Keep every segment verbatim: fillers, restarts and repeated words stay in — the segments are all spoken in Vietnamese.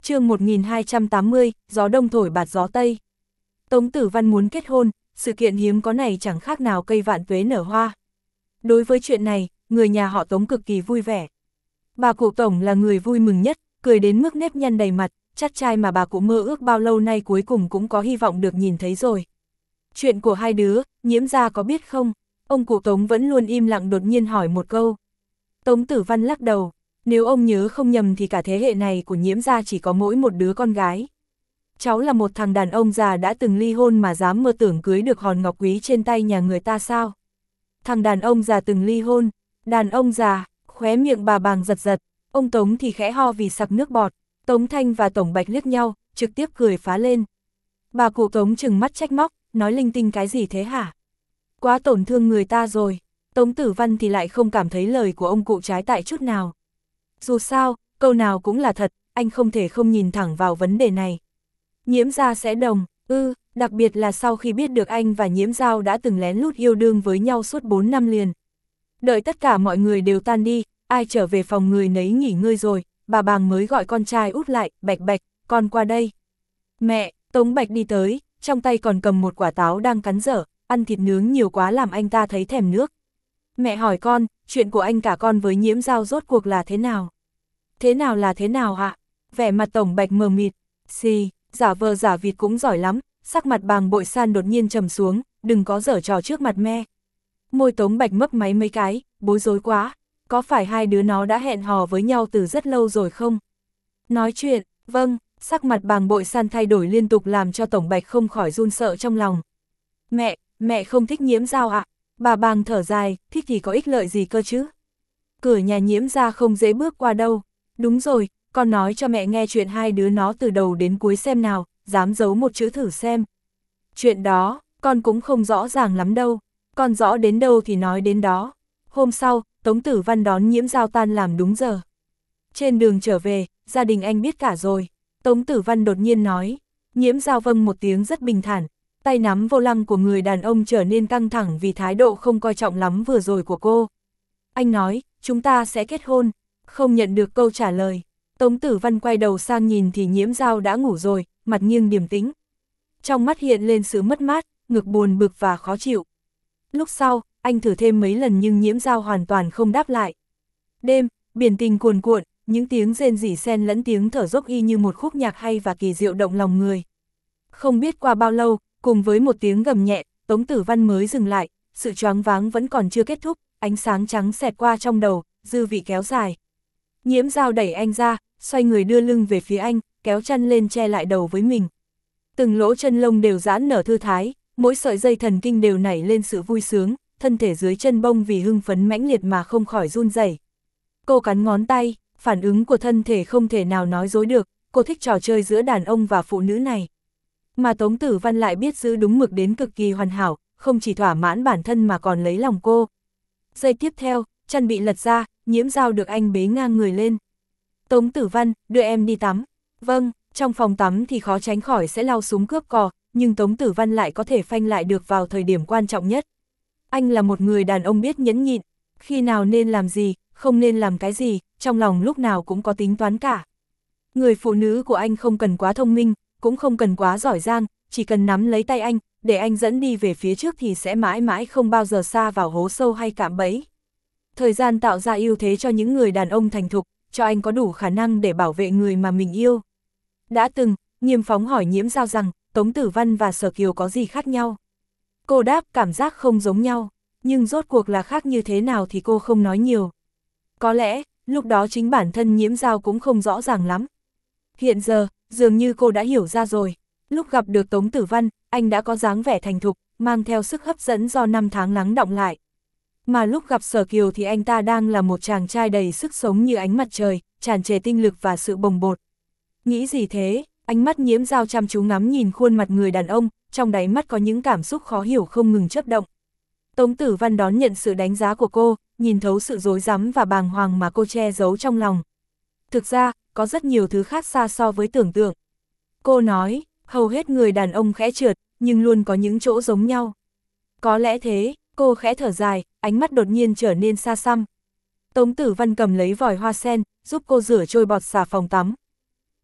chương một nghìn hai trăm tám mươi, gió đông thổi bạt gió tây. Tống Tử Văn muốn kết hôn, sự kiện hiếm có này chẳng khác nào cây vạn tuế nở hoa. Đối với chuyện này, người nhà họ Tống cực kỳ vui vẻ. Bà cụ Tổng là người vui mừng nhất, cười đến mức nếp nhăn đầy mặt, chắt trai mà bà cụ mơ ước bao lâu nay cuối cùng cũng có hy vọng được nhìn thấy rồi. Chuyện của hai đứa, Nhiễm gia có biết không? Ông cụ Tống vẫn luôn im lặng đột nhiên hỏi một câu. Tống Tử Văn lắc đầu, nếu ông nhớ không nhầm thì cả thế hệ này của Nhiễm gia chỉ có mỗi một đứa con gái. Cháu là một thằng đàn ông già đã từng ly hôn mà dám mơ tưởng cưới được hòn ngọc quý trên tay nhà người ta sao? Thằng đàn ông già từng ly hôn, đàn ông già, khóe miệng bà Bàng giật giật, ông Tống thì khẽ ho vì sặc nước bọt. Tống Thanh và Tổng Bạch liếc nhau, trực tiếp cười phá lên. Bà cụ Tống trừng mắt trách móc, nói linh tinh cái gì thế hả? Quá tổn thương người ta rồi. Tống Tử Văn thì lại không cảm thấy lời của ông cụ trái tại chút nào. Dù sao, câu nào cũng là thật, anh không thể không nhìn thẳng vào vấn đề này. Nhiễm gia sẽ đồng, ư, ừ, đặc biệt là sau khi biết được anh và Nhiễm Giao đã từng lén lút yêu đương với nhau suốt bốn năm liền. Đợi tất cả mọi người đều tan đi, ai trở về phòng người nấy nghỉ ngơi rồi, bà Bàng mới gọi con trai út lại, Bạch Bạch, con qua đây. Mẹ, Tống Bạch đi tới, trong tay còn cầm một quả táo đang cắn dở, ăn thịt nướng nhiều quá làm anh ta thấy thèm nước. Mẹ hỏi con, chuyện của anh cả con với Nhiễm Giao rốt cuộc là thế nào? Thế nào là thế nào ạ? Vẻ mặt Tổng Bạch mờ mịt, xì, giả vờ giả vịt cũng giỏi lắm, sắc mặt Bàng Bội San đột nhiên trầm xuống, đừng có giở trò trước mặt me. Môi Tống Bạch mấp máy mấy cái, bối rối quá, có phải hai đứa nó đã hẹn hò với nhau từ rất lâu rồi không? Nói chuyện, vâng, sắc mặt Bàng Bội San thay đổi liên tục làm cho Tổng Bạch không khỏi run sợ trong lòng. Mẹ, mẹ không thích Nhiễm Giao ạ? Bà Bàng thở dài, thích thì có ích lợi gì cơ chứ? Cửa nhà Nhiễm gia không dễ bước qua đâu. Đúng rồi, con nói cho mẹ nghe chuyện hai đứa nó từ đầu đến cuối xem nào, dám giấu một chữ thử xem. Chuyện đó, con cũng không rõ ràng lắm đâu, con rõ đến đâu thì nói đến đó. Hôm sau, Tống Tử Văn đón Nhiễm Giao tan làm đúng giờ. Trên đường trở về, gia đình anh biết cả rồi. Tống Tử Văn đột nhiên nói. Nhiễm Giao vâng một tiếng rất bình thản, tay nắm vô lăng của người đàn ông trở nên căng thẳng vì thái độ không coi trọng lắm vừa rồi của cô. Anh nói, chúng ta sẽ kết hôn. Không nhận được câu trả lời. Tống Tử Văn quay đầu sang nhìn thì Nhiễm Giao đã ngủ rồi, mặt nghiêng điềm tĩnh. Trong mắt hiện lên sự mất mát, ngực buồn bực và khó chịu. Lúc sau, anh thử thêm mấy lần nhưng Nhiễm Giao hoàn toàn không đáp lại. Đêm, biển tình cuồn cuộn, những tiếng rên rỉ xen lẫn tiếng thở dốc y như một khúc nhạc hay và kỳ diệu động lòng người. Không biết qua bao lâu, cùng với một tiếng gầm nhẹ, Tống Tử Văn mới dừng lại, sự choáng váng vẫn còn chưa kết thúc, ánh sáng trắng xẹt qua trong đầu, dư vị kéo dài. Nhiễm Giao đẩy anh ra, xoay người đưa lưng về phía anh, kéo chăn lên che lại đầu với mình. Từng lỗ chân lông đều giãn nở thư thái, mỗi sợi dây thần kinh đều nảy lên sự vui sướng, thân thể dưới chân bông vì hưng phấn mãnh liệt mà không khỏi run rẩy. Cô cắn ngón tay, phản ứng của thân thể không thể nào nói dối được, cô thích trò chơi giữa đàn ông và phụ nữ này. Mà Tống Tử Văn lại biết giữ đúng mực đến cực kỳ hoàn hảo, không chỉ thỏa mãn bản thân mà còn lấy lòng cô. Giây tiếp theo, chăn bị lật ra, Nhiễm Giao được anh bế ngang người lên. Tống Tử Văn, đưa em đi tắm. Vâng, trong phòng tắm thì khó tránh khỏi sẽ lao súng cướp cò, nhưng Tống Tử Văn lại có thể phanh lại được vào thời điểm quan trọng nhất. Anh là một người đàn ông biết nhẫn nhịn, khi nào nên làm gì, không nên làm cái gì, trong lòng lúc nào cũng có tính toán cả. Người phụ nữ của anh không cần quá thông minh, cũng không cần quá giỏi giang, chỉ cần nắm lấy tay anh, để anh dẫn đi về phía trước thì sẽ mãi mãi không bao giờ sa vào hố sâu hay cạm bẫy. Thời gian tạo ra ưu thế cho những người đàn ông thành thục, cho anh có đủ khả năng để bảo vệ người mà mình yêu. Đã từng, Nghiêm Phóng hỏi Nhiễm Giao rằng, Tống Tử Văn và Sở Kiều có gì khác nhau? Cô đáp cảm giác không giống nhau, nhưng rốt cuộc là khác như thế nào thì cô không nói nhiều. Có lẽ, lúc đó chính bản thân Nhiễm Giao cũng không rõ ràng lắm. Hiện giờ, dường như cô đã hiểu ra rồi. Lúc gặp được Tống Tử Văn, anh đã có dáng vẻ thành thục, mang theo sức hấp dẫn do năm tháng lắng đọng lại. Mà lúc gặp Sở Kiều thì anh ta đang là một chàng trai đầy sức sống như ánh mặt trời, tràn trề tinh lực và sự bồng bột. Nghĩ gì thế? Ánh mắt Nhiễm Giao chăm chú ngắm nhìn khuôn mặt người đàn ông, trong đáy mắt có những cảm xúc khó hiểu không ngừng chớp động. Tống Tử Văn đón nhận sự đánh giá của cô, nhìn thấu sự rối rắm và bàng hoàng mà cô che giấu trong lòng. Thực ra, có rất nhiều thứ khác xa so với tưởng tượng. Cô nói, hầu hết người đàn ông khẽ trượt, nhưng luôn có những chỗ giống nhau. Có lẽ thế, cô khẽ thở dài, ánh mắt đột nhiên trở nên xa xăm. Tống Tử Văn cầm lấy vòi hoa sen, giúp cô rửa trôi bọt xà phòng tắm.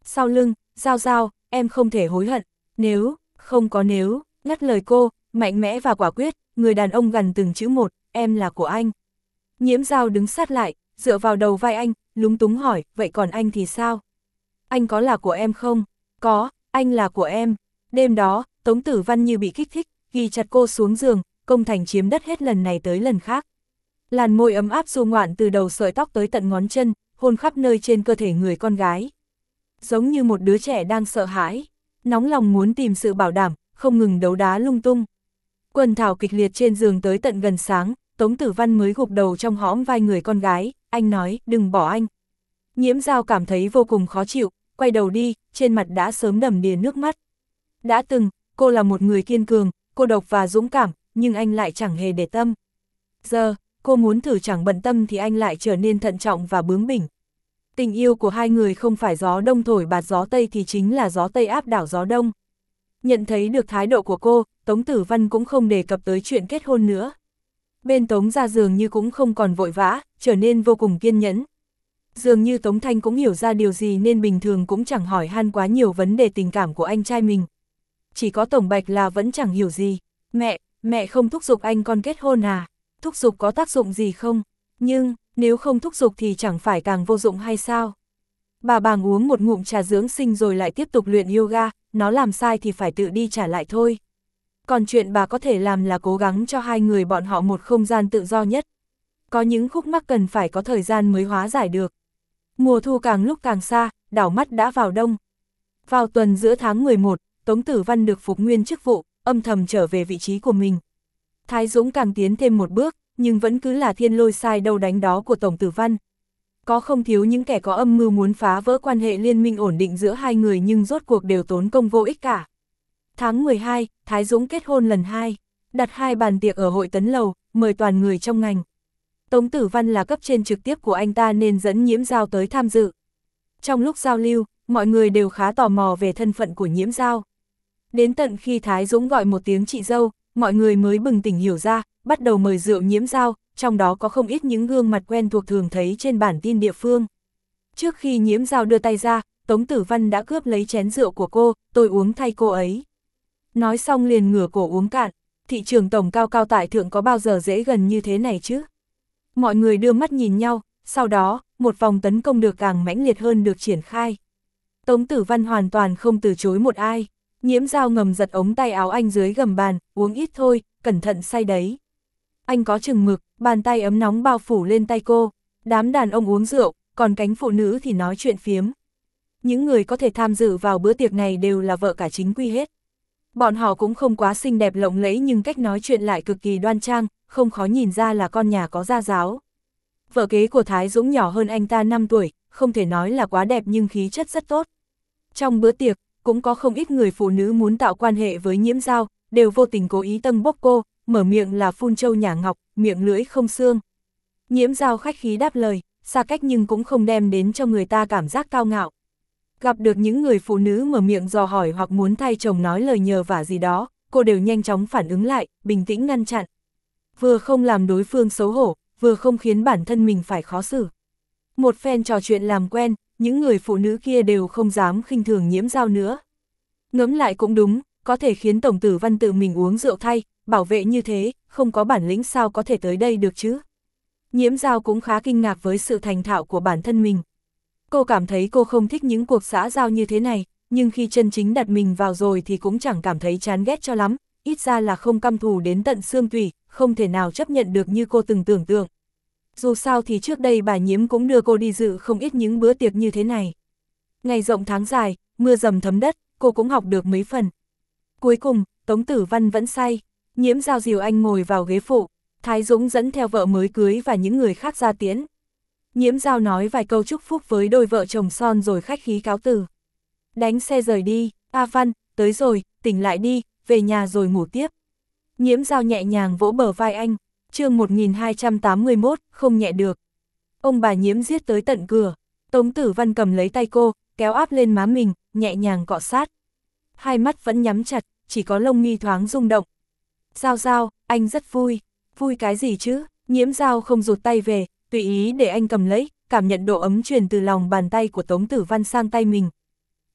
Sau lưng, Giao Giao, em không thể hối hận, nếu, không có nếu, ngắt lời cô, mạnh mẽ và quả quyết, người đàn ông gần từng chữ một, em là của anh. Nhiễm Giao đứng sát lại, dựa vào đầu vai anh, lúng túng hỏi, vậy còn anh thì sao? Anh có là của em không? Có, anh là của em. Đêm đó, Tống Tử Văn như bị kích thích, ghi chặt cô xuống giường, công thành chiếm đất hết lần này tới lần khác. Làn môi ấm áp du ngoạn từ đầu sợi tóc tới tận ngón chân, hôn khắp nơi trên cơ thể người con gái. Giống như một đứa trẻ đang sợ hãi, nóng lòng muốn tìm sự bảo đảm, không ngừng đấu đá lung tung. Quần thảo kịch liệt trên giường tới tận gần sáng, Tống Tử Văn mới gục đầu trong hõm vai người con gái, anh nói, đừng bỏ anh. Nhiễm Giao cảm thấy vô cùng khó chịu, quay đầu đi, trên mặt đã sớm đầm đìa nước mắt. Đã từng, cô là một người kiên cường, cô độc và dũng cảm, nhưng anh lại chẳng hề để tâm. Giờ, cô muốn thử chẳng bận tâm thì anh lại trở nên thận trọng và bướng bỉnh. Tình yêu của hai người không phải gió đông thổi bạt gió tây thì chính là gió tây áp đảo gió đông. Nhận thấy được thái độ của cô, Tống Tử Văn cũng không đề cập tới chuyện kết hôn nữa. Bên Tống ra dường như cũng không còn vội vã, trở nên vô cùng kiên nhẫn. Dường như Tống Thanh cũng hiểu ra điều gì nên bình thường cũng chẳng hỏi han quá nhiều vấn đề tình cảm của anh trai mình. Chỉ có Tổng Bạch là vẫn chẳng hiểu gì. Mẹ, mẹ không thúc giục anh con kết hôn à? Thúc giục có tác dụng gì không? Nhưng, nếu không thúc giục thì chẳng phải càng vô dụng hay sao? Bà bàng uống một ngụm trà dưỡng sinh rồi lại tiếp tục luyện yoga, nó làm sai thì phải tự đi trả lại thôi. Còn chuyện bà có thể làm là cố gắng cho hai người bọn họ một không gian tự do nhất. Có những khúc mắc cần phải có thời gian mới hóa giải được. Mùa thu càng lúc càng xa, đảo mắt đã vào đông. Vào tuần giữa tháng mười một, Tống Tử Văn được phục nguyên chức vụ, âm thầm trở về vị trí của mình. Thái Dũng càng tiến thêm một bước, nhưng vẫn cứ là thiên lôi sai đâu đánh đó của Tổng Tử Văn. Có không thiếu những kẻ có âm mưu muốn phá vỡ quan hệ liên minh ổn định giữa hai người nhưng rốt cuộc đều tốn công vô ích cả. Tháng mười hai, Thái Dũng kết hôn lần hai, đặt hai bàn tiệc ở hội Tấn Lầu, mời toàn người trong ngành. Tống Tử Văn là cấp trên trực tiếp của anh ta nên dẫn Nhiễm Giao tới tham dự. Trong lúc giao lưu, mọi người đều khá tò mò về thân phận của Nhiễm Giao. Đến tận khi Thái Dũng gọi một tiếng chị dâu, mọi người mới bừng tỉnh hiểu ra, bắt đầu mời rượu Nhiễm Giao, trong đó có không ít những gương mặt quen thuộc thường thấy trên bản tin địa phương. Trước khi Nhiễm Giao đưa tay ra, Tống Tử Văn đã cướp lấy chén rượu của cô, tôi uống thay cô ấy. Nói xong liền ngửa cổ uống cạn, thị trường tổng cao cao tại thượng có bao giờ dễ gần như thế này chứ? Mọi người đưa mắt nhìn nhau, sau đó, một vòng tấn công được càng mãnh liệt hơn được triển khai. Tống Tử Văn hoàn toàn không từ chối một ai. Nhiễm Giao ngầm giật ống tay áo anh dưới gầm bàn, uống ít thôi, cẩn thận say đấy. Anh có chừng mực, bàn tay ấm nóng bao phủ lên tay cô. Đám đàn ông uống rượu, còn cánh phụ nữ thì nói chuyện phiếm. Những người có thể tham dự vào bữa tiệc này đều là vợ cả chính quy hết. Bọn họ cũng không quá xinh đẹp lộng lẫy nhưng cách nói chuyện lại cực kỳ đoan trang, không khó nhìn ra là con nhà có gia giáo. Vợ kế của Thái Dũng nhỏ hơn anh ta năm tuổi, không thể nói là quá đẹp nhưng khí chất rất tốt. Trong bữa tiệc, cũng có không ít người phụ nữ muốn tạo quan hệ với Nhiễm Giao, đều vô tình cố ý tâng bốc cô, mở miệng là phun châu nhả ngọc, miệng lưỡi không xương. Nhiễm Giao khách khí đáp lời, xa cách nhưng cũng không đem đến cho người ta cảm giác cao ngạo. Gặp được những người phụ nữ mở miệng dò hỏi hoặc muốn thay chồng nói lời nhờ vả gì đó, cô đều nhanh chóng phản ứng lại, bình tĩnh ngăn chặn. Vừa không làm đối phương xấu hổ, vừa không khiến bản thân mình phải khó xử. Một phen trò chuyện làm quen, những người phụ nữ kia đều không dám khinh thường Nhiễm Giao nữa. Ngẫm lại cũng đúng, có thể khiến Tổng Tử Văn tự mình uống rượu thay, bảo vệ như thế, không có bản lĩnh sao có thể tới đây được chứ. Nhiễm Giao cũng khá kinh ngạc với sự thành thạo của bản thân mình. Cô cảm thấy cô không thích những cuộc xã giao như thế này, nhưng khi chân chính đặt mình vào rồi thì cũng chẳng cảm thấy chán ghét cho lắm, ít ra là không căm thù đến tận xương tủy, không thể nào chấp nhận được như cô từng tưởng tượng. Dù sao thì trước đây bà Nhiễm cũng đưa cô đi dự không ít những bữa tiệc như thế này. Ngày rộng tháng dài, mưa dầm thấm đất, cô cũng học được mấy phần. Cuối cùng, Tống Tử Văn vẫn say, Nhiễm Giao dìu anh ngồi vào ghế phụ, Thái Dũng dẫn theo vợ mới cưới và những người khác ra tiễn. Nhiễm Giao nói vài câu chúc phúc với đôi vợ chồng son rồi khách khí cáo từ. Đánh xe rời đi, A Văn, tới rồi, tỉnh lại đi, về nhà rồi ngủ tiếp. Nhiễm Giao nhẹ nhàng vỗ bờ vai anh, chương một nghìn hai trăm tám mươi mốt, không nhẹ được. Ông bà Nhiễm giết tới tận cửa, Tống Tử Văn cầm lấy tay cô, kéo áp lên má mình, nhẹ nhàng cọ sát. Hai mắt vẫn nhắm chặt, chỉ có lông mi thoáng rung động. Giao Giao, anh rất vui. Vui cái gì chứ? Nhiễm Giao không rụt tay về, tùy ý để anh cầm lấy, cảm nhận độ ấm truyền từ lòng bàn tay của Tống Tử Văn sang tay mình.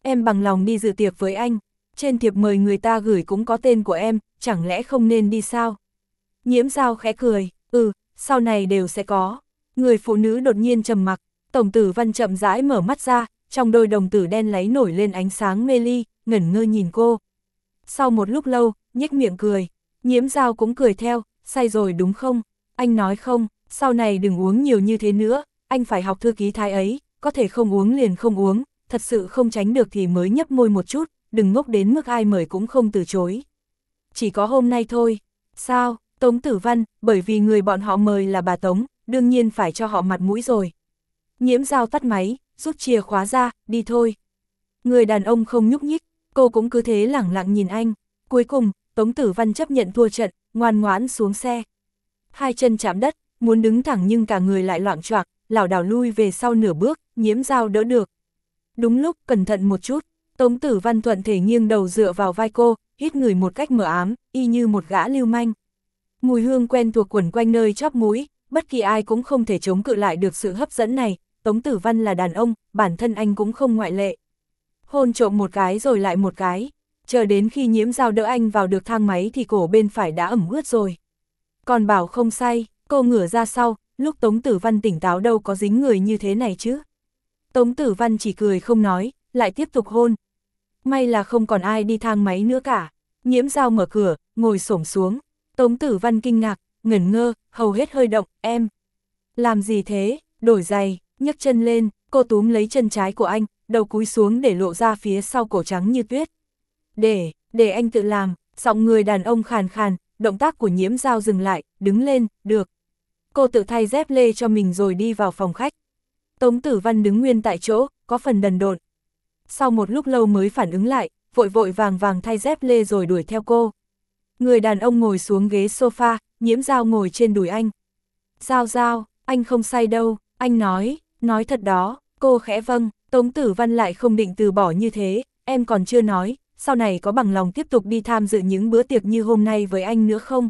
Em bằng lòng đi dự tiệc với anh, trên thiệp mời người ta gửi cũng có tên của em, chẳng lẽ không nên đi sao? Nhiễm Dao khẽ cười, ừ, sau này đều sẽ có. Người phụ nữ đột nhiên trầm mặc, Tổng Tử Văn chậm rãi mở mắt ra, trong đôi đồng tử đen láy nổi lên ánh sáng mê ly, ngẩn ngơ nhìn cô. Sau một lúc lâu, nhếch miệng cười, Nhiễm Dao cũng cười theo, say rồi đúng không? Anh nói không, sau này đừng uống nhiều như thế nữa, anh phải học thư ký Thái ấy, có thể không uống liền không uống, thật sự không tránh được thì mới nhấp môi một chút, đừng ngốc đến mức ai mời cũng không từ chối. Chỉ có hôm nay thôi. Sao? Tống Tử Văn, bởi vì người bọn họ mời là bà Tống, đương nhiên phải cho họ mặt mũi rồi. Nhiễm Dao tắt máy, rút chìa khóa ra, đi thôi. Người đàn ông không nhúc nhích, cô cũng cứ thế lẳng lặng nhìn anh. Cuối cùng, Tống Tử Văn chấp nhận thua trận, ngoan ngoãn xuống xe. Hai chân chạm đất, muốn đứng thẳng nhưng cả người lại loạng choạng, lảo đảo lui về sau nửa bước, Nhiễm Dao đỡ được. Đúng lúc, cẩn thận một chút, Tống Tử Văn thuận thể nghiêng đầu dựa vào vai cô, hít người một cách mờ ám, y như một gã lưu manh. Mùi hương quen thuộc quẩn quanh nơi chóp mũi, bất kỳ ai cũng không thể chống cự lại được sự hấp dẫn này, Tống Tử Văn là đàn ông, bản thân anh cũng không ngoại lệ. Hôn trộm một cái rồi lại một cái, chờ đến khi Nhiễm Dao đỡ anh vào được thang máy thì cổ bên phải đã ẩm ướt rồi. Còn bảo không say, cô ngửa ra sau, lúc Tống Tử Văn tỉnh táo đâu có dính người như thế này chứ. Tống Tử Văn chỉ cười không nói, lại tiếp tục hôn. May là không còn ai đi thang máy nữa cả. Nhiễm Dao mở cửa, ngồi xổm xuống. Tống Tử Văn kinh ngạc, ngẩn ngơ, hầu hết hơi động, em. Làm gì thế, đổi giày, nhấc chân lên, cô túm lấy chân trái của anh, đầu cúi xuống để lộ ra phía sau cổ trắng như tuyết. Để, để anh tự làm, giọng người đàn ông khàn khàn, động tác của Nhiễm Dao dừng lại, đứng lên, được. Cô tự thay dép lê cho mình rồi đi vào phòng khách. Tống Tử Văn đứng nguyên tại chỗ, có phần đần độn. Sau một lúc lâu mới phản ứng lại, vội vội vàng vàng thay dép lê rồi đuổi theo cô. Người đàn ông ngồi xuống ghế sofa, Nhiễm Dao ngồi trên đùi anh. Dao Dao, anh không say đâu, anh nói, nói thật đó, cô khẽ vâng. Tống Tử Văn lại không định từ bỏ như thế, em còn chưa nói, sau này có bằng lòng tiếp tục đi tham dự những bữa tiệc như hôm nay với anh nữa không?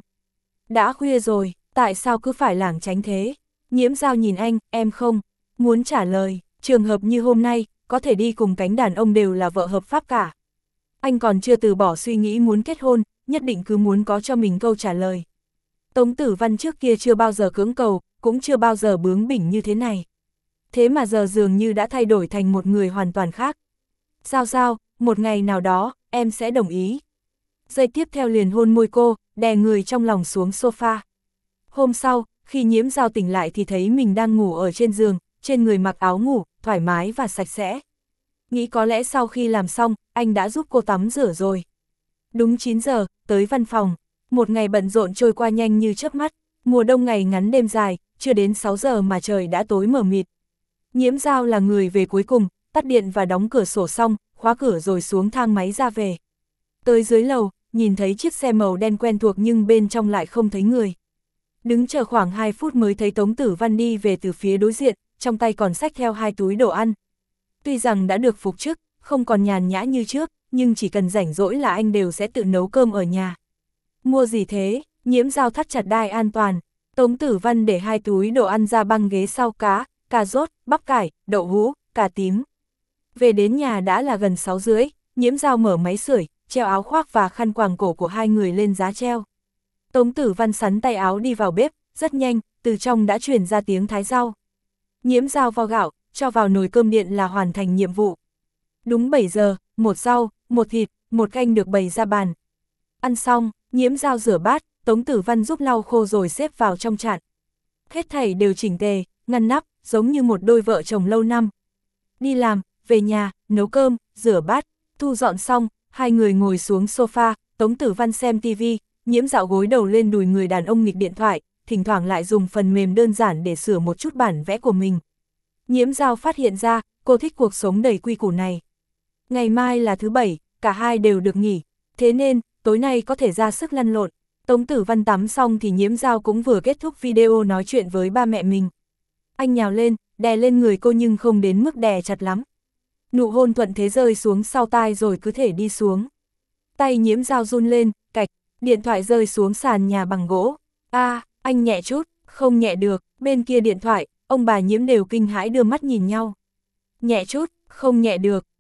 Đã khuya rồi, tại sao cứ phải lảng tránh thế? Nhiễm Dao nhìn anh, em không muốn trả lời, trường hợp như hôm nay, có thể đi cùng cánh đàn ông đều là vợ hợp pháp cả. Anh còn chưa từ bỏ suy nghĩ muốn kết hôn, nhất định cứ muốn có cho mình câu trả lời. Tống Tử Văn trước kia chưa bao giờ cưỡng cầu, cũng chưa bao giờ bướng bỉnh như thế này. Thế mà giờ dường như đã thay đổi thành một người hoàn toàn khác. Sao sao, một ngày nào đó, em sẽ đồng ý. Giây tiếp theo liền hôn môi cô, đè người trong lòng xuống sofa. Hôm sau, khi Nhiễm Dao tỉnh lại thì thấy mình đang ngủ ở trên giường, trên người mặc áo ngủ, thoải mái và sạch sẽ. Nghĩ có lẽ sau khi làm xong, anh đã giúp cô tắm rửa rồi. Đúng chín giờ, tới văn phòng. Một ngày bận rộn trôi qua nhanh như chớp mắt. Mùa đông ngày ngắn đêm dài, chưa đến sáu giờ mà trời đã tối mờ mịt. Nhiễm Dao là người về cuối cùng, tắt điện và đóng cửa sổ xong, khóa cửa rồi xuống thang máy ra về. Tới dưới lầu, nhìn thấy chiếc xe màu đen quen thuộc nhưng bên trong lại không thấy người. Đứng chờ khoảng hai phút mới thấy Tống Tử Văn đi về từ phía đối diện, trong tay còn xách theo hai túi đồ ăn. Tuy rằng đã được phục chức, không còn nhàn nhã như trước, nhưng chỉ cần rảnh rỗi là anh đều sẽ tự nấu cơm ở nhà. Mua gì thế? Nhiễm Dao thắt chặt đai an toàn. Tống Tử Văn để hai túi đồ ăn ra băng ghế sau, cá, cà rốt, bắp cải, đậu hũ, cà tím. Về đến nhà đã là gần sáu rưỡi, Nhiễm Dao mở máy sưởi, treo áo khoác và khăn quàng cổ của hai người lên giá treo. Tống Tử Văn sắn tay áo đi vào bếp, rất nhanh, từ trong đã truyền ra tiếng thái rau. Nhiễm Dao vo gạo, cho vào nồi cơm điện là hoàn thành nhiệm vụ. Đúng bảy giờ, một rau, một thịt, một canh được bày ra bàn. Ăn xong, Nhiễm Dao rửa bát, Tống Tử Văn giúp lau khô rồi xếp vào trong chạn. Hết thảy đều chỉnh tề, ngăn nắp, giống như một đôi vợ chồng lâu năm. Đi làm, về nhà, nấu cơm, rửa bát, thu dọn xong, hai người ngồi xuống sofa, Tống Tử Văn xem tivi, Nhiễm Dao gối đầu lên đùi người đàn ông nghịch điện thoại, thỉnh thoảng lại dùng phần mềm đơn giản để sửa một chút bản vẽ của mình. Nhiễm Dao phát hiện ra, cô thích cuộc sống đầy quy củ này. Ngày mai là thứ bảy, cả hai đều được nghỉ, thế nên, tối nay có thể ra sức lăn lộn. Tống Tử Văn tắm xong thì Nhiễm Dao cũng vừa kết thúc video nói chuyện với ba mẹ mình. Anh nhào lên, đè lên người cô nhưng không đến mức đè chặt lắm. Nụ hôn thuận thế rơi xuống sau tai rồi cứ thể đi xuống. Tay Nhiễm Dao run lên, cạch, điện thoại rơi xuống sàn nhà bằng gỗ. A, à, anh nhẹ chút, không nhẹ được, bên kia điện thoại, ông bà Nhiễm đều kinh hãi đưa mắt nhìn nhau. Nhẹ chút, không nhẹ được,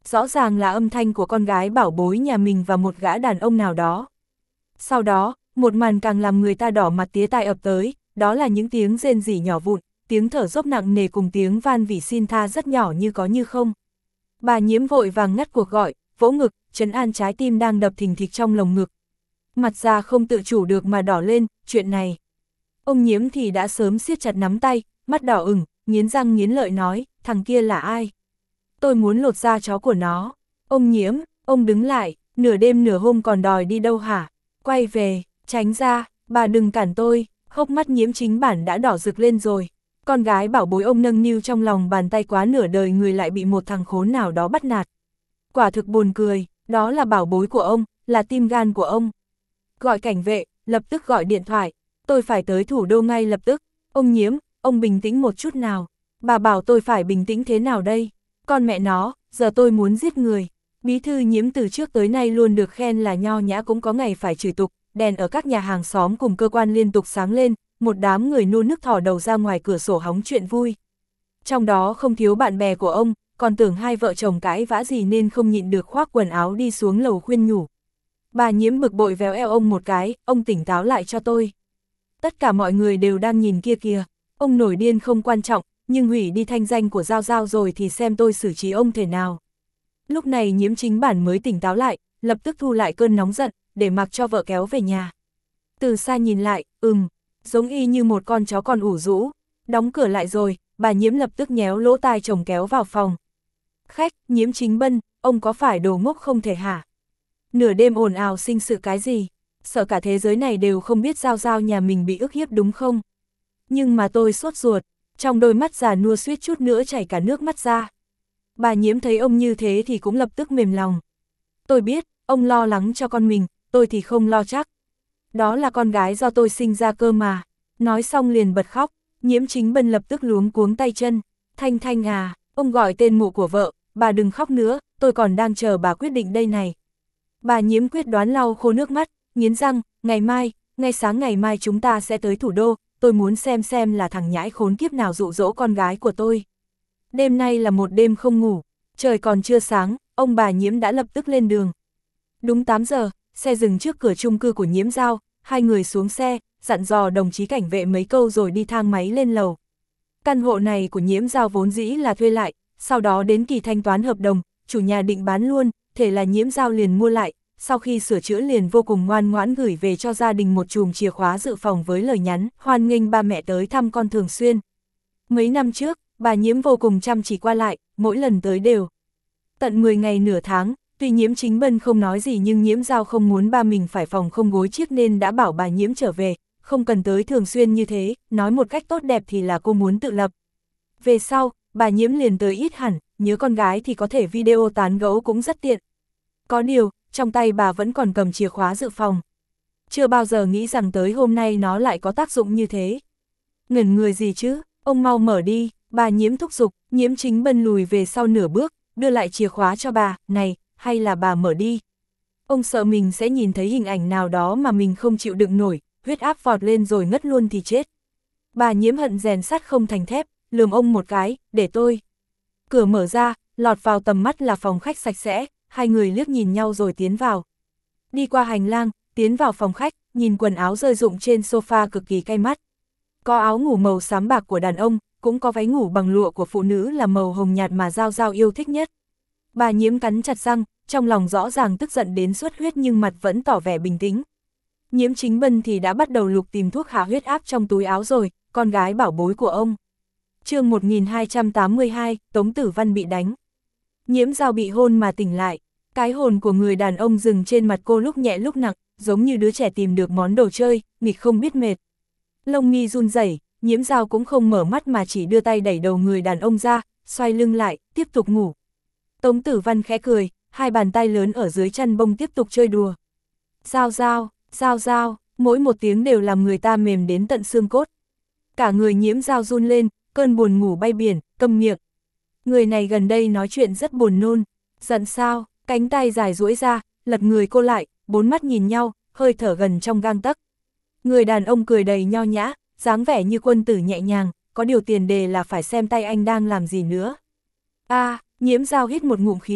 Rõ ràng là âm thanh của con gái bảo bối nhà mình và một gã đàn ông nào đó. Sau đó, một màn càng làm người ta đỏ mặt tía tai ập tới, đó là những tiếng rên rỉ nhỏ vụn, tiếng thở dốc nặng nề cùng tiếng van vỉ xin tha rất nhỏ như có như không. Bà Nhiễm vội vàng ngắt cuộc gọi, vỗ ngực, trấn an trái tim đang đập thình thịch trong lồng ngực. Mặt ra không tự chủ được mà đỏ lên, chuyện này. Ông Nhiễm thì đã sớm siết chặt nắm tay, mắt đỏ ửng, nghiến răng nghiến lợi nói, thằng kia là ai? Tôi muốn lột da chó của nó. Ông Nhiễm, ông đứng lại, nửa đêm nửa hôm còn đòi đi đâu hả? Quay về, tránh ra, bà đừng cản tôi. Hốc mắt Nhiễm Chính Bản đã đỏ rực lên rồi. Con gái bảo bối ông nâng niu trong lòng bàn tay quá nửa đời người lại bị một thằng khốn nào đó bắt nạt. Quả thực buồn cười, đó là bảo bối của ông, là tim gan của ông. Gọi cảnh vệ, lập tức gọi điện thoại. Tôi phải tới thủ đô ngay lập tức. Ông Nhiễm, ông bình tĩnh một chút nào. Bà bảo tôi phải bình tĩnh thế nào đây? Con mẹ nó, giờ tôi muốn giết người. Bí thư Nhiễm từ trước tới nay luôn được khen là nho nhã cũng có ngày phải chửi tục, đèn ở các nhà hàng xóm cùng cơ quan liên tục sáng lên, một đám người nô nức thò đầu ra ngoài cửa sổ hóng chuyện vui. Trong đó không thiếu bạn bè của ông, còn tưởng hai vợ chồng cãi vã gì nên không nhịn được khoác quần áo đi xuống lầu khuyên nhủ. Bà Nhiễm bực bội véo eo ông một cái, ông tỉnh táo lại cho tôi. Tất cả mọi người đều đang nhìn kia kìa, ông nổi điên không quan trọng, nhưng hủy đi thanh danh của Giao Giao rồi thì xem tôi xử trí ông thế nào. Lúc này Nhiễm Chính Bản mới tỉnh táo lại, lập tức thu lại cơn nóng giận, để mặc cho vợ kéo về nhà. Từ xa nhìn lại, ừm, giống y như một con chó con ủ rũ. Đóng cửa lại rồi, bà Nhiễm lập tức nhéo lỗ tai chồng kéo vào phòng. Khách, Nhiễm Chính Bân, ông có phải đồ ngốc không thể hả? Nửa đêm ồn ào sinh sự cái gì? Sợ cả thế giới này đều không biết Giao Giao nhà mình bị ức hiếp đúng không? Nhưng mà tôi sốt ruột, trong đôi mắt già nua suýt chút nữa chảy cả nước mắt ra. Bà Nhiễm thấy ông như thế thì cũng lập tức mềm lòng. Tôi biết, ông lo lắng cho con mình, tôi thì không lo chắc. Đó là con gái do tôi sinh ra cơ mà. Nói xong liền bật khóc, Nhiễm Chính Bân lập tức luống cuống tay chân. Thanh Thanh à, ông gọi tên mụ của vợ, bà đừng khóc nữa, tôi còn đang chờ bà quyết định đây này. Bà Nhiễm quyết đoán lau khô nước mắt, nghiến răng, ngày mai, ngay sáng ngày mai chúng ta sẽ tới thủ đô, tôi muốn xem xem là thằng nhãi khốn kiếp nào dụ dỗ con gái của tôi. Đêm nay là một đêm không ngủ, trời còn chưa sáng, ông bà Nhiễm đã lập tức lên đường. Đúng tám giờ, xe dừng trước cửa chung cư của Nhiễm Giao, hai người xuống xe, dặn dò đồng chí cảnh vệ mấy câu rồi đi thang máy lên lầu. Căn hộ này của Nhiễm Giao vốn dĩ là thuê lại, sau đó đến kỳ thanh toán hợp đồng, chủ nhà định bán luôn, thế là Nhiễm Giao liền mua lại, sau khi sửa chữa liền vô cùng ngoan ngoãn gửi về cho gia đình một chùm chìa khóa dự phòng với lời nhắn, hoan nghênh ba mẹ tới thăm con thường xuyên. Mấy năm trước, bà Nhiễm vô cùng chăm chỉ qua lại, mỗi lần tới đều. Tận mười ngày nửa tháng, tuy Nhiễm Chính Bân không nói gì nhưng Nhiễm Giao không muốn ba mình phải phòng không gối chiếc nên đã bảo bà Nhiễm trở về, không cần tới thường xuyên như thế, nói một cách tốt đẹp thì là cô muốn tự lập. Về sau, bà Nhiễm liền tới ít hẳn, nhớ con gái thì có thể video tán gẫu cũng rất tiện. Có điều, trong tay bà vẫn còn cầm chìa khóa dự phòng. Chưa bao giờ nghĩ rằng tới hôm nay nó lại có tác dụng như thế. Ngẩn người gì chứ, ông mau mở đi, bà Nhiễm thúc giục, Nhiễm Chính Bân lùi về sau nửa bước, đưa lại chìa khóa cho bà, này, hay là bà mở đi. Ông sợ mình sẽ nhìn thấy hình ảnh nào đó mà mình không chịu đựng nổi, huyết áp vọt lên rồi ngất luôn thì chết. Bà Nhiễm hận rèn sắt không thành thép, lườm ông một cái, để tôi. Cửa mở ra, lọt vào tầm mắt là phòng khách sạch sẽ, hai người liếc nhìn nhau rồi tiến vào. Đi qua hành lang, tiến vào phòng khách, nhìn quần áo rơi rụng trên sofa cực kỳ cay mắt. Có áo ngủ màu xám bạc của đàn ông, cũng có váy ngủ bằng lụa của phụ nữ là màu hồng nhạt mà Giao Giao yêu thích nhất. Bà Nhiễm cắn chặt răng, trong lòng rõ ràng tức giận đến xuất huyết nhưng mặt vẫn tỏ vẻ bình tĩnh. Nhiễm Chính Bân thì đã bắt đầu lục tìm thuốc hạ huyết áp trong túi áo rồi, con gái bảo bối của ông. Chương một nghìn hai trăm tám mươi hai, Tống Tử Văn bị đánh. Nhiễm Giao bị hôn mà tỉnh lại, cái hồn của người đàn ông dừng trên mặt cô lúc nhẹ lúc nặng, giống như đứa trẻ tìm được món đồ chơi, nghịch không biết mệt. Lông mi run rẩy, Nhiễm Giao cũng không mở mắt mà chỉ đưa tay đẩy đầu người đàn ông ra, xoay lưng lại, tiếp tục ngủ. Tống Tử Văn khẽ cười, hai bàn tay lớn ở dưới chăn bông tiếp tục chơi đùa. Giao Giao, Giao Giao, mỗi một tiếng đều làm người ta mềm đến tận xương cốt. Cả người Nhiễm Giao run lên, cơn buồn ngủ bay biển, câm miệng. Người này gần đây nói chuyện rất buồn nôn, giận sao, cánh tay dài duỗi ra, lật người cô lại, bốn mắt nhìn nhau, hơi thở gần trong gang tấc. Người đàn ông cười đầy nho nhã, dáng vẻ như quân tử nhẹ nhàng, có điều tiền đề là phải xem tay anh đang làm gì nữa. A, à, Nhiễm Giao hít một ngụm khí lạnh,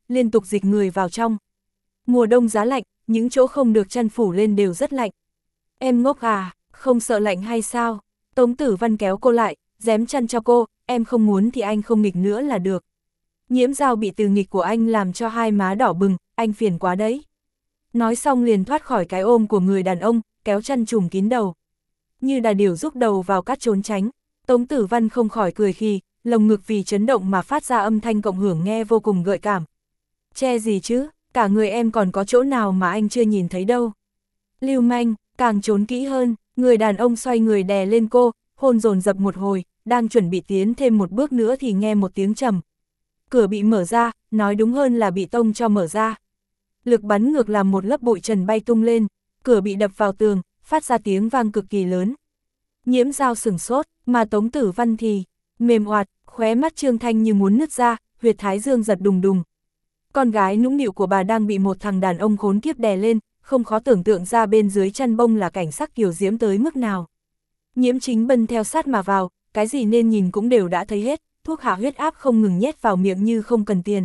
liên tục dịch người vào trong. Mùa đông giá lạnh, những chỗ không được chăn phủ lên đều rất lạnh. Em ngốc à, không sợ lạnh hay sao? Tống Tử Văn kéo cô lại, dém chăn cho cô, em không muốn thì anh không nghịch nữa là được. Nhiễm Dao bị từ nghịch của anh làm cho hai má đỏ bừng, anh phiền quá đấy. Nói xong liền thoát khỏi cái ôm của người đàn ông, kéo chăn trùm kín đầu. Như đà điểu rúc đầu vào cát trốn tránh, Tống Tử Văn không khỏi cười khì, lồng ngực vì chấn động mà phát ra âm thanh cộng hưởng nghe vô cùng gợi cảm. Che gì chứ, cả người em còn có chỗ nào mà anh chưa nhìn thấy đâu. Lưu manh, càng trốn kỹ hơn, người đàn ông xoay người đè lên cô, hôn dồn dập một hồi, đang chuẩn bị tiến thêm một bước nữa thì nghe một tiếng trầm. Cửa bị mở ra, nói đúng hơn là bị tông cho mở ra. Lực bắn ngược làm một lớp bụi trần bay tung lên, cửa bị đập vào tường, phát ra tiếng vang cực kỳ lớn. Nhiễm Dao sửng sốt, mà Tống Tử Văn thì mềm oạt, khóe mắt Trương Thanh như muốn nứt ra, huyệt thái dương giật đùng đùng. Con gái nũng nịu của bà đang bị một thằng đàn ông khốn kiếp đè lên, không khó tưởng tượng ra bên dưới chăn bông là cảnh sắc kiều diễm tới mức nào. Nhiễm Chính Bân theo sát mà vào, cái gì nên nhìn cũng đều đã thấy hết, thuốc hạ huyết áp không ngừng nhét vào miệng như không cần tiền.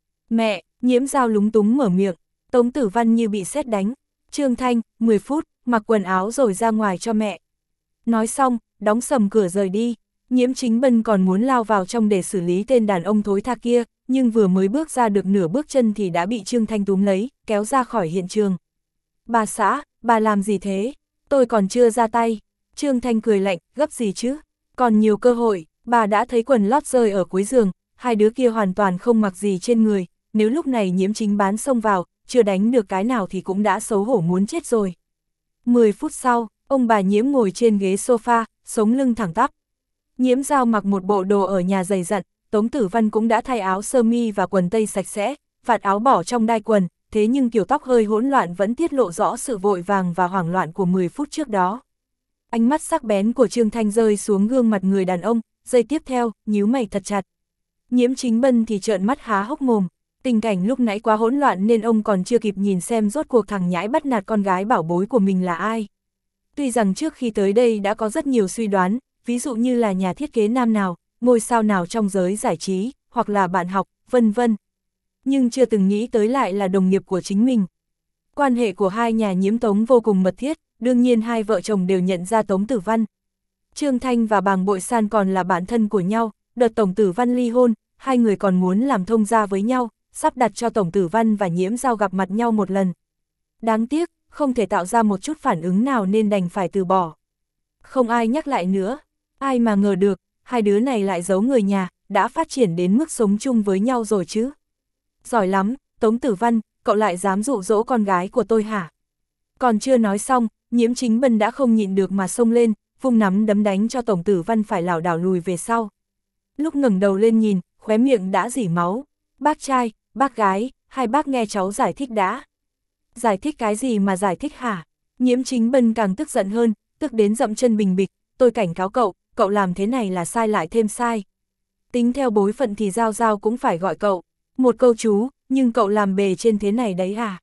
Mẹ, Nhiễm Dao lúng túng mở miệng, Tống Tử Văn như bị sét đánh. Trương Thanh, mười phút, mặc quần áo rồi ra ngoài cho mẹ. Nói xong, đóng sầm cửa rời đi. Nhiễm Chính Bân còn muốn lao vào trong để xử lý tên đàn ông thối tha kia, nhưng vừa mới bước ra được nửa bước chân thì đã bị Trương Thanh túm lấy, kéo ra khỏi hiện trường. Bà xã, bà làm gì thế? Tôi còn chưa ra tay. Trương Thanh cười lạnh, gấp gì chứ? Còn nhiều cơ hội, bà đã thấy quần lót rơi ở cuối giường, hai đứa kia hoàn toàn không mặc gì trên người, nếu lúc này Nhiễm Chính Bán xông vào, chưa đánh được cái nào thì cũng đã xấu hổ muốn chết rồi. mười phút sau, ông bà Nhiễm ngồi trên ghế sofa, sống lưng thẳng tắp. Nhiễm Dao mặc một bộ đồ ở nhà dày dặn, Tống Tử Văn cũng đã thay áo sơ mi và quần tây sạch sẽ, vạt áo bỏ trong đai quần, thế nhưng kiểu tóc hơi hỗn loạn vẫn tiết lộ rõ sự vội vàng và hoảng loạn của mười phút trước đó. Ánh mắt sắc bén của Trương Thanh rơi xuống gương mặt người đàn ông, giây tiếp theo, nhíu mày thật chặt. Nhiễm Chính Bân thì trợn mắt há hốc mồm, tình cảnh lúc nãy quá hỗn loạn nên ông còn chưa kịp nhìn xem rốt cuộc thằng nhãi bắt nạt con gái bảo bối của mình là ai. Tuy rằng trước khi tới đây đã có rất nhiều suy đoán, ví dụ như là nhà thiết kế nam nào, ngôi sao nào trong giới giải trí, hoặc là bạn học, vân vân. Nhưng chưa từng nghĩ tới lại là đồng nghiệp của chính mình. Quan hệ của hai nhà Nhiễm Tống vô cùng mật thiết, đương nhiên hai vợ chồng đều nhận ra Tống Tử Văn. Trương Thanh và Bàng Bội San còn là bạn thân của nhau, đợt Tổng Tử Văn ly hôn, hai người còn muốn làm thông gia với nhau, sắp đặt cho Tổng Tử Văn và Nhiễm Dao gặp mặt nhau một lần. Đáng tiếc, không thể tạo ra một chút phản ứng nào nên đành phải từ bỏ. Không ai nhắc lại nữa, ai mà ngờ được, hai đứa này lại giấu người nhà, đã phát triển đến mức sống chung với nhau rồi chứ. Giỏi lắm, Tống Tử Văn, cậu lại dám dụ dỗ con gái của tôi hả? Còn chưa nói xong, Nhiễm Chính Bân đã không nhịn được mà xông lên, vung nắm đấm đánh cho Tổng Tử Văn phải lảo đảo lùi về sau. Lúc ngẩng đầu lên nhìn, khóe miệng đã rỉ máu. Bác trai, bác gái, hai bác nghe cháu giải thích đã. Giải thích cái gì mà giải thích hả? Nhiễm Chính Bân càng tức giận hơn, tức đến dậm chân bình bịch, tôi cảnh cáo cậu, cậu làm thế này là sai lại thêm sai. Tính theo bối phận thì Giao Giao cũng phải gọi cậu. Một câu chú, nhưng cậu làm bề trên thế này đấy hả?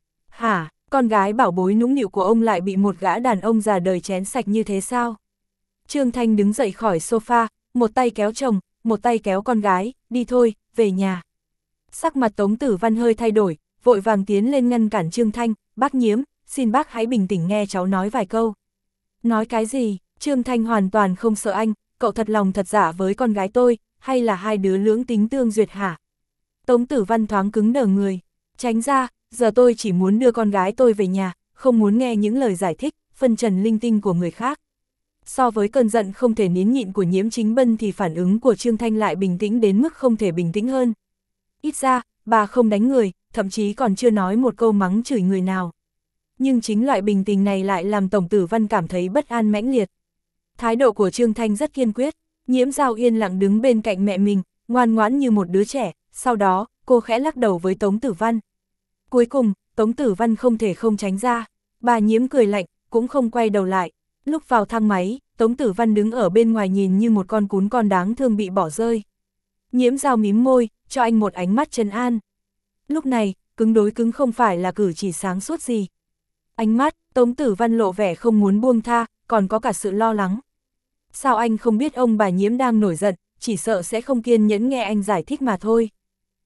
Hả, con gái bảo bối nũng nịu của ông lại bị một gã đàn ông già đời chén sạch như thế sao? Trương Thanh đứng dậy khỏi sofa, một tay kéo chồng, một tay kéo con gái, đi thôi, về nhà. Sắc mặt Tống Tử Văn hơi thay đổi, vội vàng tiến lên ngăn cản Trương Thanh, bác Nhiễm, xin bác hãy bình tĩnh nghe cháu nói vài câu. Nói cái gì? Trương Thanh hoàn toàn không sợ anh, cậu thật lòng thật giả với con gái tôi, hay là hai đứa lưỡng tính tương duyệt hả? Tống Tử Văn thoáng cứng đờ người, tránh ra, giờ tôi chỉ muốn đưa con gái tôi về nhà, không muốn nghe những lời giải thích, phân trần linh tinh của người khác. So với cơn giận không thể nín nhịn của Nhiễm Chính Bân thì phản ứng của Trương Thanh lại bình tĩnh đến mức không thể bình tĩnh hơn. Ít ra, bà không đánh người, thậm chí còn chưa nói một câu mắng chửi người nào. Nhưng chính loại bình tĩnh này lại làm Tổng Tử Văn cảm thấy bất an mãnh liệt. Thái độ của Trương Thanh rất kiên quyết, Nhiễm Dao yên lặng đứng bên cạnh mẹ mình, ngoan ngoãn như một đứa trẻ, sau đó, cô khẽ lắc đầu với Tống Tử Văn. Cuối cùng, Tống Tử Văn không thể không tránh ra, bà Nhiễm cười lạnh, cũng không quay đầu lại. Lúc vào thang máy, Tống Tử Văn đứng ở bên ngoài nhìn như một con cún con đáng thương bị bỏ rơi. Nhiễm Dao mím môi, cho anh một ánh mắt trấn an. Lúc này, cứng đối cứng không phải là cử chỉ sáng suốt gì. Ánh mắt, Tống Tử Văn lộ vẻ không muốn buông tha, còn có cả sự lo lắng. Sao anh không biết ông bà Nhiễm đang nổi giận, chỉ sợ sẽ không kiên nhẫn nghe anh giải thích mà thôi.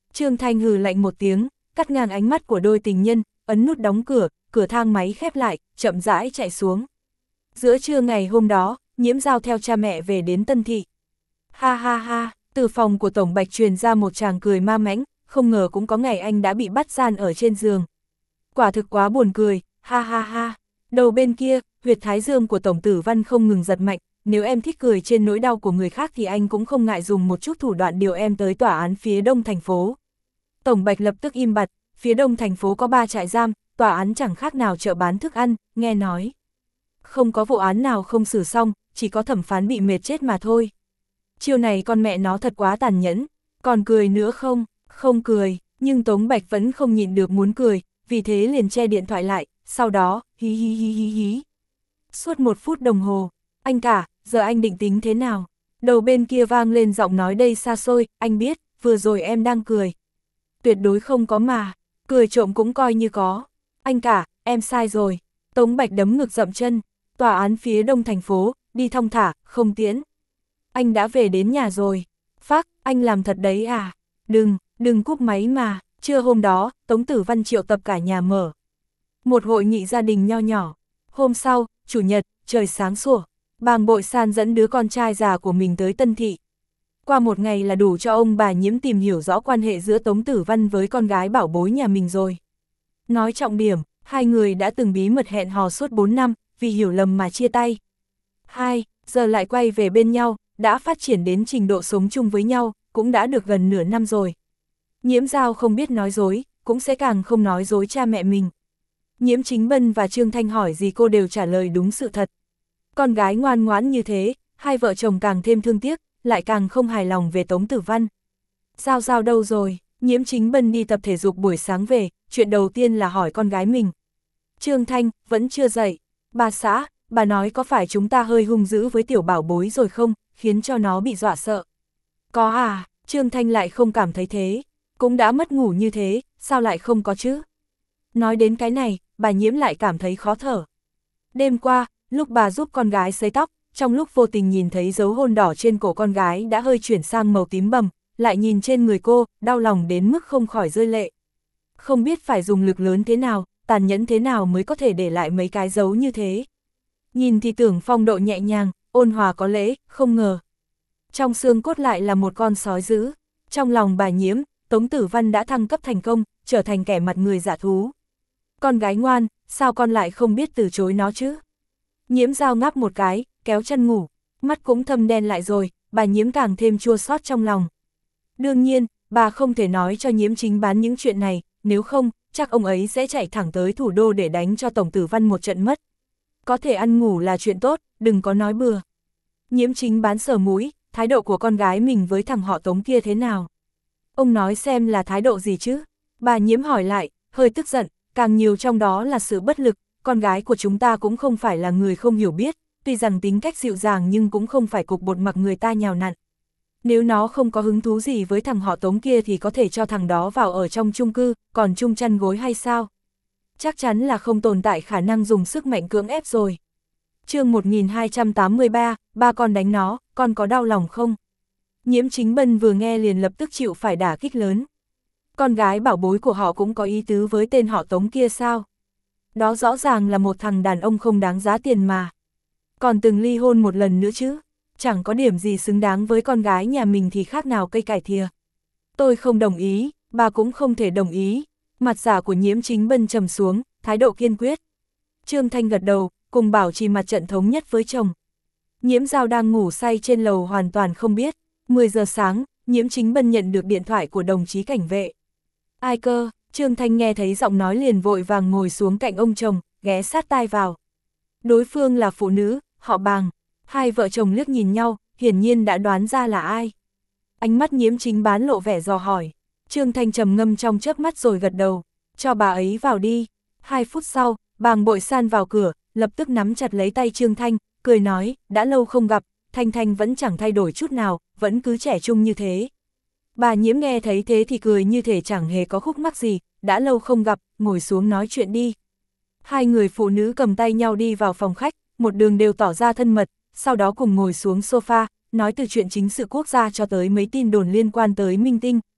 Trương Thanh hừ lạnh một tiếng, cắt ngang ánh mắt của đôi tình nhân, ấn nút đóng cửa, cửa thang máy khép lại, chậm rãi chạy xuống. Giữa trưa ngày hôm đó, Nhiễm Giao theo cha mẹ về đến Tân Thị. Ha ha ha, từ phòng của Tổng Bạch truyền ra một tràng cười ma mãnh, không ngờ cũng có ngày anh đã bị bắt gian ở trên giường. Quả thực quá buồn cười, ha ha ha. Đầu bên kia, huyệt thái dương của Tổng Tử Văn không ngừng giật mạnh, nếu em thích cười trên nỗi đau của người khác thì anh cũng không ngại dùng một chút thủ đoạn điều em tới tòa án phía đông thành phố. Tổng Bạch lập tức im bặt, phía đông thành phố có ba trại giam, tòa án chẳng khác nào chợ bán thức ăn, nghe nói. Không có vụ án nào không xử xong, chỉ có thẩm phán bị mệt chết mà thôi. Chiêu này con mẹ nó thật quá tàn nhẫn, còn cười nữa không? Không cười, nhưng Tống Bạch vẫn không nhịn được muốn cười, vì thế liền che điện thoại lại, sau đó, hí hí hí hí hí. Suốt một phút đồng hồ, anh cả, giờ anh định tính thế nào? Đầu bên kia vang lên giọng nói đầy xa xôi, anh biết, vừa rồi em đang cười. Tuyệt đối không có mà, cười trộm cũng coi như có. Anh cả, em sai rồi. Tống Bạch đấm ngực dậm chân, tòa án phía đông thành phố, đi thong thả, không tiễn. Anh đã về đến nhà rồi. Phác, anh làm thật đấy à? Đừng, đừng cúp máy mà. Trưa hôm đó, Tống Tử Văn triệu tập cả nhà mở một hội nghị gia đình nho nhỏ. Hôm sau, chủ nhật, trời sáng sủa, Bàng Bội San dẫn đứa con trai già của mình tới Tân Thị. Qua một ngày là đủ cho ông bà Nhiễm tìm hiểu rõ quan hệ giữa Tống Tử Văn với con gái bảo bối nhà mình rồi. Nói trọng điểm, hai người đã từng bí mật hẹn hò suốt bốn năm, vì hiểu lầm mà chia tay. Hai, giờ lại quay về bên nhau, đã phát triển đến trình độ sống chung với nhau, cũng đã được gần nửa năm rồi. Nhiễm Giao không biết nói dối, cũng sẽ càng không nói dối cha mẹ mình. Nhiễm Chính Bân và Trương Thanh hỏi gì cô đều trả lời đúng sự thật. Con gái ngoan ngoãn như thế, hai vợ chồng càng thêm thương tiếc, lại càng không hài lòng về Tống Tử Văn. Giao Giao đâu rồi? Nhiễm Chính Bân đi tập thể dục buổi sáng về, chuyện đầu tiên là hỏi con gái mình. Trương Thanh, vẫn chưa dậy. Bà xã, bà nói có phải chúng ta hơi hung dữ với tiểu bảo bối rồi không, khiến cho nó bị dọa sợ. Có à, Trương Thanh lại không cảm thấy thế. Cũng đã mất ngủ như thế, sao lại không có chứ? Nói đến cái này, bà Nhiễm lại cảm thấy khó thở. Đêm qua, lúc bà giúp con gái sấy tóc, trong lúc vô tình nhìn thấy dấu hôn đỏ trên cổ con gái đã hơi chuyển sang màu tím bầm, lại nhìn trên người cô, đau lòng đến mức không khỏi rơi lệ. Không biết phải dùng lực lớn thế nào, tàn nhẫn thế nào mới có thể để lại mấy cái dấu như thế. Nhìn thì tưởng phong độ nhẹ nhàng, ôn hòa có lễ, không ngờ. Trong xương cốt lại là một con sói dữ. Trong lòng bà Nhiễm, Tống Tử Văn đã thăng cấp thành công, trở thành kẻ mặt người dạ thú. Con gái ngoan, sao con lại không biết từ chối nó chứ? Nhiễm Giao ngáp một cái, kéo chân ngủ, mắt cũng thâm đen lại rồi, bà Nhiễm càng thêm chua xót trong lòng. Đương nhiên, bà không thể nói cho Nhiễm Chính bán những chuyện này, nếu không, chắc ông ấy sẽ chạy thẳng tới thủ đô để đánh cho Tổng Tử Văn một trận mất. Có thể ăn ngủ là chuyện tốt, đừng có nói bừa. Nhiễm Chính bán sờ mũi, thái độ của con gái mình với thằng họ Tống kia thế nào? Ông nói xem là thái độ gì chứ? Bà Nhiễm hỏi lại, hơi tức giận, càng nhiều trong đó là sự bất lực, con gái của chúng ta cũng không phải là người không hiểu biết, tuy rằng tính cách dịu dàng nhưng cũng không phải cục bột mặc người ta nhào nặn. Nếu nó không có hứng thú gì với thằng họ Tống kia thì có thể cho thằng đó vào ở trong chung cư, còn chung chăn gối hay sao? Chắc chắn là không tồn tại khả năng dùng sức mạnh cưỡng ép rồi. Chương một nghìn hai trăm tám mươi ba, ba con đánh nó, con có đau lòng không? Nhiễm Chính Bân vừa nghe liền lập tức chịu phải đả kích lớn. Con gái bảo bối của họ cũng có ý tứ với tên họ Tống kia sao? Đó rõ ràng là một thằng đàn ông không đáng giá tiền mà. Còn từng ly hôn một lần nữa chứ, chẳng có điểm gì xứng đáng với con gái nhà mình thì khác nào cây cải thìa. Tôi không đồng ý, bà cũng không thể đồng ý. Mặt giả của Nhiễm Chính Bân trầm xuống, thái độ kiên quyết. Trương Thanh gật đầu, cùng bảo trì mặt trận thống nhất với chồng. Nhiễm Giao đang ngủ say trên lầu hoàn toàn không biết. mười giờ sáng, Nhiễm Chính Bân nhận được điện thoại của đồng chí cảnh vệ. Ai cơ? Trương Thanh nghe thấy giọng nói liền vội vàng ngồi xuống cạnh ông chồng, ghé sát tai vào. Đối phương là phụ nữ, họ Bàng. Hai vợ chồng liếc nhìn nhau, hiển nhiên đã đoán ra là ai. Ánh mắt Nhiễm Chính bán lộ vẻ dò hỏi. Trương Thanh trầm ngâm trong chớp mắt rồi gật đầu, cho bà ấy vào đi. Hai phút sau, Bàng Bội San vào cửa, lập tức nắm chặt lấy tay Trương Thanh, cười nói, đã lâu không gặp, Thanh Thanh vẫn chẳng thay đổi chút nào, vẫn cứ trẻ trung như thế. Bà Nhiễm nghe thấy thế thì cười như thể chẳng hề có khúc mắc gì, đã lâu không gặp, ngồi xuống nói chuyện đi. Hai người phụ nữ cầm tay nhau đi vào phòng khách, một đường đều tỏ ra thân mật, sau đó cùng ngồi xuống sofa, nói từ chuyện chính sự quốc gia cho tới mấy tin đồn liên quan tới Minh Tinh,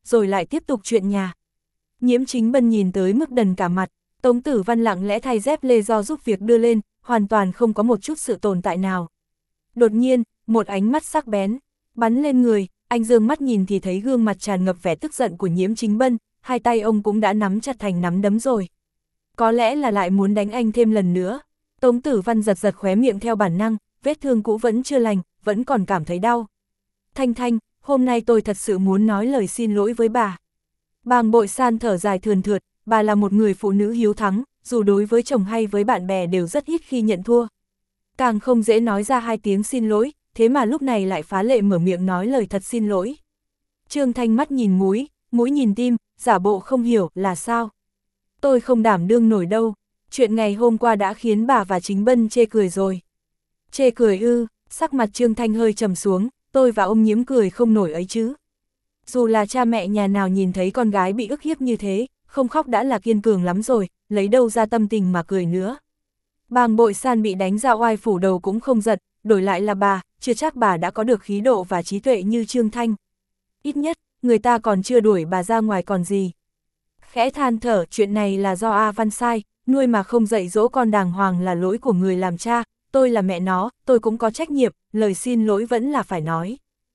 rồi lại tiếp tục chuyện nhà. Nhiễm Chính Bân nhìn tới mức đần cả mặt, Tống Tử Văn lặng lẽ thay dép lê do giúp việc đưa lên, hoàn toàn không có một chút sự tồn tại nào. Đột nhiên, một ánh mắt sắc bén, bắn lên người, anh dương mắt nhìn thì thấy gương mặt tràn ngập vẻ tức giận của Nhiễm Chính Bân, hai tay ông cũng đã nắm chặt thành nắm đấm rồi. Có lẽ là lại muốn đánh anh thêm lần nữa. Tống Tử Văn giật giật khóe miệng theo bản năng, vết thương cũ vẫn chưa lành, vẫn còn cảm thấy đau. Thanh Thanh, hôm nay tôi thật sự muốn nói lời xin lỗi với bà. Bàng Bội San thở dài thườn thượt, bà là một người phụ nữ hiếu thắng, dù đối với chồng hay với bạn bè đều rất ít khi nhận thua. Càng không dễ nói ra hai tiếng xin lỗi, thế mà lúc này lại phá lệ mở miệng nói lời thật xin lỗi. Trương Thanh mắt nhìn mũi, mũi nhìn tim, giả bộ không hiểu là sao. Tôi không đảm đương nổi đâu, chuyện ngày hôm qua đã khiến bà và Chính Bân chê cười rồi. Chê cười ư, sắc mặt Trương Thanh hơi trầm xuống, tôi và ông Nhiễm cười không nổi ấy chứ. Dù là cha mẹ nhà nào nhìn thấy con gái bị ức hiếp như thế, không khóc đã là kiên cường lắm rồi, lấy đâu ra tâm tình mà cười nữa. Bàng Bội San bị đánh ra oai phủ đầu cũng không giật, đổi lại là bà, chưa chắc bà đã có được khí độ và trí tuệ như Trương Thanh. Ít nhất, người ta còn chưa đuổi bà ra ngoài còn gì. Khẽ than thở, chuyện này là do A Văn sai, nuôi mà không dạy dỗ con đàng hoàng là lỗi của người làm cha, tôi là mẹ nó, tôi cũng có trách nhiệm, lời xin lỗi vẫn là phải nói.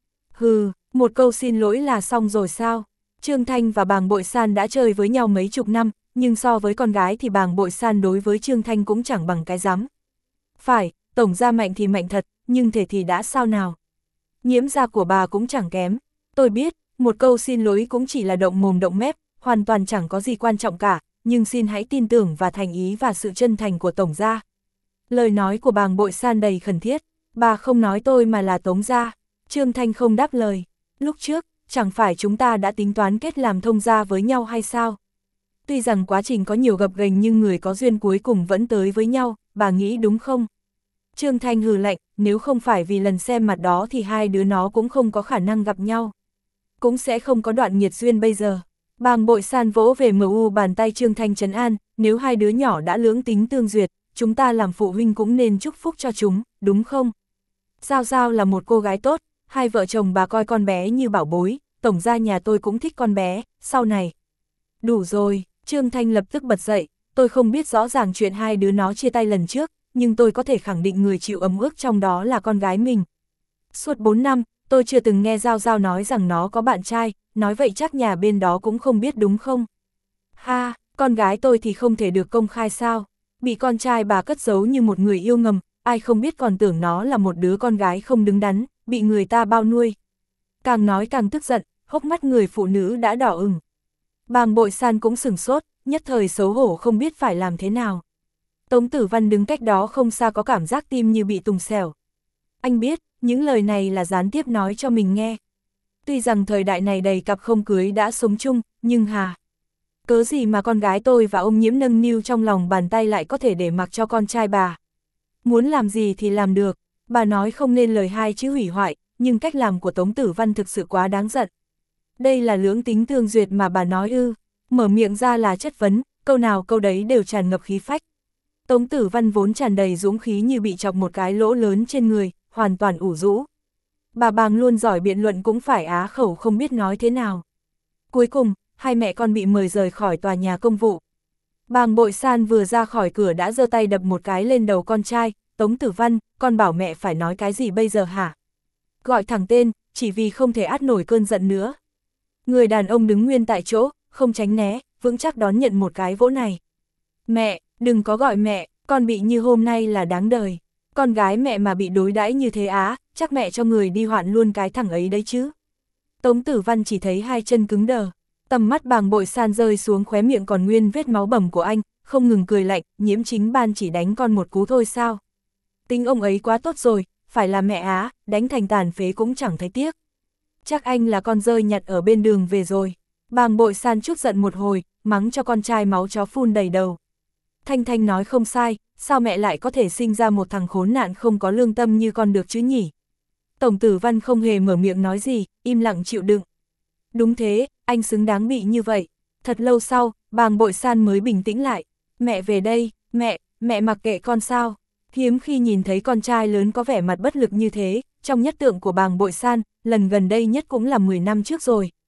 Hừ, một câu xin lỗi là xong rồi sao? Trương Thanh và Bàng Bội San đã chơi với nhau mấy chục năm, nhưng so với con gái thì Bàng Bội San đối với Trương Thanh cũng chẳng bằng cái rắm. Phải, tổng gia mạnh thì mạnh thật, nhưng thể thì đã sao nào? Nhiễm gia của bà cũng chẳng kém. Tôi biết, một câu xin lỗi cũng chỉ là động mồm động mép, hoàn toàn chẳng có gì quan trọng cả, nhưng xin hãy tin tưởng và thành ý và sự chân thành của tổng gia. Lời nói của Bàng Bội San đầy khẩn thiết, bà không nói tôi mà là Tống gia. Trương Thanh không đáp lời. Lúc trước, chẳng phải chúng ta đã tính toán kết làm thông gia với nhau hay sao? Tuy rằng quá trình có nhiều gập ghềnh nhưng người có duyên cuối cùng vẫn tới với nhau, bà nghĩ đúng không? Trương Thanh hừ lạnh, nếu không phải vì lần xem mặt đó thì hai đứa nó cũng không có khả năng gặp nhau. Cũng sẽ không có đoạn nghiệt duyên bây giờ. Bàng Bội San vỗ về mờ u bàn tay Trương Thanh trấn an, nếu hai đứa nhỏ đã lưỡng tính tương duyệt, chúng ta làm phụ huynh cũng nên chúc phúc cho chúng, đúng không? Giao Giao là một cô gái tốt, hai vợ chồng bà coi con bé như bảo bối, tổng gia nhà tôi cũng thích con bé, sau này. Đủ rồi, Trương Thanh lập tức bật dậy, tôi không biết rõ ràng chuyện hai đứa nó chia tay lần trước, nhưng tôi có thể khẳng định người chịu ấm ức trong đó là con gái mình. Suốt bốn năm, tôi chưa từng nghe Giao Giao nói rằng nó có bạn trai, nói vậy chắc nhà bên đó cũng không biết đúng không? Ha, con gái tôi thì không thể được công khai sao? Bị con trai bà cất giấu như một người yêu ngầm, ai không biết còn tưởng nó là một đứa con gái không đứng đắn, bị người ta bao nuôi. Càng nói càng tức giận, hốc mắt người phụ nữ đã đỏ ửng. Bàng Bội San cũng sửng sốt, nhất thời xấu hổ không biết phải làm thế nào. Tống Tử Văn đứng cách đó không xa có cảm giác tim như bị tùng xẻo. Anh biết, những lời này là gián tiếp nói cho mình nghe. Tuy rằng thời đại này đầy cặp không cưới đã sống chung, nhưng hà, cớ gì mà con gái tôi và ông Nhiễm nâng niu trong lòng bàn tay lại có thể để mặc cho con trai bà. Muốn làm gì thì làm được, bà nói không nên lời hai chữ hủy hoại, nhưng cách làm của Tống Tử Văn thực sự quá đáng giận. Đây là lưỡng tính tương duyệt mà bà nói ư, mở miệng ra là chất vấn, câu nào câu đấy đều tràn ngập khí phách. Tống Tử Văn vốn tràn đầy dũng khí như bị chọc một cái lỗ lớn trên người, hoàn toàn ủ rũ. Bà Bàng luôn giỏi biện luận cũng phải á khẩu không biết nói thế nào. Cuối cùng, hai mẹ con bị mời rời khỏi tòa nhà công vụ. Bàng Bội San vừa ra khỏi cửa đã giơ tay đập một cái lên đầu con trai, Tống Tử Văn, con bảo mẹ phải nói cái gì bây giờ hả? Gọi thẳng tên, chỉ vì không thể át nổi cơn giận nữa. Người đàn ông đứng nguyên tại chỗ, không tránh né, vững chắc đón nhận một cái vỗ này. Mẹ, đừng có gọi mẹ, con bị như hôm nay là đáng đời. Con gái mẹ mà bị đối đãi như thế á, chắc mẹ cho người đi hoạn luôn cái thằng ấy đấy chứ. Tống Tử Văn chỉ thấy hai chân cứng đờ, tầm mắt Bàng Bội San rơi xuống khóe miệng còn nguyên vết máu bầm của anh, không ngừng cười lạnh, Nhiễm Chính Ban chỉ đánh con một cú thôi sao? Tính ông ấy quá tốt rồi, phải là mẹ á, đánh thành tàn phế cũng chẳng thấy tiếc. Chắc anh là con rơi nhặt ở bên đường về rồi. Bàng Bội San chút giận một hồi, mắng cho con trai máu chó phun đầy đầu. Thanh Thanh nói không sai, sao mẹ lại có thể sinh ra một thằng khốn nạn không có lương tâm như con được chứ nhỉ? Tổng Tử Văn không hề mở miệng nói gì, im lặng chịu đựng. Đúng thế, anh xứng đáng bị như vậy. Thật lâu sau, Bàng Bội San mới bình tĩnh lại. Mẹ về đây, mẹ, mẹ mặc kệ con sao? Hiếm khi nhìn thấy con trai lớn có vẻ mặt bất lực như thế, trong nhất tượng của Bàng Bội San, lần gần đây nhất cũng là mười năm trước rồi.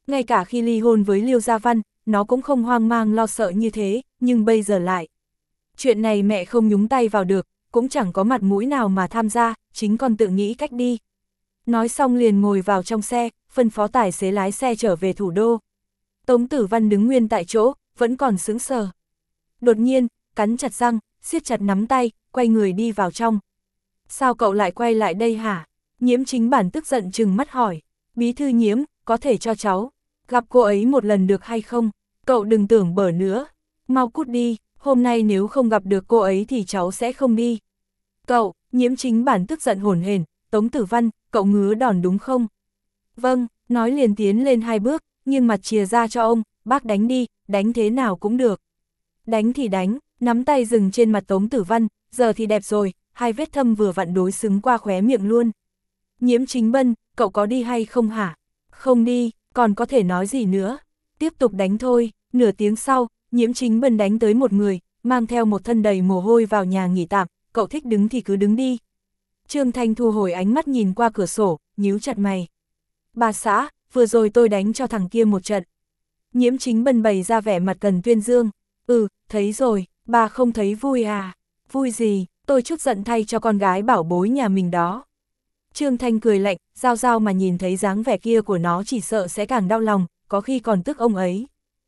Ngay cả khi ly hôn với Liêu Gia Văn, nó cũng không hoang mang lo sợ như thế, nhưng bây giờ lại. Chuyện này mẹ không nhúng tay vào được, cũng chẳng có mặt mũi nào mà tham gia, chính con tự nghĩ cách đi. Nói xong liền ngồi vào trong xe, phân phó tài xế lái xe trở về thủ đô. Tống Tử Văn đứng nguyên tại chỗ, vẫn còn sững sờ. Đột nhiên, cắn chặt răng, siết chặt nắm tay, quay người đi vào trong. Sao cậu lại quay lại đây hả? Nhiễm Chính Bản tức giận trừng mắt hỏi. Bí thư Nhiễm, có thể cho cháu gặp cô ấy một lần được hay không? Cậu đừng tưởng bở nữa. Mau cút đi, hôm nay nếu không gặp được cô ấy thì cháu sẽ không đi. Cậu, Nhiễm Chính Bản tức giận hổn hển. Tống Tử Văn, cậu ngứa đòn đúng không? Vâng, nói liền tiến lên hai bước, nhưng mặt chìa ra cho ông, bác đánh đi, đánh thế nào cũng được. Đánh thì đánh, nắm tay dừng trên mặt Tống Tử Văn, giờ thì đẹp rồi, hai vết thâm vừa vặn đối xứng qua khóe miệng luôn. Nhiễm Chính Bân, cậu có đi hay không hả? Không đi, còn có thể nói gì nữa? Tiếp tục đánh thôi, nửa tiếng sau, Nhiễm Chính Bân đánh tới một người, mang theo một thân đầy mồ hôi vào nhà nghỉ tạm, cậu thích đứng thì cứ đứng đi. Trương Thanh thu hồi ánh mắt nhìn qua cửa sổ, nhíu chặt mày. Bà xã, vừa rồi tôi đánh cho thằng kia một trận. Nhiễm Chính Bân bày ra vẻ mặt cần tuyên dương. Ừ, thấy rồi, bà không thấy vui à? Vui gì, tôi chút giận thay cho con gái bảo bối nhà mình đó. Trương Thanh cười lạnh, Giao Giao mà nhìn thấy dáng vẻ kia của nó chỉ sợ sẽ càng đau lòng, có khi còn tức ông ấy.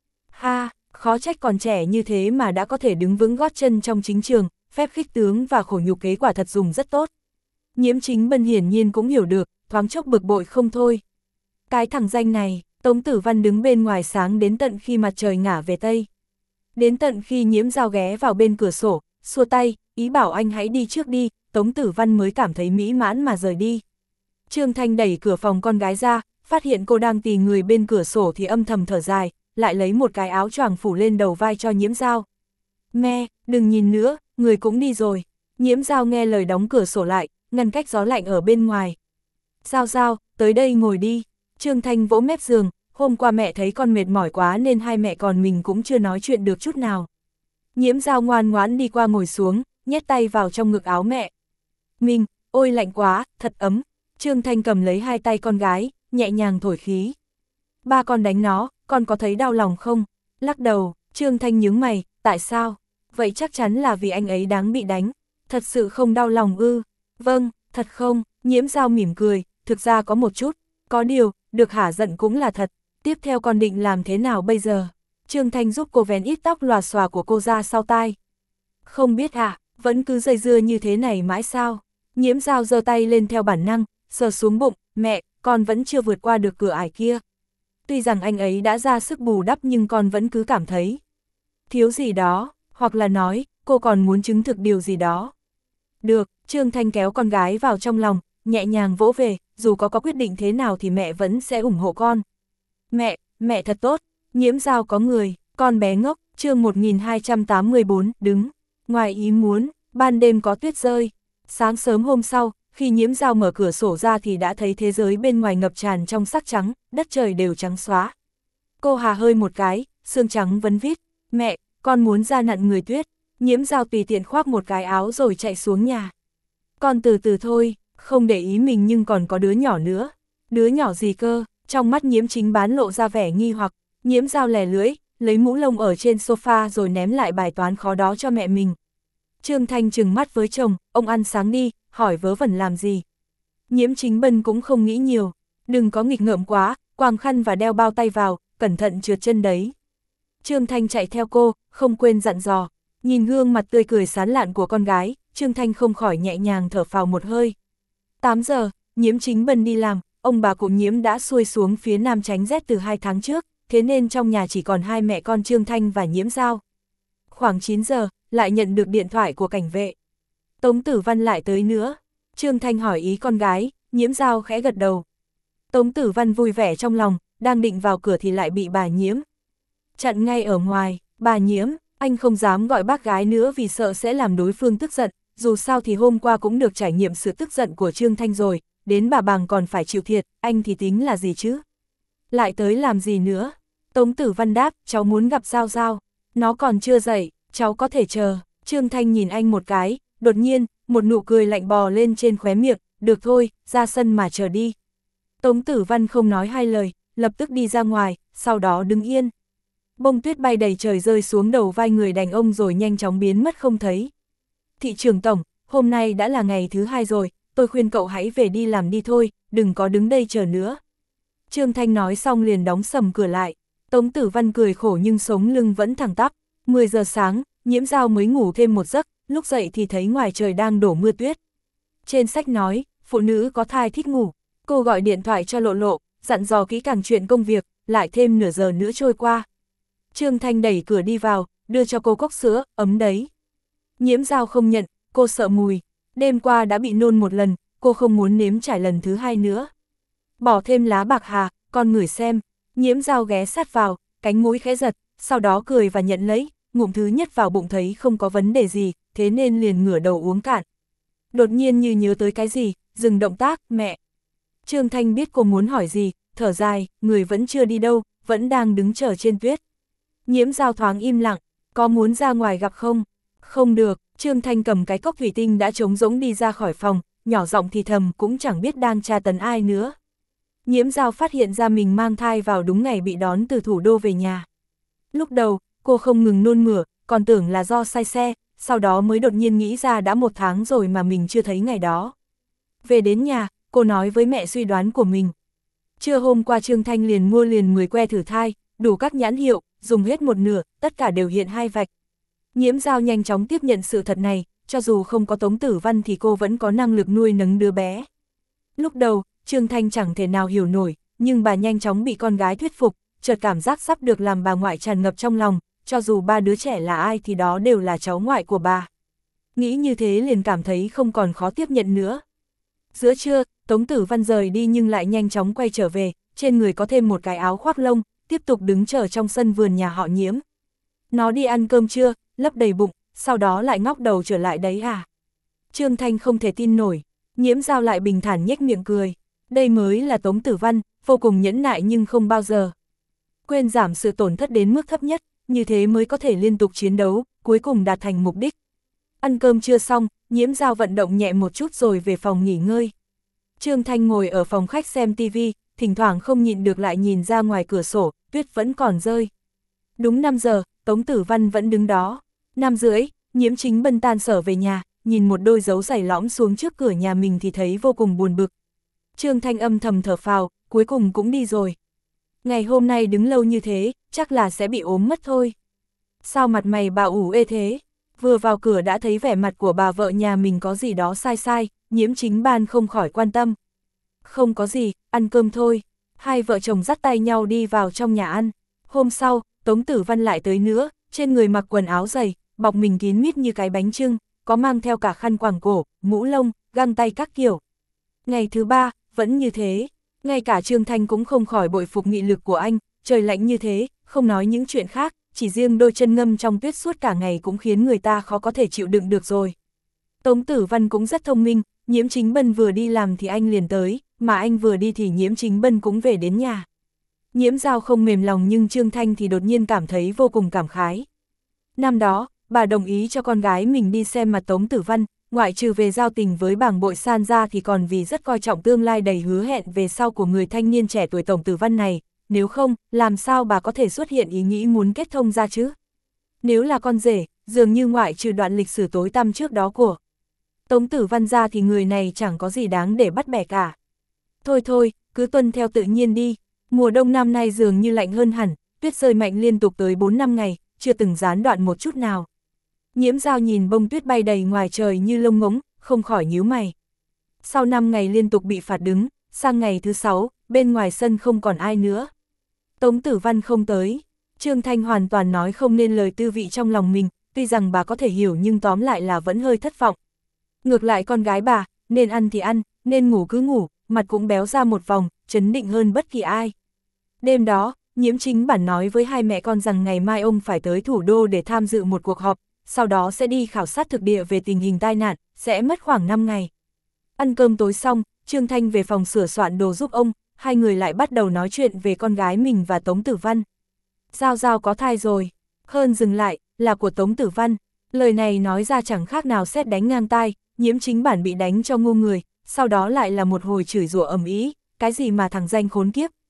Ha, khó trách còn trẻ như thế mà đã có thể đứng vững gót chân trong chính trường, phép khích tướng và khổ nhục kế quả thật dùng rất tốt. Nhiễm Chính Bân hiển nhiên cũng hiểu được, thoáng chốc bực bội không thôi. Cái thằng danh này, Tống Tử Văn đứng bên ngoài sáng đến tận khi mặt trời ngả về Tây. Đến tận khi Nhiễm Giao ghé vào bên cửa sổ, xua tay, ý bảo anh hãy đi trước đi, Tống Tử Văn mới cảm thấy mỹ mãn mà rời đi. Trương Thanh đẩy cửa phòng con gái ra, phát hiện cô đang tì người bên cửa sổ thì âm thầm thở dài, lại lấy một cái áo choàng phủ lên đầu vai cho Nhiễm Giao. Mẹ, đừng nhìn nữa, người cũng đi rồi. Nhiễm Giao nghe lời đóng cửa sổ lại, ngăn cách gió lạnh ở bên ngoài. Giao Giao, tới đây ngồi đi. Trương Thanh vỗ mép giường, hôm qua mẹ thấy con mệt mỏi quá nên hai mẹ con mình cũng chưa nói chuyện được chút nào. Nhiễm Giao ngoan ngoãn đi qua ngồi xuống, nhét tay vào trong ngực áo mẹ. Mình, ôi lạnh quá, thật ấm. Trương Thanh cầm lấy hai tay con gái, nhẹ nhàng thổi khí. Ba con đánh nó, con có thấy đau lòng không? Lắc đầu, Trương Thanh nhướng mày, tại sao? Vậy chắc chắn là vì anh ấy đáng bị đánh. Thật sự không đau lòng ư? Vâng, thật không? Nhiễm Giao mỉm cười, thực ra có một chút. Có điều, được hả giận cũng là thật. Tiếp theo con định làm thế nào bây giờ? Trương Thanh giúp cô vén ít tóc lòa xòa của cô ra sau tai. Không biết ạ, à, vẫn cứ dây dưa như thế này mãi sao? Nhiễm Giao giơ tay lên theo bản năng, sờ xuống bụng, mẹ, con vẫn chưa vượt qua được cửa ải kia. Tuy rằng anh ấy đã ra sức bù đắp nhưng con vẫn cứ cảm thấy thiếu gì đó, hoặc là nói, cô còn muốn chứng thực điều gì đó. Được, Trương Thanh kéo con gái vào trong lòng, nhẹ nhàng vỗ về, dù có có quyết định thế nào thì mẹ vẫn sẽ ủng hộ con. Mẹ, mẹ thật tốt, Nhiễm Giao có người, con bé ngốc, chương một nghìn hai trăm tám mươi bốn, đứng. Ngoài ý muốn, ban đêm có tuyết rơi. Sáng sớm hôm sau, khi Nhiễm Giao mở cửa sổ ra thì đã thấy thế giới bên ngoài ngập tràn trong sắc trắng, đất trời đều trắng xóa. Cô hà hơi một cái, xương trắng vấn vít. Mẹ, con muốn ra nặn người tuyết. Nhiễm Giao tùy tiện khoác một cái áo rồi chạy xuống nhà. Con từ từ thôi, không để ý mình nhưng còn có đứa nhỏ nữa. Đứa nhỏ gì cơ? Trong mắt Nhiễm Chính Bán lộ ra vẻ nghi hoặc. Nhiễm Giao lè lưỡi, lấy mũ lông ở trên sofa rồi ném lại bài toán khó đó cho mẹ mình. Trương Thanh trừng mắt với chồng, ông ăn sáng đi, hỏi vớ vẩn làm gì. Nhiễm Chính Bân cũng không nghĩ nhiều, đừng có nghịch ngợm quá, quàng khăn và đeo bao tay vào, cẩn thận trượt chân đấy. Trương Thanh chạy theo cô, không quên dặn dò, nhìn gương mặt tươi cười sán lạn của con gái, Trương Thanh không khỏi nhẹ nhàng thở phào một hơi. tám giờ, Nhiễm Chính Bân đi làm, ông bà cụ Nhiễm đã xuôi xuống phía Nam tránh rét từ hai tháng trước, thế nên trong nhà chỉ còn hai mẹ con Trương Thanh và Nhiễm Giao. Khoảng chín giờ, lại nhận được điện thoại của cảnh vệ. Tống Tử Văn lại tới nữa. Trương Thanh hỏi ý con gái, Nhiễm Giao khẽ gật đầu. Tống Tử Văn vui vẻ trong lòng, đang định vào cửa thì lại bị bà Nhiễm chặn ngay ở ngoài. Bà Nhiễm, anh không dám gọi bác gái nữa vì sợ sẽ làm đối phương tức giận, dù sao thì hôm qua cũng được trải nghiệm sự tức giận của Trương Thanh rồi, đến bà bàng còn phải chịu thiệt, anh thì tính là gì chứ? Lại tới làm gì nữa? Tống Tử Văn đáp, cháu muốn gặp Giao Giao, nó còn chưa dậy, cháu có thể chờ. Trương Thanh nhìn anh một cái, đột nhiên, một nụ cười lạnh bò lên trên khóe miệng, được thôi, ra sân mà chờ đi. Tống Tử Văn không nói hai lời, lập tức đi ra ngoài, sau đó đứng yên. Bông tuyết bay đầy trời rơi xuống đầu vai người đàn ông rồi nhanh chóng biến mất không thấy. Thị trưởng tổng, hôm nay đã là ngày thứ hai rồi, tôi khuyên cậu hãy về đi làm đi thôi, đừng có đứng đây chờ nữa. Trương Thanh nói xong liền đóng sầm cửa lại. Tống Tử Văn cười khổ nhưng sống lưng vẫn thẳng tắp. mười giờ sáng, Nhiễm Dao mới ngủ thêm một giấc, lúc dậy thì thấy ngoài trời đang đổ mưa tuyết. Trên sách nói, phụ nữ có thai thích ngủ. Cô gọi điện thoại cho Lộ Lộ, dặn dò kỹ càng chuyện công việc, lại thêm nửa giờ nữa trôi qua. Trương Thanh đẩy cửa đi vào, đưa cho cô cốc sữa, ấm đấy. Nhiễm Dao không nhận, cô sợ mùi. Đêm qua đã bị nôn một lần, cô không muốn nếm trải lần thứ hai nữa. Bỏ thêm lá bạc hà, con ngửi xem. Nhiễm Dao ghé sát vào, cánh mũi khẽ giật, sau đó cười và nhận lấy, ngụm thứ nhất vào bụng thấy không có vấn đề gì, thế nên liền ngửa đầu uống cạn. Đột nhiên như nhớ tới cái gì, dừng động tác, mẹ. Trương Thanh biết cô muốn hỏi gì, thở dài, người vẫn chưa đi đâu, vẫn đang đứng chờ trên tuyết. Nhiễm Dao thoáng im lặng, có muốn ra ngoài gặp không? Không được, Trương Thanh cầm cái cốc thủy tinh đã trống rỗng đi ra khỏi phòng, nhỏ giọng thì thầm cũng chẳng biết đang tra tấn ai nữa. Nhiễm Dao phát hiện ra mình mang thai vào đúng ngày bị đón từ thủ đô về nhà. Lúc đầu, cô không ngừng nôn mửa, còn tưởng là do say xe, sau đó mới đột nhiên nghĩ ra đã một tháng rồi mà mình chưa thấy ngày đó. Về đến nhà, cô nói với mẹ suy đoán của mình. Trưa hôm qua Trương Thanh liền mua liền mười que thử thai, đủ các nhãn hiệu, dùng hết một nửa, tất cả đều hiện hai vạch. Nhiễm Dao nhanh chóng tiếp nhận sự thật này, cho dù không có Tống Tử Văn thì cô vẫn có năng lực nuôi nấng đứa bé. Lúc đầu, Trương Thanh chẳng thể nào hiểu nổi, nhưng bà nhanh chóng bị con gái thuyết phục, chợt cảm giác sắp được làm bà ngoại tràn ngập trong lòng, cho dù ba đứa trẻ là ai thì đó đều là cháu ngoại của bà. Nghĩ như thế liền cảm thấy không còn khó tiếp nhận nữa. Giữa trưa, Tống Tử Văn rời đi nhưng lại nhanh chóng quay trở về, trên người có thêm một cái áo khoác lông, tiếp tục đứng chờ trong sân vườn nhà họ Nhiễm. Nó đi ăn cơm trưa, lấp đầy bụng, sau đó lại ngóc đầu trở lại đấy à? Trương Thanh không thể tin nổi, Nhiễm Dao lại bình thản nhếch miệng cười. Đây mới là Tống Tử Văn, vô cùng nhẫn nại nhưng không bao giờ quên giảm sự tổn thất đến mức thấp nhất, như thế mới có thể liên tục chiến đấu, cuối cùng đạt thành mục đích. Ăn cơm trưa xong, Nhiễm Dao vận động nhẹ một chút rồi về phòng nghỉ ngơi. Trương Thanh ngồi ở phòng khách xem tivi, thỉnh thoảng không nhịn được lại nhìn ra ngoài cửa sổ, tuyết vẫn còn rơi. Đúng năm giờ, Tống Tử Văn vẫn đứng đó. Năm rưỡi, Nhiễm Chính Bân tan sở về nhà, nhìn một đôi dấu giày lõm xuống trước cửa nhà mình thì thấy vô cùng buồn bực. Trương Thanh âm thầm thở phào, cuối cùng cũng đi rồi. Ngày hôm nay đứng lâu như thế, chắc là sẽ bị ốm mất thôi. Sao mặt mày bà ủ ê thế? Vừa vào cửa đã thấy vẻ mặt của bà vợ nhà mình có gì đó sai sai, Nhiễm Chính Ban không khỏi quan tâm. Không có gì, ăn cơm thôi. Hai vợ chồng dắt tay nhau đi vào trong nhà ăn. Hôm sau, Tống Tử Văn lại tới nữa, trên người mặc quần áo dày, bọc mình kín mít như cái bánh chưng, có mang theo cả khăn quàng cổ, mũ lông, găng tay các kiểu. Ngày thứ ba, vẫn như thế. Ngay cả Trương Thanh cũng không khỏi bội phục nghị lực của anh, trời lạnh như thế, không nói những chuyện khác, chỉ riêng đôi chân ngâm trong tuyết suốt cả ngày cũng khiến người ta khó có thể chịu đựng được rồi. Tống Tử Văn cũng rất thông minh, Nhiễm Chính Bân vừa đi làm thì anh liền tới, mà anh vừa đi thì Nhiễm Chính Bân cũng về đến nhà. Nhiễm Dao không mềm lòng nhưng Trương Thanh thì đột nhiên cảm thấy vô cùng cảm khái. Năm đó, bà đồng ý cho con gái mình đi xem mặt Tống Tử Văn, ngoại trừ về giao tình với bảng bội san ra thì còn vì rất coi trọng tương lai đầy hứa hẹn về sau của người thanh niên trẻ tuổi Tống Tử Văn này, nếu không, làm sao bà có thể xuất hiện ý nghĩ muốn kết thông ra chứ? Nếu là con rể, dường như ngoại trừ đoạn lịch sử tối tăm trước đó của Tống Tử Văn ra thì người này chẳng có gì đáng để bắt bẻ cả. Thôi thôi, cứ tuân theo tự nhiên đi, mùa đông năm nay dường như lạnh hơn hẳn, tuyết rơi mạnh liên tục tới bốn năm ngày, chưa từng gián đoạn một chút nào. Nhiễm Dao nhìn bông tuyết bay đầy ngoài trời như lông ngỗng, không khỏi nhíu mày. Sau năm ngày liên tục bị phạt đứng, sang ngày thứ sáu, bên ngoài sân không còn ai nữa. Tống Tử Văn không tới, Trương Thanh hoàn toàn nói không nên lời tư vị trong lòng mình, tuy rằng bà có thể hiểu nhưng tóm lại là vẫn hơi thất vọng. Ngược lại con gái bà, nên ăn thì ăn, nên ngủ cứ ngủ, mặt cũng béo ra một vòng, trấn định hơn bất kỳ ai. Đêm đó, Nhiễm Chính Bản nói với hai mẹ con rằng ngày mai ông phải tới thủ đô để tham dự một cuộc họp, sau đó sẽ đi khảo sát thực địa về tình hình tai nạn, sẽ mất khoảng năm ngày. Ăn cơm tối xong, Trương Thanh về phòng sửa soạn đồ giúp ông, hai người lại bắt đầu nói chuyện về con gái mình và Tống Tử Văn. Giao Giao có thai rồi, hơn dừng lại, là của Tống Tử Văn. Lời này nói ra chẳng khác nào sét đánh ngang tai, Nhiễm Chính Bản bị đánh cho ngu người, sau đó lại là một hồi chửi rủa ầm ĩ, cái gì mà thằng danh khốn kiếp,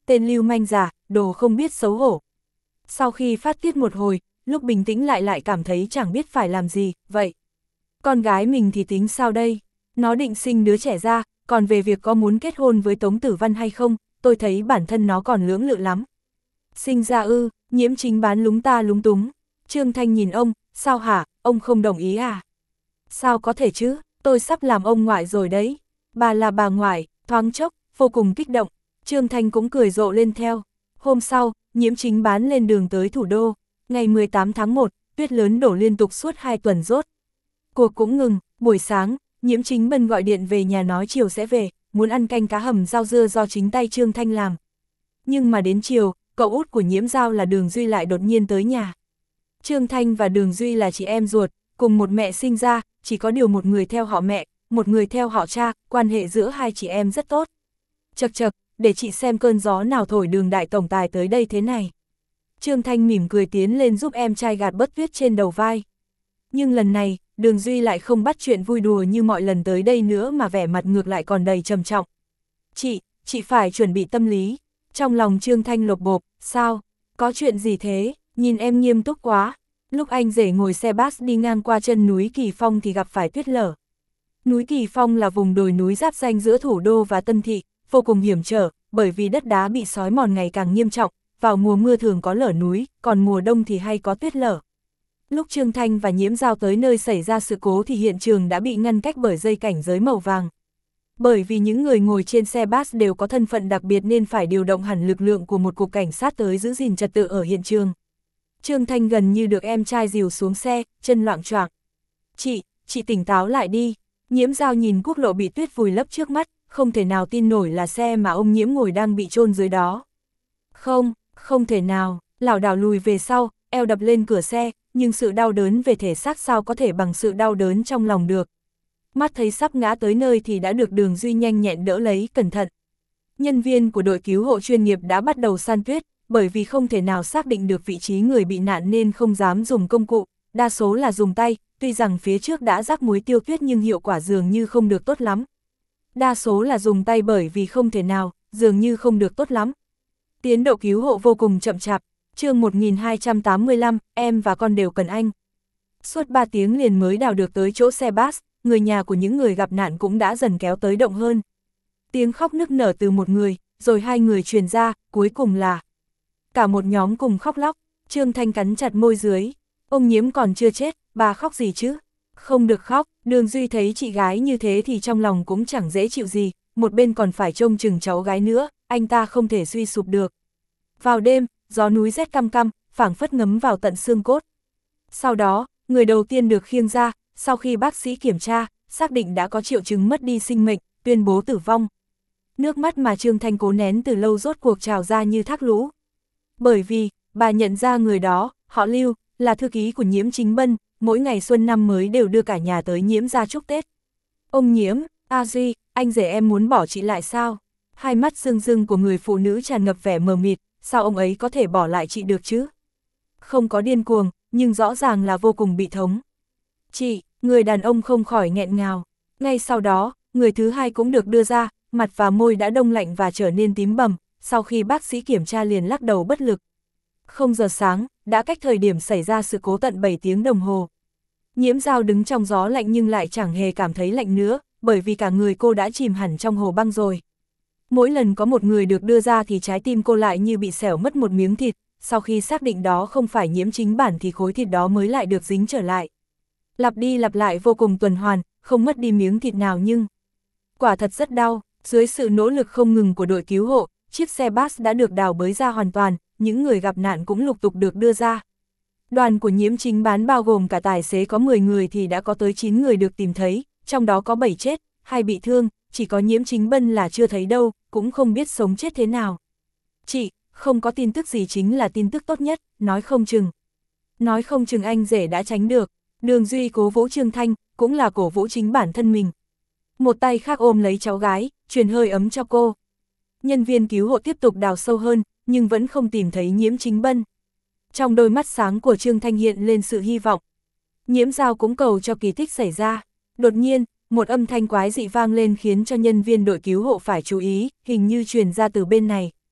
tên lưu manh giả, đồ không biết xấu hổ. Sau khi phát tiết một hồi, lúc bình tĩnh lại lại cảm thấy chẳng biết phải làm gì, vậy. Con gái mình thì tính sao đây? Nó định sinh đứa trẻ ra, còn về việc có muốn kết hôn với Tống Tử Văn hay không, tôi thấy bản thân nó còn lưỡng lự lắm. Sinh ra ư, Nhiễm Chính Bán lúng ta lúng túng. Trương Thanh nhìn ông, sao hả, ông không đồng ý à? Sao có thể chứ, tôi sắp làm ông ngoại rồi đấy. Bà là bà ngoại, thoáng chốc, vô cùng kích động. Trương Thanh cũng cười rộ lên theo. Hôm sau, Nhiễm Chính Bán lên đường tới thủ đô. Ngày mười tám tháng một, tuyết lớn đổ liên tục suốt hai tuần rốt. Cuộc cũng ngừng, buổi sáng, Nhiễm Chính Bân gọi điện về nhà nói chiều sẽ về, muốn ăn canh cá hầm rau dưa do chính tay Trương Thanh làm. Nhưng mà đến chiều, cậu út của Nhiễm Giao là Đường Duy lại đột nhiên tới nhà. Trương Thanh và Đường Duy là chị em ruột, cùng một mẹ sinh ra, chỉ có điều một người theo họ mẹ, một người theo họ cha, quan hệ giữa hai chị em rất tốt. Chật chật, để chị xem cơn gió nào thổi Đường đại tổng tài tới đây thế này. Trương Thanh mỉm cười tiến lên giúp em trai gạt bớt tuyết trên đầu vai. Nhưng lần này, Đường Duy lại không bắt chuyện vui đùa như mọi lần tới đây nữa mà vẻ mặt ngược lại còn đầy trầm trọng. Chị, chị phải chuẩn bị tâm lý. Trong lòng Trương Thanh lột bộp, sao? Có chuyện gì thế? Nhìn em nghiêm túc quá. Lúc anh rể ngồi xe bus đi ngang qua chân núi Kỳ Phong thì gặp phải tuyết lở. Núi Kỳ Phong là vùng đồi núi giáp ranh giữa thủ đô và Tân Thị, vô cùng hiểm trở, bởi vì đất đá bị xói mòn ngày càng nghiêm trọng, vào mùa mưa thường có lở núi, còn mùa đông thì hay có tuyết lở. Lúc Trương Thanh và Nhiễm Giao tới nơi xảy ra sự cố thì hiện trường đã bị ngăn cách bởi dây cảnh giới màu vàng. Bởi vì những người ngồi trên xe bus đều có thân phận đặc biệt nên phải điều động hẳn lực lượng của một cục cảnh sát tới giữ gìn trật tự ở hiện trường. Trương Thanh gần như được em trai dìu xuống xe, chân loạng choạng. Chị, chị tỉnh táo lại đi. Nhiễm Giao nhìn quốc lộ bị tuyết vùi lấp trước mắt, không thể nào tin nổi là xe mà ông Nhiễm ngồi đang bị chôn dưới đó. Không, không thể nào, lảo đảo lùi về sau, eo đập lên cửa xe, nhưng sự đau đớn về thể xác sao có thể bằng sự đau đớn trong lòng được. Mắt thấy sắp ngã tới nơi thì đã được Đường Duy nhanh nhẹn đỡ lấy cẩn thận. Nhân viên của đội cứu hộ chuyên nghiệp đã bắt đầu san tuyết, bởi vì không thể nào xác định được vị trí người bị nạn nên không dám dùng công cụ, đa số là dùng tay, tuy rằng phía trước đã rắc muối tiêu tuyết nhưng hiệu quả dường như không được tốt lắm. Đa số là dùng tay bởi vì không thể nào, dường như không được tốt lắm. Tiến độ cứu hộ vô cùng chậm chạp. Chương một nghìn hai trăm tám mươi lăm, em và con đều cần anh. Suốt ba tiếng liền mới đào được tới chỗ xe bus, người nhà của những người gặp nạn cũng đã dần kéo tới động hơn. Tiếng khóc nức nở từ một người, rồi hai người truyền ra, cuối cùng là cả một nhóm cùng khóc lóc. Trương Thanh cắn chặt môi dưới. Ông Nhiễm còn chưa chết, bà khóc gì chứ? Không được khóc. Đường Duy thấy chị gái như thế thì trong lòng cũng chẳng dễ chịu gì, một bên còn phải trông chừng cháu gái nữa, anh ta không thể suy sụp được. Vào đêm, gió núi rét căm căm, phảng phất ngấm vào tận xương cốt. Sau đó, người đầu tiên được khiêng ra, sau khi bác sĩ kiểm tra, xác định đã có triệu chứng mất đi sinh mệnh, tuyên bố tử vong. Nước mắt mà Trương Thanh cố nén từ lâu rốt cuộc trào ra như thác lũ. Bởi vì, bà nhận ra người đó, họ Lưu, là thư ký của Nhiễm Chính Bân, mỗi ngày xuân năm mới đều đưa cả nhà tới Nhiễm ra chúc Tết. Ông Nhiễm, A Duy, anh rể em muốn bỏ chị lại sao? Hai mắt rưng rưng của người phụ nữ tràn ngập vẻ mờ mịt, sao ông ấy có thể bỏ lại chị được chứ? Không có điên cuồng, nhưng rõ ràng là vô cùng bị thống. Chị, người đàn ông không khỏi nghẹn ngào. Ngay sau đó, người thứ hai cũng được đưa ra, mặt và môi đã đông lạnh và trở nên tím bầm, sau khi bác sĩ kiểm tra liền lắc đầu bất lực. Không giờ sáng, đã cách thời điểm xảy ra sự cố tận bảy tiếng đồng hồ. Nhiễm Giao đứng trong gió lạnh nhưng lại chẳng hề cảm thấy lạnh nữa, bởi vì cả người cô đã chìm hẳn trong hồ băng rồi. Mỗi lần có một người được đưa ra thì trái tim cô lại như bị xẻo mất một miếng thịt, sau khi xác định đó không phải Nhiễm Chính Bản thì khối thịt đó mới lại được dính trở lại. Lặp đi lặp lại vô cùng tuần hoàn, không mất đi miếng thịt nào nhưng quả thật rất đau. Dưới sự nỗ lực không ngừng của đội cứu hộ, chiếc xe bus đã được đào bới ra hoàn toàn, những người gặp nạn cũng lục tục được đưa ra. Đoàn của Nhiễm Chính Bán bao gồm cả tài xế có mười người thì đã có tới chín người được tìm thấy, trong đó có bảy chết, hai bị thương, chỉ có Nhiễm Chính Bân là chưa thấy đâu, cũng không biết sống chết thế nào. Chị, không có tin tức gì chính là tin tức tốt nhất, nói không chừng. Nói không chừng anh rể đã tránh được. Đường Duy cố vỗ Trương Thanh, cũng là cổ vũ chính bản thân mình. Một tay khác ôm lấy cháu gái, truyền hơi ấm cho cô. Nhân viên cứu hộ tiếp tục đào sâu hơn, nhưng vẫn không tìm thấy Nhiễm Chính Bân. Trong đôi mắt sáng của Trương Thanh hiện lên sự hy vọng. Nhiễm Giao cũng cầu cho kỳ tích xảy ra. Đột nhiên, một âm thanh quái dị vang lên khiến cho nhân viên đội cứu hộ phải chú ý, hình như truyền ra từ bên này.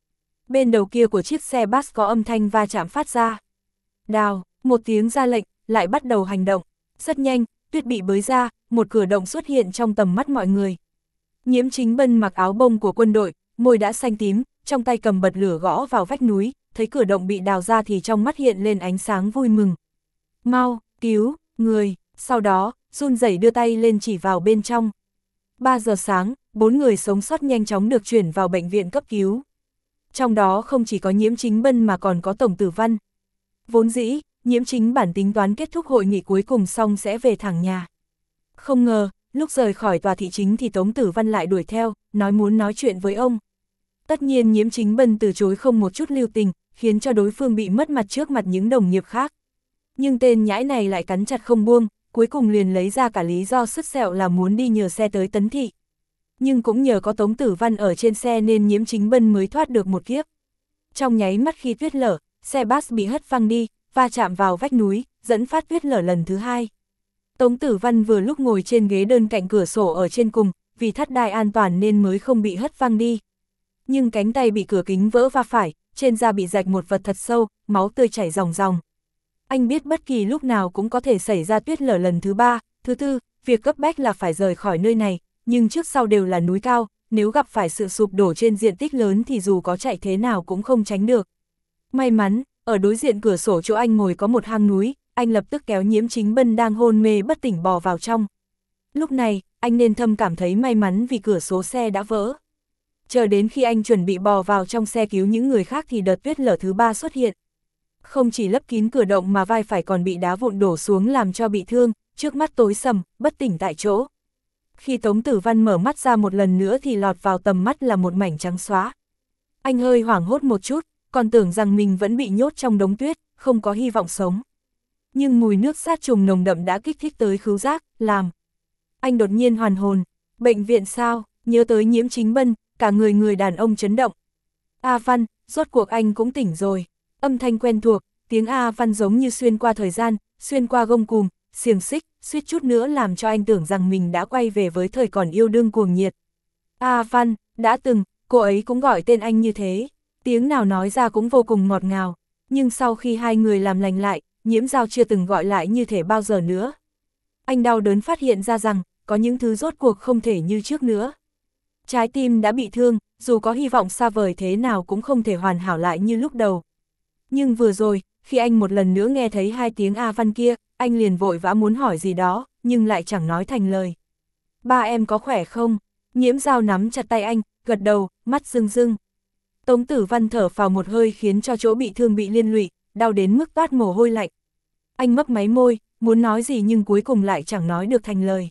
Bên đầu kia của chiếc xe bus có âm thanh va chạm phát ra. Đào, một tiếng ra lệnh, lại bắt đầu hành động. Rất nhanh, tuyết bị bới ra, một cửa động xuất hiện trong tầm mắt mọi người. Nhiễm Chính Bân mặc áo bông của quân đội, môi đã xanh tím, trong tay cầm bật lửa gõ vào vách núi, thấy cửa động bị đào ra thì trong mắt hiện lên ánh sáng vui mừng. Mau, cứu, người, sau đó, run rẩy đưa tay lên chỉ vào bên trong. ba giờ sáng, bốn người sống sót nhanh chóng được chuyển vào bệnh viện cấp cứu. Trong đó không chỉ có Nhiễm Chính Bân mà còn có Tổng Tử Văn. Vốn dĩ, Nhiễm Chính Bản tính toán kết thúc hội nghị cuối cùng xong sẽ về thẳng nhà. Không ngờ, lúc rời khỏi tòa thị chính thì Tống Tử Văn lại đuổi theo, nói muốn nói chuyện với ông. Tất nhiên Nhiễm Chính Bân từ chối không một chút lưu tình, khiến cho đối phương bị mất mặt trước mặt những đồng nghiệp khác. Nhưng tên nhãi này lại cắn chặt không buông, cuối cùng liền lấy ra cả lý do sứt sẹo là muốn đi nhờ xe tới Tấn Thị. Nhưng cũng nhờ có Tống Tử Văn ở trên xe nên Nhiễm Chính Bân mới thoát được một kiếp. Trong nháy mắt khi tuyết lở, xe bus bị hất văng đi, va chạm vào vách núi, dẫn phát tuyết lở lần thứ hai. Tống Tử Văn vừa lúc ngồi trên ghế đơn cạnh cửa sổ ở trên cùng, vì thắt đai an toàn nên mới không bị hất văng đi. Nhưng cánh tay bị cửa kính vỡ va phải, trên da bị rạch một vật thật sâu, máu tươi chảy ròng ròng. Anh biết bất kỳ lúc nào cũng có thể xảy ra tuyết lở lần thứ ba, thứ tư, việc cấp bách là phải rời khỏi nơi này, nhưng trước sau đều là núi cao, nếu gặp phải sự sụp đổ trên diện tích lớn thì dù có chạy thế nào cũng không tránh được. May mắn, ở đối diện cửa sổ chỗ anh ngồi có một hang núi, anh lập tức kéo Nhiễm Chính Bân đang hôn mê bất tỉnh bò vào trong. Lúc này, anh nên thầm cảm thấy may mắn vì cửa số xe đã vỡ. Chờ đến khi anh chuẩn bị bò vào trong xe cứu những người khác thì đợt tuyết lở thứ ba xuất hiện. Không chỉ lấp kín cửa động mà vai phải còn bị đá vụn đổ xuống làm cho bị thương, trước mắt tối sầm, bất tỉnh tại chỗ. Khi Tống Tử Văn mở mắt ra một lần nữa thì lọt vào tầm mắt là một mảnh trắng xóa. Anh hơi hoảng hốt một chút, còn tưởng rằng mình vẫn bị nhốt trong đống tuyết, không có hy vọng sống. Nhưng mùi nước sát trùng nồng đậm đã kích thích tới khứu giác, làm. Anh đột nhiên hoàn hồn, bệnh viện sao, nhớ tới Nhiễm Chính Bân, cả người người đàn ông chấn động. A Văn, rốt cuộc anh cũng tỉnh rồi. Âm thanh quen thuộc, tiếng A Văn giống như xuyên qua thời gian, xuyên qua gông cùm, xiềng xích, suýt chút nữa làm cho anh tưởng rằng mình đã quay về với thời còn yêu đương cuồng nhiệt. A Văn, đã từng, cô ấy cũng gọi tên anh như thế, tiếng nào nói ra cũng vô cùng ngọt ngào, nhưng sau khi hai người làm lành lại, Nhiễm Giao chưa từng gọi lại như thể bao giờ nữa. Anh đau đớn phát hiện ra rằng, có những thứ rốt cuộc không thể như trước nữa. Trái tim đã bị thương, dù có hy vọng xa vời thế nào cũng không thể hoàn hảo lại như lúc đầu. Nhưng vừa rồi, khi anh một lần nữa nghe thấy hai tiếng A Văn kia, anh liền vội vã muốn hỏi gì đó, nhưng lại chẳng nói thành lời. Ba em có khỏe không? Nhiễm Giao nắm chặt tay anh, gật đầu, mắt rưng rưng. Tống Tử Văn thở phào một hơi khiến cho chỗ bị thương bị liên lụy, đau đến mức toát mồ hôi lạnh. Anh mấp máy môi, muốn nói gì nhưng cuối cùng lại chẳng nói được thành lời.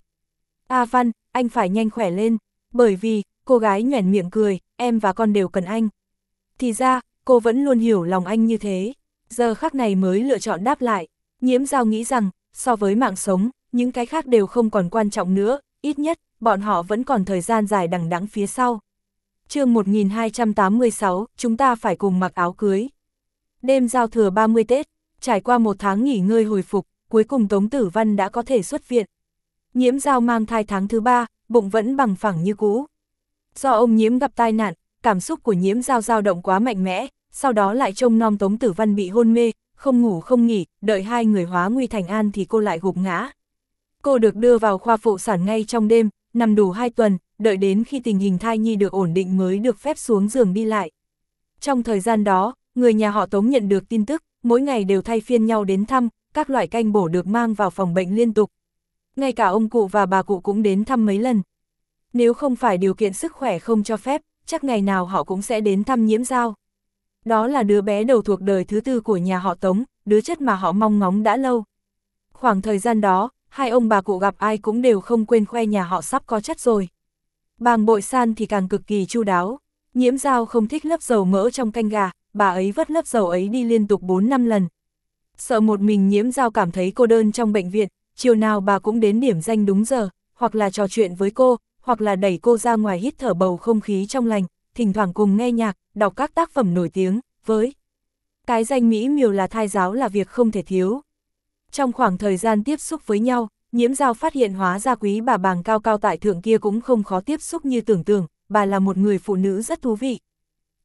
A Văn, anh phải nhanh khỏe lên, bởi vì, cô gái nhoẻn miệng cười, em và con đều cần anh. Thì ra, cô vẫn luôn hiểu lòng anh như thế, giờ khắc này mới lựa chọn đáp lại. Nhiễm Giao nghĩ rằng, so với mạng sống, những cái khác đều không còn quan trọng nữa, ít nhất, bọn họ vẫn còn thời gian dài đằng đẵng phía sau. Chương một nghìn hai trăm tám mươi sáu, chúng ta phải cùng mặc áo cưới. Đêm giao thừa ba mươi Tết, trải qua một tháng nghỉ ngơi hồi phục, cuối cùng Tống Tử Văn đã có thể xuất viện. Nhiễm Giao mang thai tháng thứ ba, bụng vẫn bằng phẳng như cũ. Do ông Nhiễm gặp tai nạn, cảm xúc của Nhiễm Giao dao động quá mạnh mẽ, sau đó lại trông nom Tống Tử Văn bị hôn mê, không ngủ không nghỉ, đợi hai người hóa nguy thành an thì cô lại gục ngã. Cô được đưa vào khoa phụ sản ngay trong đêm, nằm đủ hai tuần, đợi đến khi tình hình thai nhi được ổn định mới được phép xuống giường đi lại. Trong thời gian đó, người nhà họ Tống nhận được tin tức, mỗi ngày đều thay phiên nhau đến thăm, các loại canh bổ được mang vào phòng bệnh liên tục. Ngay cả ông cụ và bà cụ cũng đến thăm mấy lần. Nếu không phải điều kiện sức khỏe không cho phép, chắc ngày nào họ cũng sẽ đến thăm Nhiễm Giao. Đó là đứa bé đầu thuộc đời thứ tư của nhà họ Tống, đứa chất mà họ mong ngóng đã lâu. Khoảng thời gian đó, hai ông bà cụ gặp ai cũng đều không quên khoe nhà họ sắp có chất rồi. Bàng Bội San thì càng cực kỳ chu đáo. Nhiễm Giao không thích lớp dầu mỡ trong canh gà, bà ấy vớt lớp dầu ấy đi liên tục bốn năm lần. Sợ một mình Nhiễm Giao cảm thấy cô đơn trong bệnh viện, chiều nào bà cũng đến điểm danh đúng giờ, hoặc là trò chuyện với cô, hoặc là đẩy cô ra ngoài hít thở bầu không khí trong lành, thỉnh thoảng cùng nghe nhạc, đọc các tác phẩm nổi tiếng, với cái danh mỹ miều là thai giáo là việc không thể thiếu. Trong khoảng thời gian tiếp xúc với nhau, Nhiễm Giao phát hiện hóa ra quý bà Bàng cao cao tại thượng kia cũng không khó tiếp xúc như tưởng tượng, bà là một người phụ nữ rất thú vị.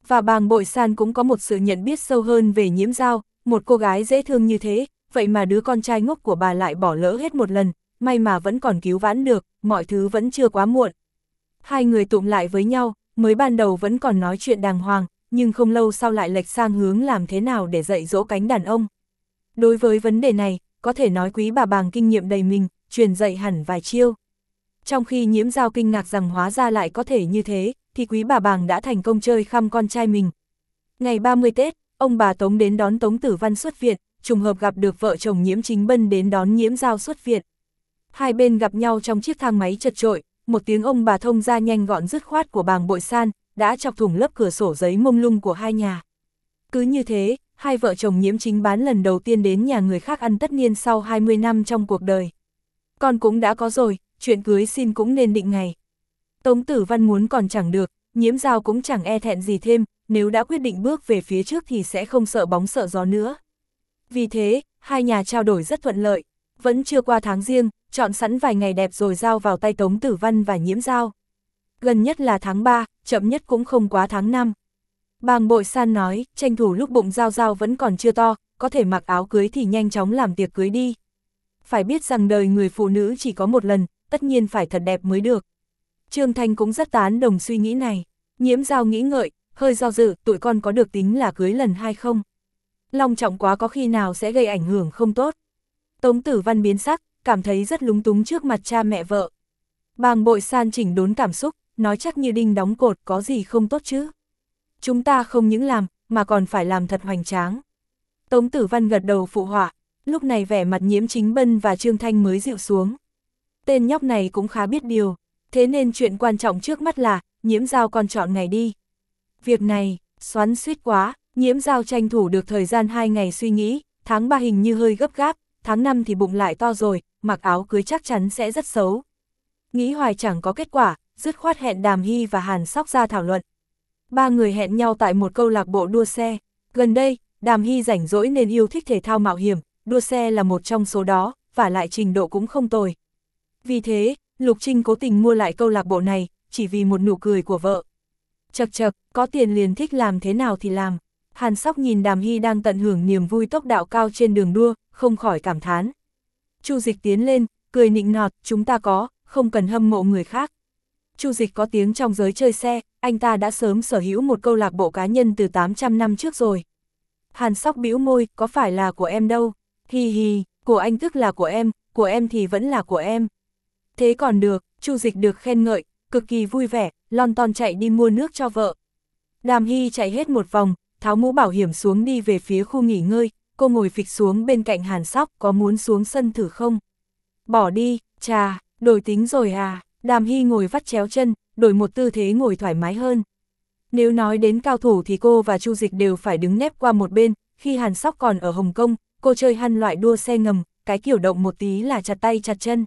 Và Bàng Bội San cũng có một sự nhận biết sâu hơn về Nhiễm Dao, một cô gái dễ thương như thế, vậy mà đứa con trai ngốc của bà lại bỏ lỡ hết một lần, may mà vẫn còn cứu vãn được, mọi thứ vẫn chưa quá muộn. Hai người tụm lại với nhau, mới ban đầu vẫn còn nói chuyện đàng hoàng, nhưng không lâu sau lại lệch sang hướng làm thế nào để dạy dỗ cánh đàn ông. Đối với vấn đề này, có thể nói quý bà Bàng kinh nghiệm đầy mình, truyền dạy hẳn vài chiêu. Trong khi Nhiễm Dao kinh ngạc rằng hóa ra lại có thể như thế, thì quý bà Bàng đã thành công chơi khăm con trai mình. Ngày ba mươi Tết, ông bà Tống đến đón Tống Tử Văn xuất viện, trùng hợp gặp được vợ chồng Nhiễm Chính Bân đến đón Nhiễm Dao xuất viện. Hai bên gặp nhau trong chiếc thang máy chật chội, một tiếng ông bà thông ra nhanh gọn dứt khoát của Bàng Bội San, đã chọc thủng lớp cửa sổ giấy mông lung của hai nhà. Cứ như thế, hai vợ chồng Nhiễm Chính Bán lần đầu tiên đến nhà người khác ăn tất niên sau hai mươi năm trong cuộc đời. Con cũng đã có rồi, chuyện cưới xin cũng nên định ngày. Tống Tử Văn muốn còn chẳng được, Nhiễm Dao cũng chẳng e thẹn gì thêm, nếu đã quyết định bước về phía trước thì sẽ không sợ bóng sợ gió nữa. Vì thế, hai nhà trao đổi rất thuận lợi, vẫn chưa qua tháng Giêng, chọn sẵn vài ngày đẹp rồi giao vào tay Tống Tử Văn và Nhiễm Dao. Gần nhất là tháng ba, chậm nhất cũng không quá tháng năm. Bàng Bội San nói, tranh thủ lúc bụng Dao Dao vẫn còn chưa to, có thể mặc áo cưới thì nhanh chóng làm tiệc cưới đi. Phải biết rằng đời người phụ nữ chỉ có một lần, tất nhiên phải thật đẹp mới được. Trương Thanh cũng rất tán đồng suy nghĩ này. Nhiễm Dao nghĩ ngợi, hơi do dự, tụi con có được tính là cưới lần hai không? Long trọng quá có khi nào sẽ gây ảnh hưởng không tốt. Tống Tử Văn biến sắc, cảm thấy rất lúng túng trước mặt cha mẹ vợ. Bàng Bội San chỉnh đốn cảm xúc, nói chắc như đinh đóng cột, có gì không tốt chứ. Chúng ta không những làm, mà còn phải làm thật hoành tráng. Tống Tử Văn gật đầu phụ họa, lúc này vẻ mặt Nhiễm Chính Bân và Trương Thanh mới dịu xuống. Tên nhóc này cũng khá biết điều, thế nên chuyện quan trọng trước mắt là, Nhiễm Dao con chọn ngày đi. Việc này, xoắn xuýt quá, Nhiễm Dao tranh thủ được thời gian hai ngày suy nghĩ, tháng ba hình như hơi gấp gáp, tháng năm thì bụng lại to rồi, mặc áo cưới chắc chắn sẽ rất xấu. Nghĩ hoài chẳng có kết quả, dứt khoát hẹn Đàm Hy và Hàn Sóc ra thảo luận. Ba người hẹn nhau tại một câu lạc bộ đua xe. Gần đây, Đàm Hy rảnh rỗi nên yêu thích thể thao mạo hiểm, đua xe là một trong số đó, và lại trình độ cũng không tồi. Vì thế, Lục Trinh cố tình mua lại câu lạc bộ này, chỉ vì một nụ cười của vợ. Chật chật, có tiền liền thích làm thế nào thì làm. Hàn Sóc nhìn Đàm Hy đang tận hưởng niềm vui tốc đạo cao trên đường đua, không khỏi cảm thán. Chu Dịch tiến lên, cười nịnh nọt, chúng ta có, không cần hâm mộ người khác. Chu Dịch có tiếng trong giới chơi xe, anh ta đã sớm sở hữu một câu lạc bộ cá nhân từ tám trăm năm trước rồi. Hàn Sóc bĩu môi, có phải là của em đâu. Hi hi, của anh tức là của em, của em thì vẫn là của em. Thế còn được, Chu Dịch được khen ngợi, cực kỳ vui vẻ, lon ton chạy đi mua nước cho vợ. Đàm Hy chạy hết một vòng, tháo mũ bảo hiểm xuống đi về phía khu nghỉ ngơi, cô ngồi phịch xuống bên cạnh Hàn Sóc, có muốn xuống sân thử không? Bỏ đi, chà, đổi tính rồi à? Đàm Hy ngồi vắt chéo chân, đổi một tư thế ngồi thoải mái hơn. Nếu nói đến cao thủ thì cô và Chu Dịch đều phải đứng nép qua một bên, khi Hàn Sóc còn ở Hồng Kông, cô chơi hăn loại đua xe ngầm, cái kiểu động một tí là chặt tay chặt chân.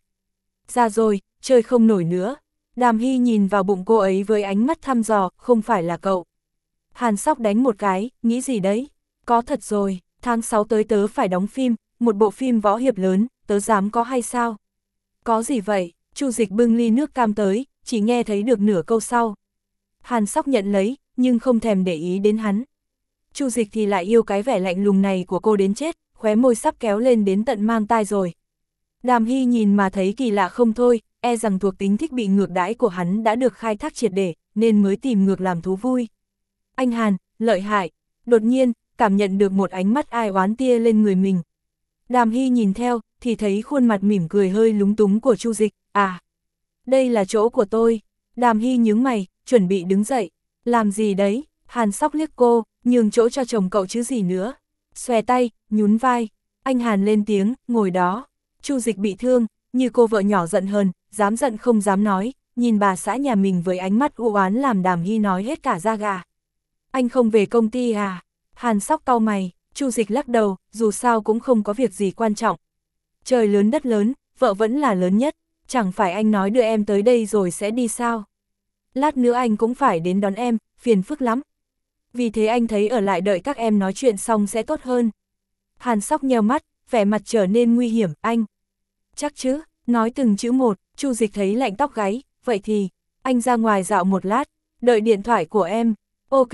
Ra rồi, chơi không nổi nữa. Đàm Hy nhìn vào bụng cô ấy với ánh mắt thăm dò, không phải là cậu. Hàn Sóc đánh một cái, nghĩ gì đấy? Có thật rồi, tháng sáu tới tớ phải đóng phim, một bộ phim võ hiệp lớn, tớ dám có hay sao? Có gì vậy? Chu Dịch bưng ly nước cam tới, chỉ nghe thấy được nửa câu sau. Hàn Sóc nhận lấy, nhưng không thèm để ý đến hắn. Chu Dịch thì lại yêu cái vẻ lạnh lùng này của cô đến chết, khóe môi sắp kéo lên đến tận mang tai rồi. Đàm Hy nhìn mà thấy kỳ lạ không thôi, e rằng thuộc tính thích bị ngược đãi của hắn đã được khai thác triệt để, nên mới tìm ngược làm thú vui. Anh Hàn, lợi hại, đột nhiên, cảm nhận được một ánh mắt ai oán tia lên người mình. Đàm Hy nhìn theo, thì thấy khuôn mặt mỉm cười hơi lúng túng của Chu Dịch, à, đây là chỗ của tôi. Đàm Hy nhướng mày, chuẩn bị đứng dậy, làm gì đấy? Hàn Sóc liếc cô, nhường chỗ cho chồng cậu chứ gì nữa. Xòe tay, nhún vai, anh Hàn lên tiếng, ngồi đó. Chu Dịch bị thương, như cô vợ nhỏ giận hờn, dám giận không dám nói, nhìn bà xã nhà mình với ánh mắt u oán làm Đàm Hy nói hết cả da gà. Anh không về công ty à? Hàn Sóc cau mày, Chu Dịch lắc đầu, dù sao cũng không có việc gì quan trọng. Trời lớn đất lớn, vợ vẫn là lớn nhất, chẳng phải anh nói đưa em tới đây rồi sẽ đi sao? Lát nữa anh cũng phải đến đón em, phiền phức lắm. Vì thế anh thấy ở lại đợi các em nói chuyện xong sẽ tốt hơn. Hàn Sóc nheo mắt, vẻ mặt trở nên nguy hiểm, anh. Chắc chứ, nói từng chữ một, Chu Dịch thấy lạnh tóc gáy, vậy thì, anh ra ngoài dạo một lát, đợi điện thoại của em. Ok,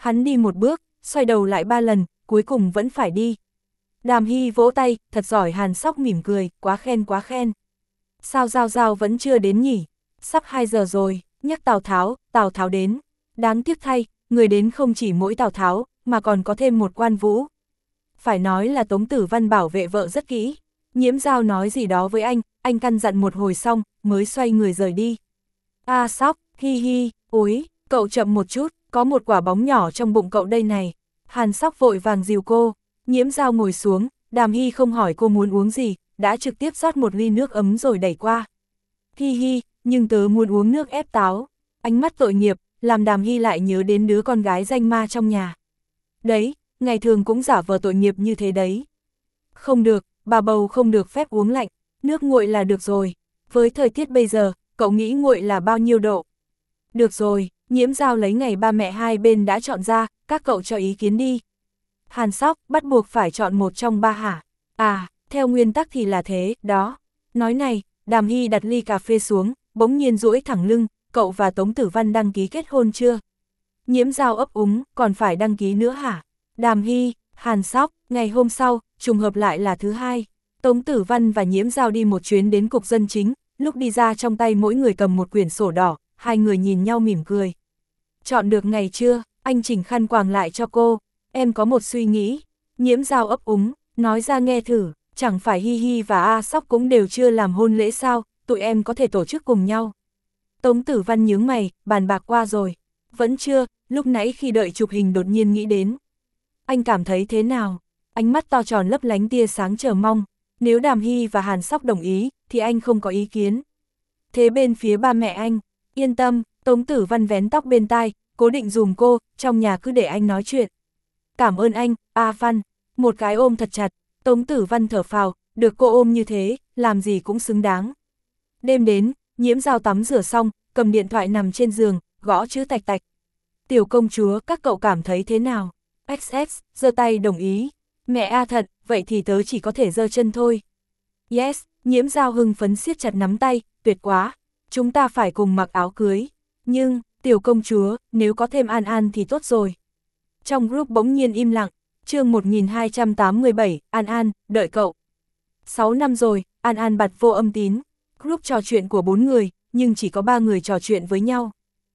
Hắn đi một bước, xoay đầu lại ba lần, cuối cùng vẫn phải đi. Đàm Hy vỗ tay, thật giỏi. Hàn Sóc mỉm cười, quá khen quá khen. Sao Giao Giao vẫn chưa đến nhỉ? Sắp hai giờ rồi, nhắc Tào Tháo, Tào Tháo đến. Đáng tiếc thay, người đến không chỉ mỗi Tào Tháo, mà còn có thêm một Quan Vũ. Phải nói là Tống Tử Văn bảo vệ vợ rất kỹ. Nhiễm Giao nói gì đó với anh, anh căn dặn một hồi xong, mới xoay người rời đi. A Sóc, hi hi, ối, cậu chậm một chút, có một quả bóng nhỏ trong bụng cậu đây này. Hàn Sóc vội vàng dìu cô. Nhiễm Giao ngồi xuống, Đàm Hy không hỏi cô muốn uống gì, đã trực tiếp rót một ly nước ấm rồi đẩy qua. Hi hi, nhưng tớ muốn uống nước ép táo. Ánh mắt tội nghiệp, làm Đàm Hy lại nhớ đến đứa con gái danh ma trong nhà. Đấy, ngày thường cũng giả vờ tội nghiệp như thế đấy. Không được, bà bầu không được phép uống lạnh, nước nguội là được rồi. Với thời tiết bây giờ, cậu nghĩ nguội là bao nhiêu độ? Được rồi, Nhiễm Giao lấy ngày ba mẹ hai bên đã chọn ra, các cậu cho ý kiến đi. Hàn Sóc, bắt buộc phải chọn một trong ba hả? À, theo nguyên tắc thì là thế, đó. Nói này, Đàm Hy đặt ly cà phê xuống, bỗng nhiên duỗi thẳng lưng, cậu và Tống Tử Văn đăng ký kết hôn chưa? Nhiễm Giao ấp úng, còn phải đăng ký nữa hả? Đàm Hy, Hàn Sóc, ngày hôm sau, trùng hợp lại là thứ hai. Tống Tử Văn và Nhiễm Giao đi một chuyến đến cục dân chính, lúc đi ra trong tay mỗi người cầm một quyển sổ đỏ, hai người nhìn nhau mỉm cười. Chọn được ngày chưa? Anh chỉnh khăn quàng lại cho cô. Em có một suy nghĩ. Nhiễm Giao ấp úng, nói ra nghe thử, chẳng phải Hi Hi và A Sóc cũng đều chưa làm hôn lễ sao, tụi em có thể tổ chức cùng nhau. Tống Tử Văn nhướng mày, bàn bạc qua rồi. Vẫn chưa, lúc nãy khi đợi chụp hình đột nhiên nghĩ đến. Anh cảm thấy thế nào? Ánh mắt to tròn lấp lánh tia sáng chờ mong. Nếu Đàm Hy và Hàn Sóc đồng ý, thì anh không có ý kiến. Thế bên phía ba mẹ anh, yên tâm, Tống Tử Văn vén tóc bên tai, cố định dùm cô, trong nhà cứ để anh nói chuyện. Cảm ơn anh, A Văn. Một cái ôm thật chặt, Tống Tử Văn thở phào, được cô ôm như thế, làm gì cũng xứng đáng. Đêm đến, Nhiễm Giao tắm rửa xong, cầm điện thoại nằm trên giường, gõ chữ tạch tạch. Tiểu công chúa, các cậu cảm thấy thế nào? ích ét, giơ tay đồng ý. Mẹ A thật, vậy thì tớ chỉ có thể giơ chân thôi. Yes, Nhiễm Giao hưng phấn siết chặt nắm tay, tuyệt quá. Chúng ta phải cùng mặc áo cưới. Nhưng, tiểu công chúa, nếu có thêm An An thì tốt rồi. Trong group bỗng nhiên im lặng, chương một nghìn hai trăm tám mươi bảy, An An, đợi cậu. sáu năm rồi, An An bật vô âm tín. Group trò chuyện của bốn người, nhưng chỉ có ba người trò chuyện với nhau.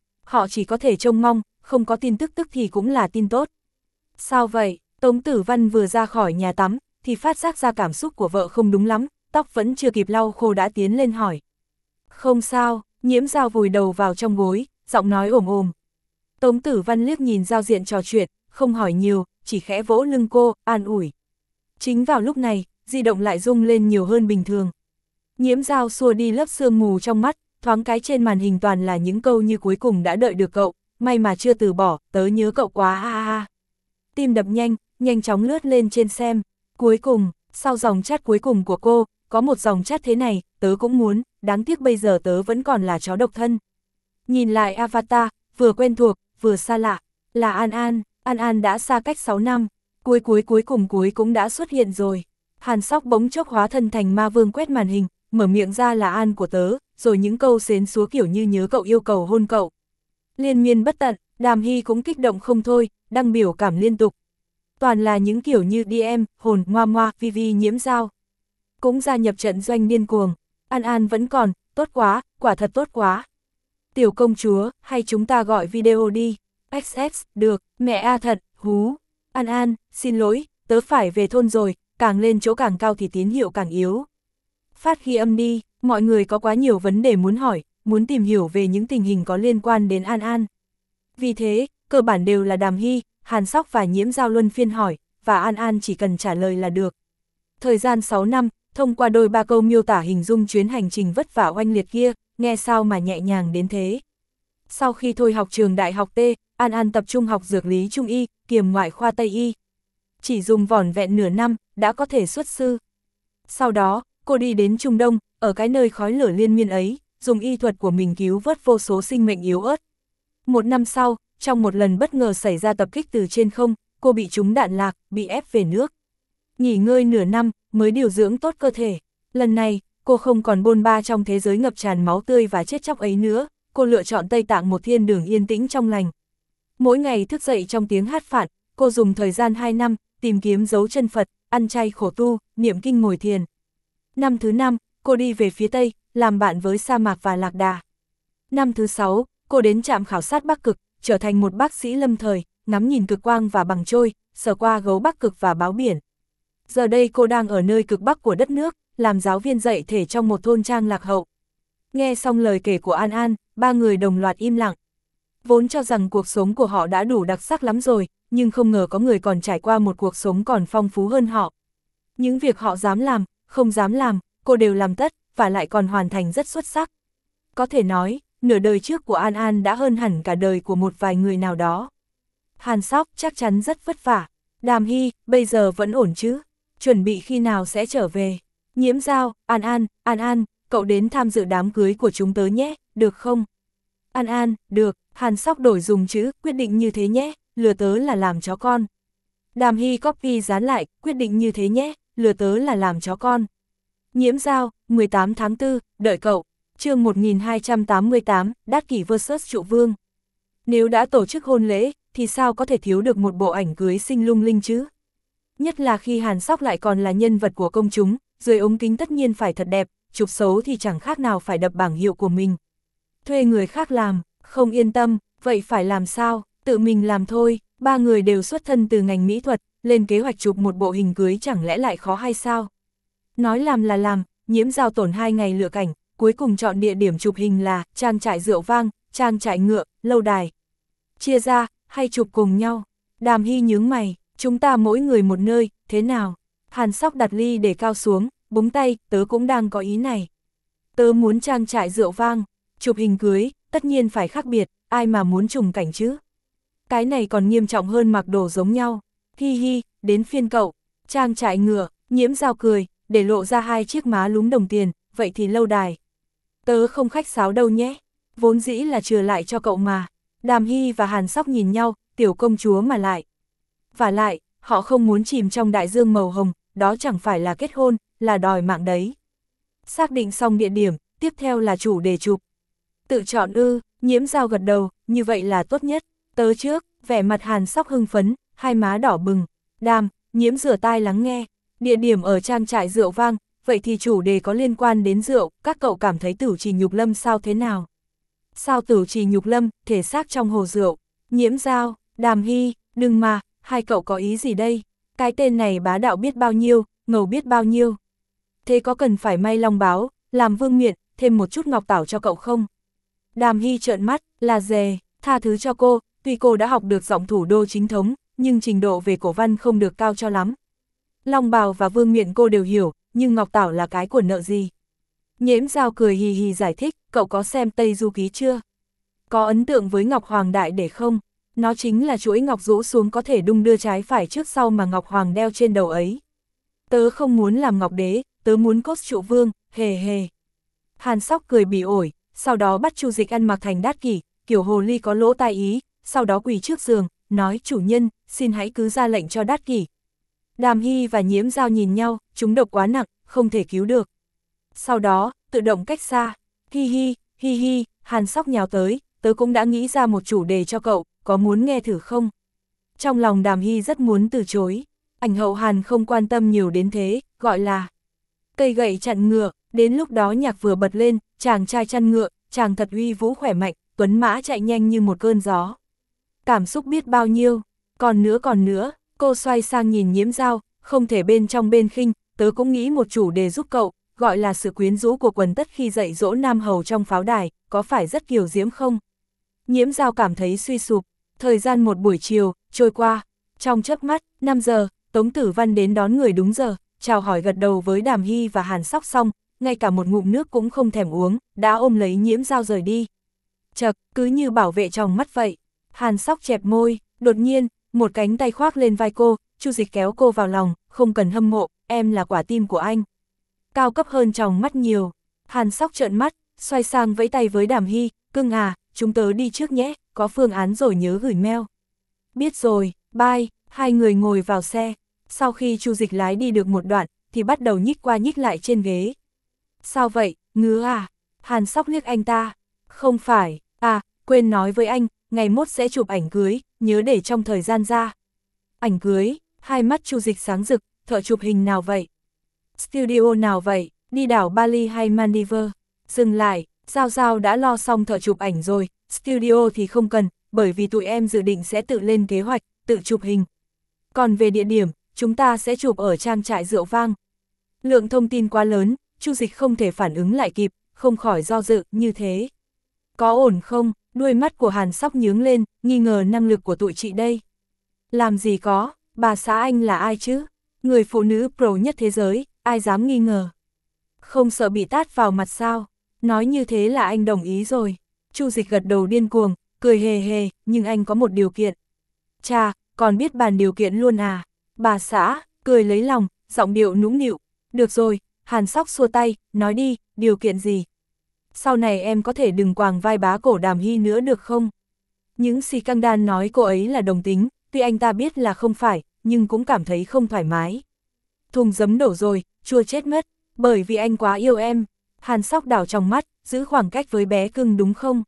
Họ chỉ có thể trông mong, không có tin tức tức thì cũng là tin tốt. Sao vậy? Tống Tử Văn vừa ra khỏi nhà tắm, thì phát giác ra cảm xúc của vợ không đúng lắm, tóc vẫn chưa kịp lau khô đã tiến lên hỏi. Không sao, Nhiễm Giao vùi đầu vào trong gối, giọng nói ồm ồm. Tống Tử Văn liếc nhìn giao diện trò chuyện, không hỏi nhiều, chỉ khẽ vỗ lưng cô, an ủi. Chính vào lúc này, di động lại rung lên nhiều hơn bình thường. Nhiễm Giao xua đi lớp sương mù trong mắt, thoáng cái trên màn hình toàn là những câu như cuối cùng đã đợi được cậu, may mà chưa từ bỏ, tớ nhớ cậu quá ha ha ha. Tim đập nhanh, nhanh chóng lướt lên trên xem. Cuối cùng, sau dòng chat cuối cùng của cô, có một dòng chat thế này, tớ cũng muốn, đáng tiếc bây giờ tớ vẫn còn là chó độc thân. Nhìn lại avatar, vừa quen thuộc, vừa xa lạ, là An An, An An đã xa cách sáu năm, cuối cuối cuối cùng cuối cũng đã xuất hiện rồi. Hàn Sóc bỗng chốc hóa thân thành ma vương quét màn hình, mở miệng ra là An của tớ, rồi những câu xến xúa kiểu như nhớ cậu yêu cầu hôn cậu. Liên miên bất tận, Đàm Hy cũng kích động không thôi, đăng biểu cảm liên tục. Toàn là những kiểu như đê em, hồn, ngoa ngoa, vi vi Nhiễm Giao. Cũng gia nhập trận doanh điên cuồng. An An vẫn còn, tốt quá, quả thật tốt quá. Tiểu công chúa, hay chúng ta gọi video đi. ích ét, được, mẹ A thật, hú. An An, xin lỗi, tớ phải về thôn rồi, càng lên chỗ càng cao thì tín hiệu càng yếu. Phát ghi âm đi, mọi người có quá nhiều vấn đề muốn hỏi, muốn tìm hiểu về những tình hình có liên quan đến An An. Vì thế, cơ bản đều là Đàm Hy, Hàn Sóc và Nhiễm Giao luân phiên hỏi, và An An chỉ cần trả lời là được. Thời gian sáu năm, thông qua đôi ba câu miêu tả hình dung chuyến hành trình vất vả oanh liệt kia, nghe sao mà nhẹ nhàng đến thế. Sau khi thôi học trường đại học T, An An tập trung học dược lý trung y, kiềm ngoại khoa Tây y. Chỉ dùng vỏn vẹn nửa năm, đã có thể xuất sư. Sau đó, cô đi đến Trung Đông, ở cái nơi khói lửa liên miên ấy, dùng y thuật của mình cứu vớt vô số sinh mệnh yếu ớt. Một năm sau, trong một lần bất ngờ xảy ra tập kích từ trên không, cô bị trúng đạn lạc, bị ép về nước. Nghỉ ngơi nửa năm, mới điều dưỡng tốt cơ thể. Lần này, cô không còn bôn ba trong thế giới ngập tràn máu tươi và chết chóc ấy nữa, cô lựa chọn Tây Tạng một thiên đường yên tĩnh trong lành. Mỗi ngày thức dậy trong tiếng hát phạn, cô dùng thời gian hai năm, tìm kiếm dấu chân Phật, ăn chay khổ tu, niệm kinh ngồi thiền. Năm thứ năm, cô đi về phía Tây, làm bạn với sa mạc và lạc đà. Năm thứ sáu, cô đến trạm khảo sát Bắc Cực, trở thành một bác sĩ lâm thời, ngắm nhìn cực quang và bằng trôi, sờ qua gấu Bắc Cực và báo biển. Giờ đây cô đang ở nơi cực Bắc của đất nước, làm giáo viên dạy thể trong một thôn trang lạc hậu. Nghe xong lời kể của An An, ba người đồng loạt im lặng. Vốn cho rằng cuộc sống của họ đã đủ đặc sắc lắm rồi, nhưng không ngờ có người còn trải qua một cuộc sống còn phong phú hơn họ. Những việc họ dám làm, không dám làm, cô đều làm tất, và lại còn hoàn thành rất xuất sắc. Có thể nói, nửa đời trước của An An đã hơn hẳn cả đời của một vài người nào đó. Hàn Sóc chắc chắn rất vất vả. Đàm Hy, bây giờ vẫn ổn chứ? Chuẩn bị khi nào sẽ trở về? Nhiễm Giao, An An, An An, cậu đến tham dự đám cưới của chúng tớ nhé, được không? An An, được. Hàn Sóc đổi dùng chữ, quyết định như thế nhé, lừa tớ là làm chó con. Đàm Hy copy dán lại, quyết định như thế nhé, lừa tớ là làm chó con. Nhiễm Giao, mười tám tháng tư, đợi cậu. Chương một nghìn hai trăm tám mươi tám, Đát Kỷ versus Trụ Vương. Nếu đã tổ chức hôn lễ, thì sao có thể thiếu được một bộ ảnh cưới xinh lung linh chứ? Nhất là khi Hàn Sóc lại còn là nhân vật của công chúng, dưới ống kính tất nhiên phải thật đẹp, chụp xấu thì chẳng khác nào phải đập bảng hiệu của mình. Thuê người khác làm, không yên tâm, vậy phải làm sao? Tự mình làm thôi. Ba người đều xuất thân từ ngành mỹ thuật, lên kế hoạch chụp một bộ hình cưới chẳng lẽ lại khó hay sao? Nói làm là làm, Nhiễm Giao tổn hai ngày lựa cảnh, cuối cùng chọn địa điểm chụp hình là trang trại rượu vang, trang trại ngựa, lâu đài. Chia ra, hay chụp cùng nhau? Đàm Hy nhướng mày, chúng ta mỗi người một nơi, thế nào? Hàn Sóc đặt ly để cao xuống, búng tay, tớ cũng đang có ý này. Tớ muốn trang trại rượu vang, chụp hình cưới, tất nhiên phải khác biệt, ai mà muốn trùng cảnh chứ? Cái này còn nghiêm trọng hơn mặc đồ giống nhau. Hi hi, đến phiên cậu. Trang trại ngựa, Nhiễm Giao cười, để lộ ra hai chiếc má lúm đồng tiền, vậy thì lâu đài. Tớ không khách sáo đâu nhé, vốn dĩ là chừa lại cho cậu mà. Đàm Hy và Hàn Sóc nhìn nhau, tiểu công chúa mà lại. Và lại, họ không muốn chìm trong đại dương màu hồng, đó chẳng phải là kết hôn, là đòi mạng đấy. Xác định xong địa điểm, tiếp theo là chủ đề chụp. Tự chọn ư, Nhiễm Giao gật đầu, như vậy là tốt nhất. Tớ trước, vẻ mặt Hàn Sóc hưng phấn, hai má đỏ bừng. Đàm, Nhiễm rửa tai lắng nghe. Địa điểm ở trang trại rượu vang, vậy thì chủ đề có liên quan đến rượu, các cậu cảm thấy Tửu Trì Nhục Lâm sao thế nào? Sao Tửu Trì Nhục Lâm, thể xác trong hồ rượu? Nhiễm Giao, Đàm Hy, đừng mà, hai cậu có ý gì đây? Cái tên này bá đạo biết bao nhiêu, ngầu biết bao nhiêu. Thế có cần phải may long báo, làm vương miện, thêm một chút ngọc tảo cho cậu không? Đàm Hy trợn mắt, là dè, tha thứ cho cô, tuy cô đã học được giọng thủ đô chính thống, nhưng trình độ về cổ văn không được cao cho lắm. Long bào và vương miện cô đều hiểu, nhưng ngọc tảo là cái của nợ gì? Nhiễm Giao cười hì hì giải thích, cậu có xem Tây Du Ký chưa? Có ấn tượng với Ngọc Hoàng Đại để không? Nó chính là chuỗi ngọc rũ xuống có thể đung đưa trái phải trước sau mà Ngọc Hoàng đeo trên đầu ấy. Tớ không muốn làm Ngọc Đế, tớ muốn cốt Trụ Vương, hề hề. Hàn Sóc cười bỉ ổi, sau đó bắt Chu Dịch ăn mặc thành Đát Kỷ, kiểu hồ ly có lỗ tai ý, sau đó quỳ trước giường, nói chủ nhân, xin hãy cứ ra lệnh cho Đát Kỷ. Đàm Hy và Nhiễm Giao nhìn nhau, chúng độc quá nặng, không thể cứu được. Sau đó, tự động cách xa, hi hi, hi hi, Hàn Sóc nhào tới, tớ cũng đã nghĩ ra một chủ đề cho cậu, có muốn nghe thử không? Trong lòng Đàm Hy rất muốn từ chối, ảnh hậu Hàn không quan tâm nhiều đến thế, gọi là cây gậy chặn ngựa, đến lúc đó nhạc vừa bật lên, chàng trai chăn ngựa, chàng thật uy vũ khỏe mạnh, tuấn mã chạy nhanh như một cơn gió. Cảm xúc biết bao nhiêu, còn nữa còn nữa, cô xoay sang nhìn Nhiễm Giao, không thể bên trong bên khinh, tớ cũng nghĩ một chủ đề giúp cậu, gọi là sự quyến rũ của quần tất khi dạy dỗ nam hầu trong pháo đài, có phải rất kiều diễm không? Nhiễm Giao cảm thấy suy sụp, thời gian một buổi chiều, trôi qua, trong chớp mắt, năm giờ, Tống Tử Văn đến đón người đúng giờ, chào hỏi gật đầu với Đàm Hy và Hàn Sóc xong, ngay cả một ngụm nước cũng không thèm uống, đã ôm lấy Nhiễm Giao rời đi. Chật, cứ như bảo vệ trong mắt vậy. Hàn Sóc chẹp môi, đột nhiên, một cánh tay khoác lên vai cô, Chu Dịch kéo cô vào lòng, không cần hâm mộ, em là quả tim của anh. Cao cấp hơn trong mắt nhiều. Hàn Sóc trợn mắt, xoay sang vẫy tay với Đàm Hy, cưng à, chúng tớ đi trước nhé, có phương án rồi nhớ gửi mail. Biết rồi, bye, hai người ngồi vào xe. Sau khi Chu Dịch lái đi được một đoạn, thì bắt đầu nhích qua nhích lại trên ghế. Sao vậy, ngứa à? Hàn Sóc liếc anh ta. Không phải, à, quên nói với anh, ngày mốt sẽ chụp ảnh cưới, nhớ để trong thời gian ra. Ảnh cưới, hai mắt Chu Dịch sáng rực, thợ chụp hình nào vậy? Studio nào vậy? Đi đảo Bali hay Maldives? Dừng lại, Giao Giao đã lo xong thợ chụp ảnh rồi, studio thì không cần, bởi vì tụi em dự định sẽ tự lên kế hoạch, tự chụp hình. Còn về địa điểm, chúng ta sẽ chụp ở trang trại Rượu Vang. Lượng thông tin quá lớn, Chu Dịch không thể phản ứng lại kịp, không khỏi do dự, như thế. Có ổn không? Đuôi mắt của Hàn Sóc nhướng lên, nghi ngờ năng lực của tụi chị đây. Làm gì có, bà xã anh là ai chứ? Người phụ nữ pro nhất thế giới, ai dám nghi ngờ? Không sợ bị tát vào mặt sao? Nói như thế là anh đồng ý rồi. Chu Dịch gật đầu điên cuồng, cười hề hề, nhưng anh có một điều kiện. Chà, còn biết bàn điều kiện luôn à? Bà xã, cười lấy lòng, giọng điệu nũng nịu. Được rồi, Hàn Sóc xua tay, nói đi, điều kiện gì? Sau này em có thể đừng quàng vai bá cổ Đàm Hy nữa được không? Những xì căng đan nói cô ấy là đồng tính, tuy anh ta biết là không phải, nhưng cũng cảm thấy không thoải mái. Thùng giấm đổ rồi, chua chết mất, bởi vì anh quá yêu em. Hàn Sóc đảo trong mắt, giữ khoảng cách với bé cưng đúng không?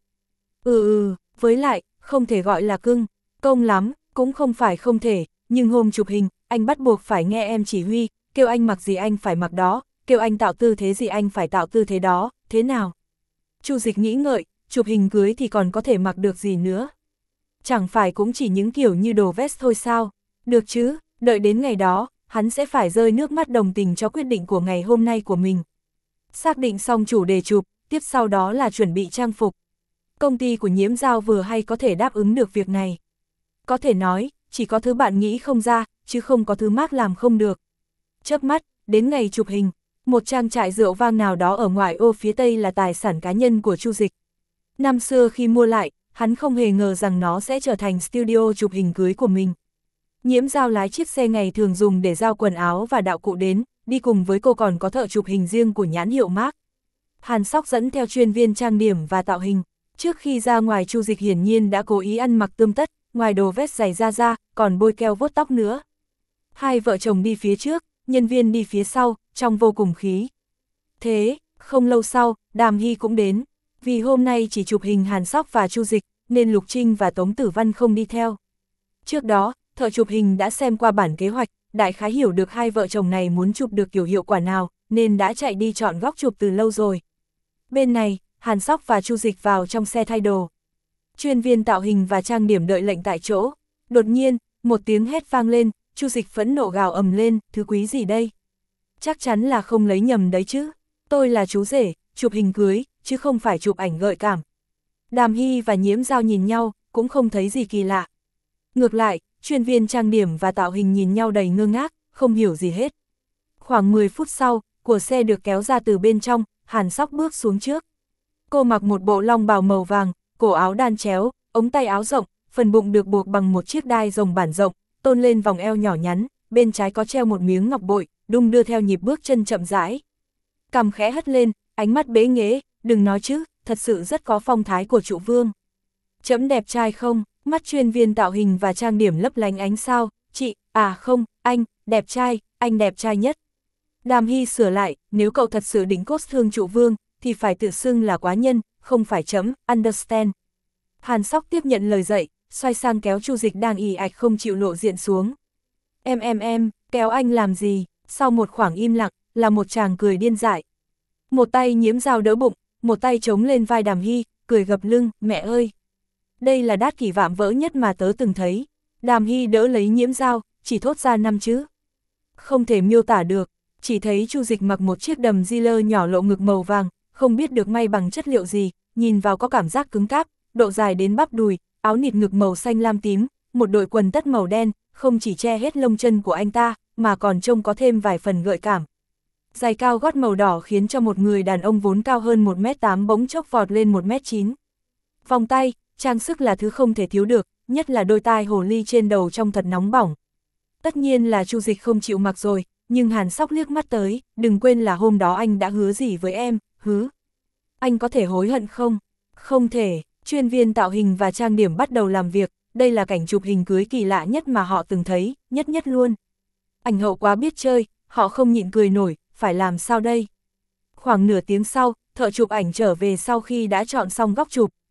Ừ ừ, với lại, không thể gọi là cưng, công lắm, cũng không phải không thể, nhưng hôm chụp hình, anh bắt buộc phải nghe em chỉ huy, kêu anh mặc gì anh phải mặc đó, kêu anh tạo tư thế gì anh phải tạo tư thế đó, thế nào? Chu Dịch nghĩ ngợi, chụp hình cưới thì còn có thể mặc được gì nữa? Chẳng phải cũng chỉ những kiểu như đồ vest thôi sao? Được chứ, đợi đến ngày đó, hắn sẽ phải rơi nước mắt đồng tình cho quyết định của ngày hôm nay của mình. Xác định xong chủ đề chụp, tiếp sau đó là chuẩn bị trang phục. Công ty của Nhiễm Giao vừa hay có thể đáp ứng được việc này. Có thể nói, chỉ có thứ bạn nghĩ không ra, chứ không có thứ Mark làm không được. Chớp mắt, đến ngày chụp hình, một trang trại rượu vang nào đó ở ngoại ô phía Tây là tài sản cá nhân của Chu Dịch. Năm xưa khi mua lại, hắn không hề ngờ rằng nó sẽ trở thành studio chụp hình cưới của mình. Nhiễm Giao lái chiếc xe ngày thường dùng để giao quần áo và đạo cụ đến, đi cùng với cô còn có thợ chụp hình riêng của nhãn hiệu Mark. Hàn Sóc dẫn theo chuyên viên trang điểm và tạo hình. Trước khi ra ngoài, Chu Dịch hiển nhiên đã cố ý ăn mặc tươm tất, ngoài đồ vest giày da da, còn bôi keo vuốt tóc nữa. Hai vợ chồng đi phía trước, nhân viên đi phía sau, trông vô cùng khí. Thế, không lâu sau, Đàm Hy cũng đến. Vì hôm nay chỉ chụp hình Hàn Sóc và Chu Dịch, nên Lục Trinh và Tống Tử Văn không đi theo. Trước đó, thợ chụp hình đã xem qua bản kế hoạch, đại khái hiểu được hai vợ chồng này muốn chụp được kiểu hiệu quả nào, nên đã chạy đi chọn góc chụp từ lâu rồi. Bên này, Hàn Sóc và Chu Dịch vào trong xe thay đồ. Chuyên viên tạo hình và trang điểm đợi lệnh tại chỗ. Đột nhiên, một tiếng hét vang lên, Chu Dịch phẫn nộ gào ầm lên, thứ quý gì đây? Chắc chắn là không lấy nhầm đấy chứ. Tôi là chú rể, chụp hình cưới, chứ không phải chụp ảnh gợi cảm. Đàm Hy và Nhiễm Giao nhìn nhau, cũng không thấy gì kỳ lạ. Ngược lại, chuyên viên trang điểm và tạo hình nhìn nhau đầy ngơ ngác, không hiểu gì hết. Khoảng mười phút sau, của xe được kéo ra từ bên trong, Hàn Sóc bước xuống trước. Cô mặc một bộ long bào màu vàng, cổ áo đan chéo, ống tay áo rộng, phần bụng được buộc bằng một chiếc đai rồng bản rộng, tôn lên vòng eo nhỏ nhắn, bên trái có treo một miếng ngọc bội, đung đưa theo nhịp bước chân chậm rãi. Cằm khẽ hất lên, ánh mắt bế nghễ, đừng nói chứ, thật sự rất có phong thái của trụ vương. Chấm đẹp trai không? Mắt chuyên viên tạo hình và trang điểm lấp lánh ánh sao, chị, à không, anh, đẹp trai, anh đẹp trai nhất. Đàm Hy sửa lại, nếu cậu thật sự đính cốt thương trụ vương, thì phải tự xưng là quá nhân, không phải chấm, understand. Hàn Sóc tiếp nhận lời dạy, xoay sang kéo Chu Dịch đang ì ạch không chịu lộ diện xuống. Em em em, kéo anh làm gì? Sau một khoảng im lặng, là một chàng cười điên dại. Một tay Nhiễm Giao đỡ bụng, một tay chống lên vai Đàm Hy, cười gập lưng, mẹ ơi! Đây là đát kỷ vạm vỡ nhất mà tớ từng thấy. Đàm Hy đỡ lấy Nhiễm Giao, chỉ thốt ra năm chữ. Không thể miêu tả được, chỉ thấy Chu Dịch mặc một chiếc đầm di lơ nhỏ lộ ngực màu vàng, không biết được may bằng chất liệu gì, nhìn vào có cảm giác cứng cáp, độ dài đến bắp đùi, áo nịt ngực màu xanh lam tím, một đội quần tất màu đen, không chỉ che hết lông chân của anh ta, mà còn trông có thêm vài phần gợi cảm. Giày cao gót màu đỏ khiến cho một người đàn ông vốn cao hơn một mét tám bỗng chốc vọt lên một mét chín. Vòng tay, trang sức là thứ không thể thiếu được, nhất là đôi tai hồ ly trên đầu trông thật nóng bỏng. Tất nhiên là Chu Dịch không chịu mặc rồi, nhưng Hàn Sóc liếc mắt tới, đừng quên là hôm đó anh đã hứa gì với em, hứ. Anh có thể hối hận không? Không thể, chuyên viên tạo hình và trang điểm bắt đầu làm việc, đây là cảnh chụp hình cưới kỳ lạ nhất mà họ từng thấy, nhất nhất luôn. Ảnh hậu quá biết chơi, họ không nhịn cười nổi, phải làm sao đây? Khoảng nửa tiếng sau, thợ chụp ảnh trở về sau khi đã chọn xong góc chụp.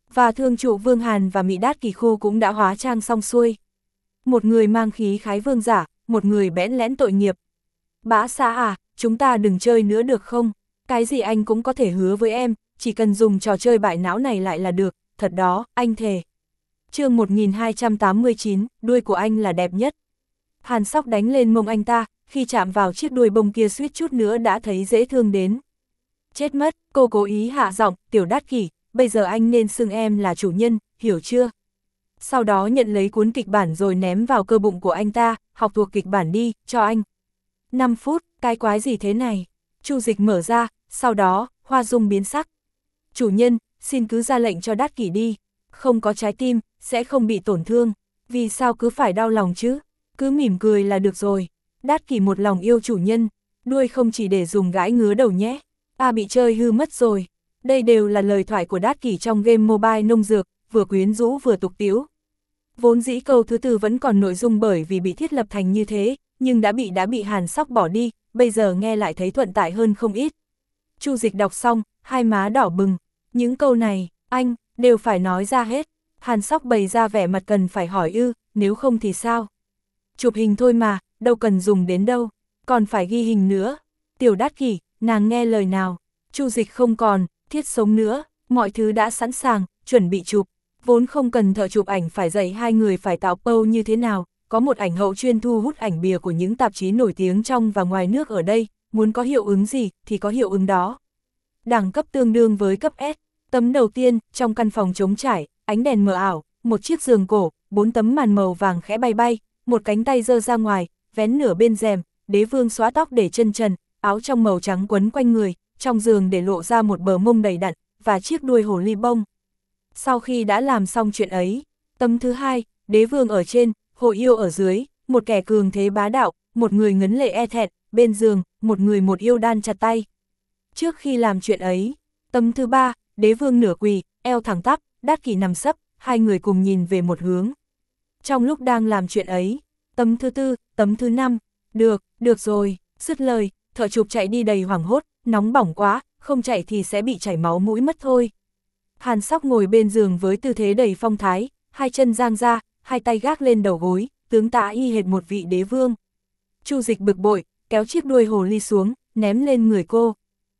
Và thương trụ Vương Hàn và Mị Đát Kỳ Khu cũng đã hóa trang xong xuôi. Một người mang khí khái vương giả, một người bẽn lẽn tội nghiệp. Bá xã à, chúng ta đừng chơi nữa được không? Cái gì anh cũng có thể hứa với em, chỉ cần dùng trò chơi bại não này lại là được, thật đó, anh thề. Chương một nghìn hai trăm tám mươi chín, đuôi của anh là đẹp nhất. Hàn Sóc đánh lên mông anh ta, khi chạm vào chiếc đuôi bông kia suýt chút nữa đã thấy dễ thương đến. Chết mất, cô cố ý hạ giọng, Tiểu Đát Kỷ, bây giờ anh nên xưng em là chủ nhân, hiểu chưa? Sau đó nhận lấy cuốn kịch bản rồi ném vào cơ bụng của anh ta, học thuộc kịch bản đi, cho anh. năm phút, cái quái gì thế này? Chu Dịch mở ra, sau đó, Hoa Dung biến sắc. Chủ nhân, xin cứ ra lệnh cho Đát Kỷ đi, không có trái tim, sẽ không bị tổn thương, vì sao cứ phải đau lòng chứ? Cứ mỉm cười là được rồi. Đát Kỷ một lòng yêu chủ nhân, đuôi không chỉ để dùng gãi ngứa đầu nhé. À bị chơi hư mất rồi. Đây đều là lời thoại của Đát Kỷ trong game mobile nông dược, vừa quyến rũ vừa tục tĩu. Vốn dĩ câu thứ tư vẫn còn nội dung bởi vì bị thiết lập thành như thế, nhưng đã bị đã bị Hàn Sóc bỏ đi, bây giờ nghe lại thấy thuận tại hơn không ít. Chu Dịch đọc xong, hai má đỏ bừng, những câu này, anh, đều phải nói ra hết. Hàn Sóc bày ra vẻ mặt cần phải hỏi ư, nếu không thì sao? Chụp hình thôi mà, đâu cần dùng đến đâu, còn phải ghi hình nữa. Tiểu Đát Kỷ, nàng nghe lời nào? Chu Dịch không còn, thiết sống nữa, mọi thứ đã sẵn sàng, chuẩn bị chụp. Vốn không cần thợ chụp ảnh phải dạy hai người phải tạo pose như thế nào, có một ảnh hậu chuyên thu hút ảnh bìa của những tạp chí nổi tiếng trong và ngoài nước ở đây, muốn có hiệu ứng gì thì có hiệu ứng đó. Đẳng cấp tương đương với cấp S. Tấm đầu tiên, trong căn phòng trống trải, ánh đèn mờ ảo, một chiếc giường cổ, bốn tấm màn màu vàng khẽ bay bay, một cánh tay giơ ra ngoài, vén nửa bên rèm, đế vương xóa tóc để chân trần, áo trong màu trắng quấn quanh người, trong giường để lộ ra một bờ mông đầy đặn, và chiếc đuôi hồ ly bông. Sau khi đã làm xong chuyện ấy, tấm thứ hai, đế vương ở trên, hồ yêu ở dưới, một kẻ cường thế bá đạo, một người ngấn lệ e thẹn, bên giường, một người một yêu đan chặt tay. Trước khi làm chuyện ấy, tấm thứ ba, đế vương nửa quỳ, eo thẳng tắp, Đát Kỷ nằm sấp, hai người cùng nhìn về một hướng. Trong lúc đang làm chuyện ấy, tấm thứ tư, tấm thứ năm, được, được rồi, dứt lời, thợ chụp chạy đi đầy hoảng hốt, nóng bỏng quá, không chạy thì sẽ bị chảy máu mũi mất thôi. Hàn Sóc ngồi bên giường với tư thế đầy phong thái, hai chân giang ra, hai tay gác lên đầu gối, tướng tá y hệt một vị đế vương. Chu Dịch bực bội, kéo chiếc đuôi hồ ly xuống, ném lên người cô.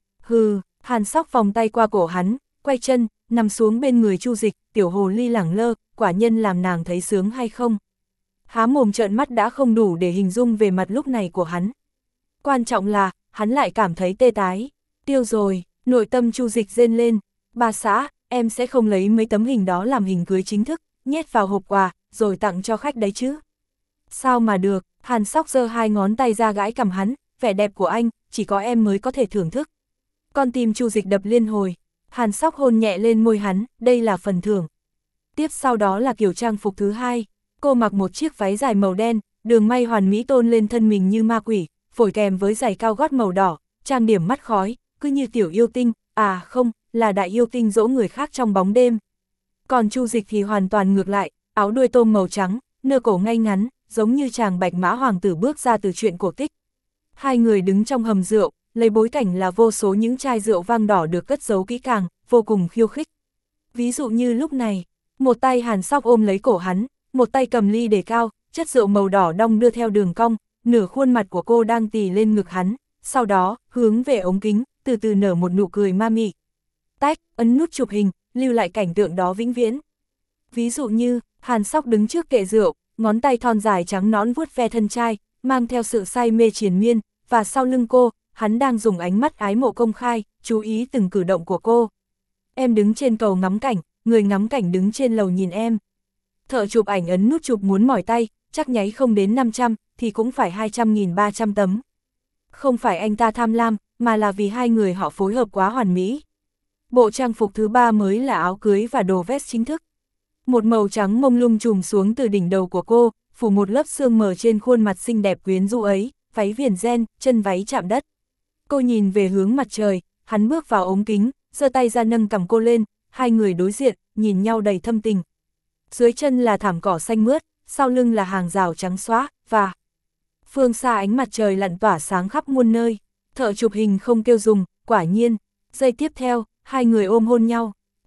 Hừ, Hàn Sóc vòng tay qua cổ hắn, quay chân, nằm xuống bên người Chu Dịch, tiểu hồ ly lẳng lơ, quả nhân làm nàng thấy sướng hay không? Há mồm trợn mắt đã không đủ để hình dung về mặt lúc này của hắn. Quan trọng là, hắn lại cảm thấy tê tái. Tiêu rồi, nội tâm Chu Dịch rên lên. Bà xã, em sẽ không lấy mấy tấm hình đó làm hình cưới chính thức, nhét vào hộp quà, rồi tặng cho khách đấy chứ. Sao mà được, Hàn Sóc giơ hai ngón tay ra gãi cằm hắn, vẻ đẹp của anh, chỉ có em mới có thể thưởng thức. Con tim Chu Dịch đập liên hồi, Hàn Sóc hôn nhẹ lên môi hắn, đây là phần thưởng. Tiếp sau đó là kiểu trang phục thứ hai, cô mặc một chiếc váy dài màu đen, đường may hoàn mỹ tôn lên thân mình như ma quỷ, phối kèm với giày cao gót màu đỏ, trang điểm mắt khói, cứ như tiểu yêu tinh, à không, là đại yêu tinh dỗ người khác trong bóng đêm. Còn Chu Dịch thì hoàn toàn ngược lại, áo đuôi tôm màu trắng, nơ cổ ngay ngắn, giống như chàng bạch mã hoàng tử bước ra từ truyện cổ tích. Hai người đứng trong hầm rượu, lấy bối cảnh là vô số những chai rượu vang đỏ được cất giấu kỹ càng, vô cùng khiêu khích. Ví dụ như lúc này, một tay Hàn Sóc ôm lấy cổ hắn, một tay cầm ly đề cao, chất rượu màu đỏ đong đưa theo đường cong, nửa khuôn mặt của cô đang tì lên ngực hắn, sau đó, hướng về ống kính, từ từ nở một nụ cười ma mị. Tách, ấn nút chụp hình, lưu lại cảnh tượng đó vĩnh viễn. Ví dụ như, Hàn Sóc đứng trước kệ rượu, ngón tay thon dài trắng nõn vuốt ve thân trai, mang theo sự say mê triền miên, và sau lưng cô, hắn đang dùng ánh mắt ái mộ công khai, chú ý từng cử động của cô. Em đứng trên cầu ngắm cảnh, người ngắm cảnh đứng trên lầu nhìn em. Thợ chụp ảnh ấn nút chụp muốn mỏi tay, chắc nháy không đến năm trăm, thì cũng phải hai trăm nghìn ba trăm tấm. Không phải anh ta tham lam, mà là vì hai người họ phối hợp quá hoàn mỹ. Bộ trang phục thứ ba mới là áo cưới và đồ vest chính thức. Một màu trắng mông lung trùm xuống từ đỉnh đầu của cô, phủ một lớp sương mờ trên khuôn mặt xinh đẹp quyến rũ ấy, váy viền ren, chân váy chạm đất. Cô nhìn về hướng mặt trời, hắn bước vào ống kính, giơ tay ra nâng cằm cô lên, hai người đối diện, nhìn nhau đầy thâm tình. Dưới chân là thảm cỏ xanh mướt, sau lưng là hàng rào trắng xóa, và phương xa ánh mặt trời lặn tỏa sáng khắp muôn nơi. Thợ chụp hình không kêu dùng, quả nhiên. Giây tiếp theo, hai người ôm hôn nhau.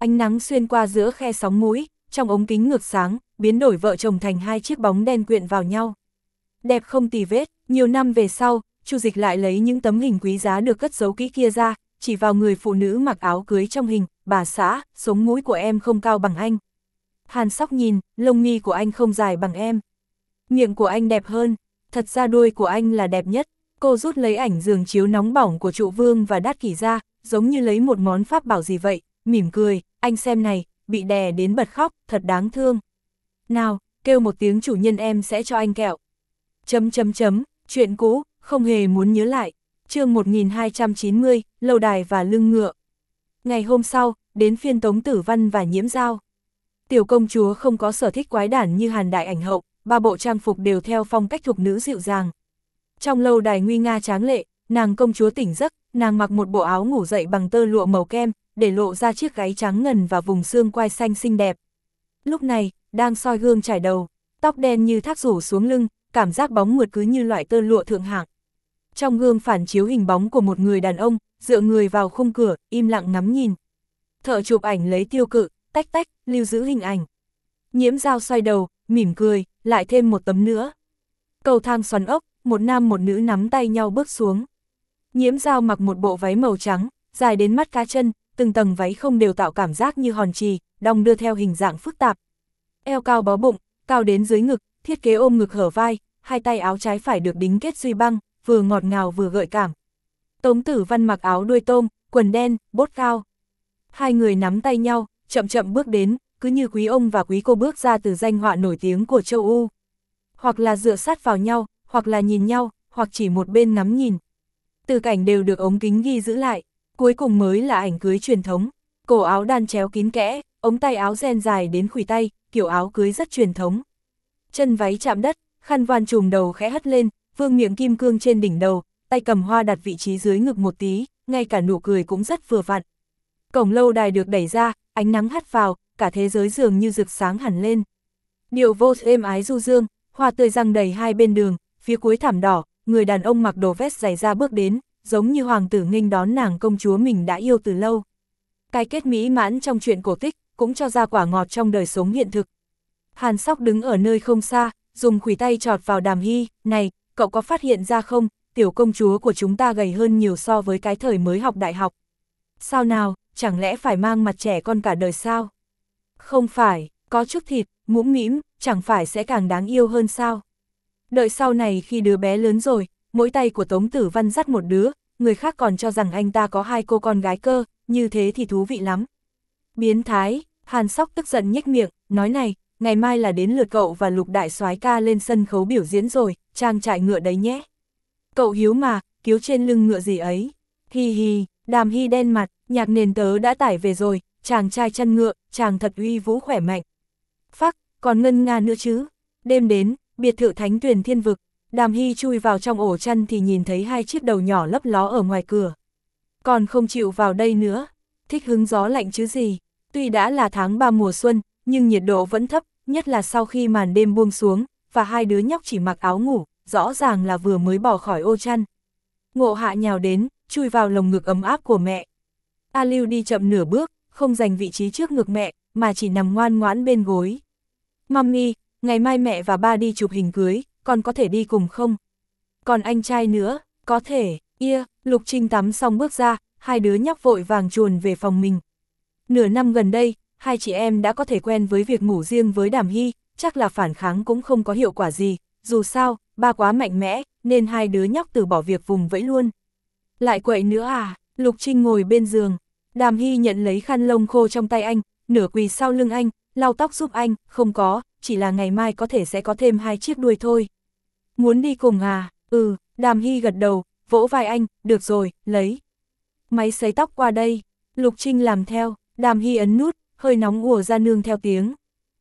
Ánh nắng xuyên qua giữa khe sóng mũi, trong ống kính ngược sáng, biến đổi vợ chồng thành hai chiếc bóng đen quyện vào nhau. Đẹp không tì vết, nhiều năm về sau, Chu Dịch lại lấy những tấm hình quý giá được cất giấu kỹ kia ra, chỉ vào người phụ nữ mặc áo cưới trong hình, bà xã, sống mũi của em không cao bằng anh. Hàn Sóc nhìn, lông mi của anh không dài bằng em. Miệng của anh đẹp hơn, thật ra đuôi của anh là đẹp nhất. Cô rút lấy ảnh giường chiếu nóng bỏng của Trụ Vương và Đát Kỷ ra, giống như lấy một món pháp bảo gì vậy, mỉm cười, anh xem này, bị đè đến bật khóc, thật đáng thương. Nào, kêu một tiếng chủ nhân em sẽ cho anh kẹo. Chấm chấm chấm, chuyện cũ, không hề muốn nhớ lại. Chương một nghìn hai trăm chín mươi, lâu đài và lưng ngựa. Ngày hôm sau, đến phiên Tống Tử Văn và Nhiễm Dao. Tiểu công chúa không có sở thích quái đản như Hàn Đại Ảnh Hậu, ba bộ trang phục đều theo phong cách thục nữ dịu dàng. Trong lâu đài nguy nga tráng lệ, nàng công chúa tỉnh giấc, nàng mặc một bộ áo ngủ dậy bằng tơ lụa màu kem, để lộ ra chiếc gáy trắng ngần và vùng xương quai xanh xinh đẹp. Lúc này, đang soi gương trải đầu, tóc đen như thác rủ xuống lưng, cảm giác bóng mượt cứ như loại tơ lụa thượng hạng. Trong gương phản chiếu hình bóng của một người đàn ông, dựa người vào khung cửa, im lặng ngắm nhìn. Thợ chụp ảnh lấy tiêu cự, tách tách, lưu giữ hình ảnh. Nhiễm Dao xoay đầu, mỉm cười, lại thêm một tấm nữa. Cầu thang xoắn ốc, một nam một nữ nắm tay nhau bước xuống. Nhiễm Dao mặc một bộ váy màu trắng, dài đến mắt cá chân, từng tầng váy không đều tạo cảm giác như hòn chì, đong đưa theo hình dạng phức tạp. Eo cao bó bụng, cao đến dưới ngực, thiết kế ôm ngực hở vai, hai tay áo trái phải được đính kết duy băng, vừa ngọt ngào vừa gợi cảm. Tống Tử Văn mặc áo đuôi tôm, quần đen, bốt cao. Hai người nắm tay nhau, chậm chậm bước đến, cứ như quý ông và quý cô bước ra từ danh họa nổi tiếng của châu U. Hoặc là dựa sát vào nhau, hoặc là nhìn nhau, hoặc chỉ một bên ngắm nhìn. Từ cảnh đều được ống kính ghi giữ lại, cuối cùng mới là ảnh cưới truyền thống. Cổ áo đan chéo kín kẽ, ống tay áo ren dài đến khuỷu tay, kiểu áo cưới rất truyền thống. Chân váy chạm đất, khăn voan trùm đầu khẽ hất lên, vương miệng kim cương trên đỉnh đầu, tay cầm hoa đặt vị trí dưới ngực một tí, ngay cả nụ cười cũng rất vừa vặn. Cổng lâu đài được đẩy ra, ánh nắng hắt vào, cả thế giới dường như rực sáng hẳn lên. Điệu vô êm ái du dương, hoa tươi răng đầy hai bên đường, phía cuối thảm đỏ, người đàn ông mặc đồ vest dày da bước đến, giống như hoàng tử nghênh đón nàng công chúa mình đã yêu từ lâu. Cái kết mỹ mãn trong chuyện cổ tích, cũng cho ra quả ngọt trong đời sống hiện thực. Hàn Sóc đứng ở nơi không xa, dùng khuỷu tay chọt vào Đàm Hy, này, cậu có phát hiện ra không, tiểu công chúa của chúng ta gầy hơn nhiều so với cái thời mới học đại học. Sao nào, chẳng lẽ phải mang mặt trẻ con cả đời sao? Không phải, có chút thịt, mũm mĩm, chẳng phải sẽ càng đáng yêu hơn sao? Đợi sau này khi đứa bé lớn rồi, mỗi tay của Tống Tử Văn dắt một đứa, người khác còn cho rằng anh ta có hai cô con gái cơ, như thế thì thú vị lắm. Biến thái, Hàn Sóc tức giận nhếch miệng, nói này, ngày mai là đến lượt cậu và Lục đại soái ca lên sân khấu biểu diễn rồi, trang trại ngựa đấy nhé. Cậu hiếu mà, kiếu trên lưng ngựa gì ấy. Hi hi, Đàm Hy đen mặt, nhạc nền tớ đã tải về rồi, chàng trai chân ngựa, chàng thật uy vũ khỏe mạnh. Phắc, còn ngân nga nữa chứ. Đêm đến, biệt thự Thánh Tuyền Thiên Vực, Đàm Hy chui vào trong ổ chăn thì nhìn thấy hai chiếc đầu nhỏ lấp ló ở ngoài cửa. Còn không chịu vào đây nữa, thích hứng gió lạnh chứ gì. Tuy đã là tháng ba mùa xuân, nhưng nhiệt độ vẫn thấp, nhất là sau khi màn đêm buông xuống, và hai đứa nhóc chỉ mặc áo ngủ, rõ ràng là vừa mới bỏ khỏi ô chăn. Ngộ Hạ nhào đến, chui vào lồng ngực ấm áp của mẹ. A Lưu đi chậm nửa bước, không giành vị trí trước ngực mẹ, mà chỉ nằm ngoan ngoãn bên gối. Mami, ngày mai mẹ và ba đi chụp hình cưới, con có thể đi cùng không? Còn anh trai nữa, có thể, ia, Lục Trinh tắm xong bước ra, hai đứa nhóc vội vàng chuồn về phòng mình. Nửa năm gần đây, hai chị em đã có thể quen với việc ngủ riêng với Đàm Hy, chắc là phản kháng cũng không có hiệu quả gì, dù sao, ba quá mạnh mẽ, nên hai đứa nhóc từ bỏ việc vùng vẫy luôn. Lại quậy nữa à? Lục Trinh ngồi bên giường, Đàm Hy nhận lấy khăn lông khô trong tay anh, nửa quỳ sau lưng anh, lau tóc giúp anh, không có, chỉ là ngày mai có thể sẽ có thêm hai chiếc đuôi thôi. Muốn đi cùng à? Ừ, Đàm Hy gật đầu, vỗ vai anh, được rồi, lấy máy sấy tóc qua đây. Lục Trinh làm theo, Đàm Hy ấn nút, hơi nóng ùa ra nương theo tiếng.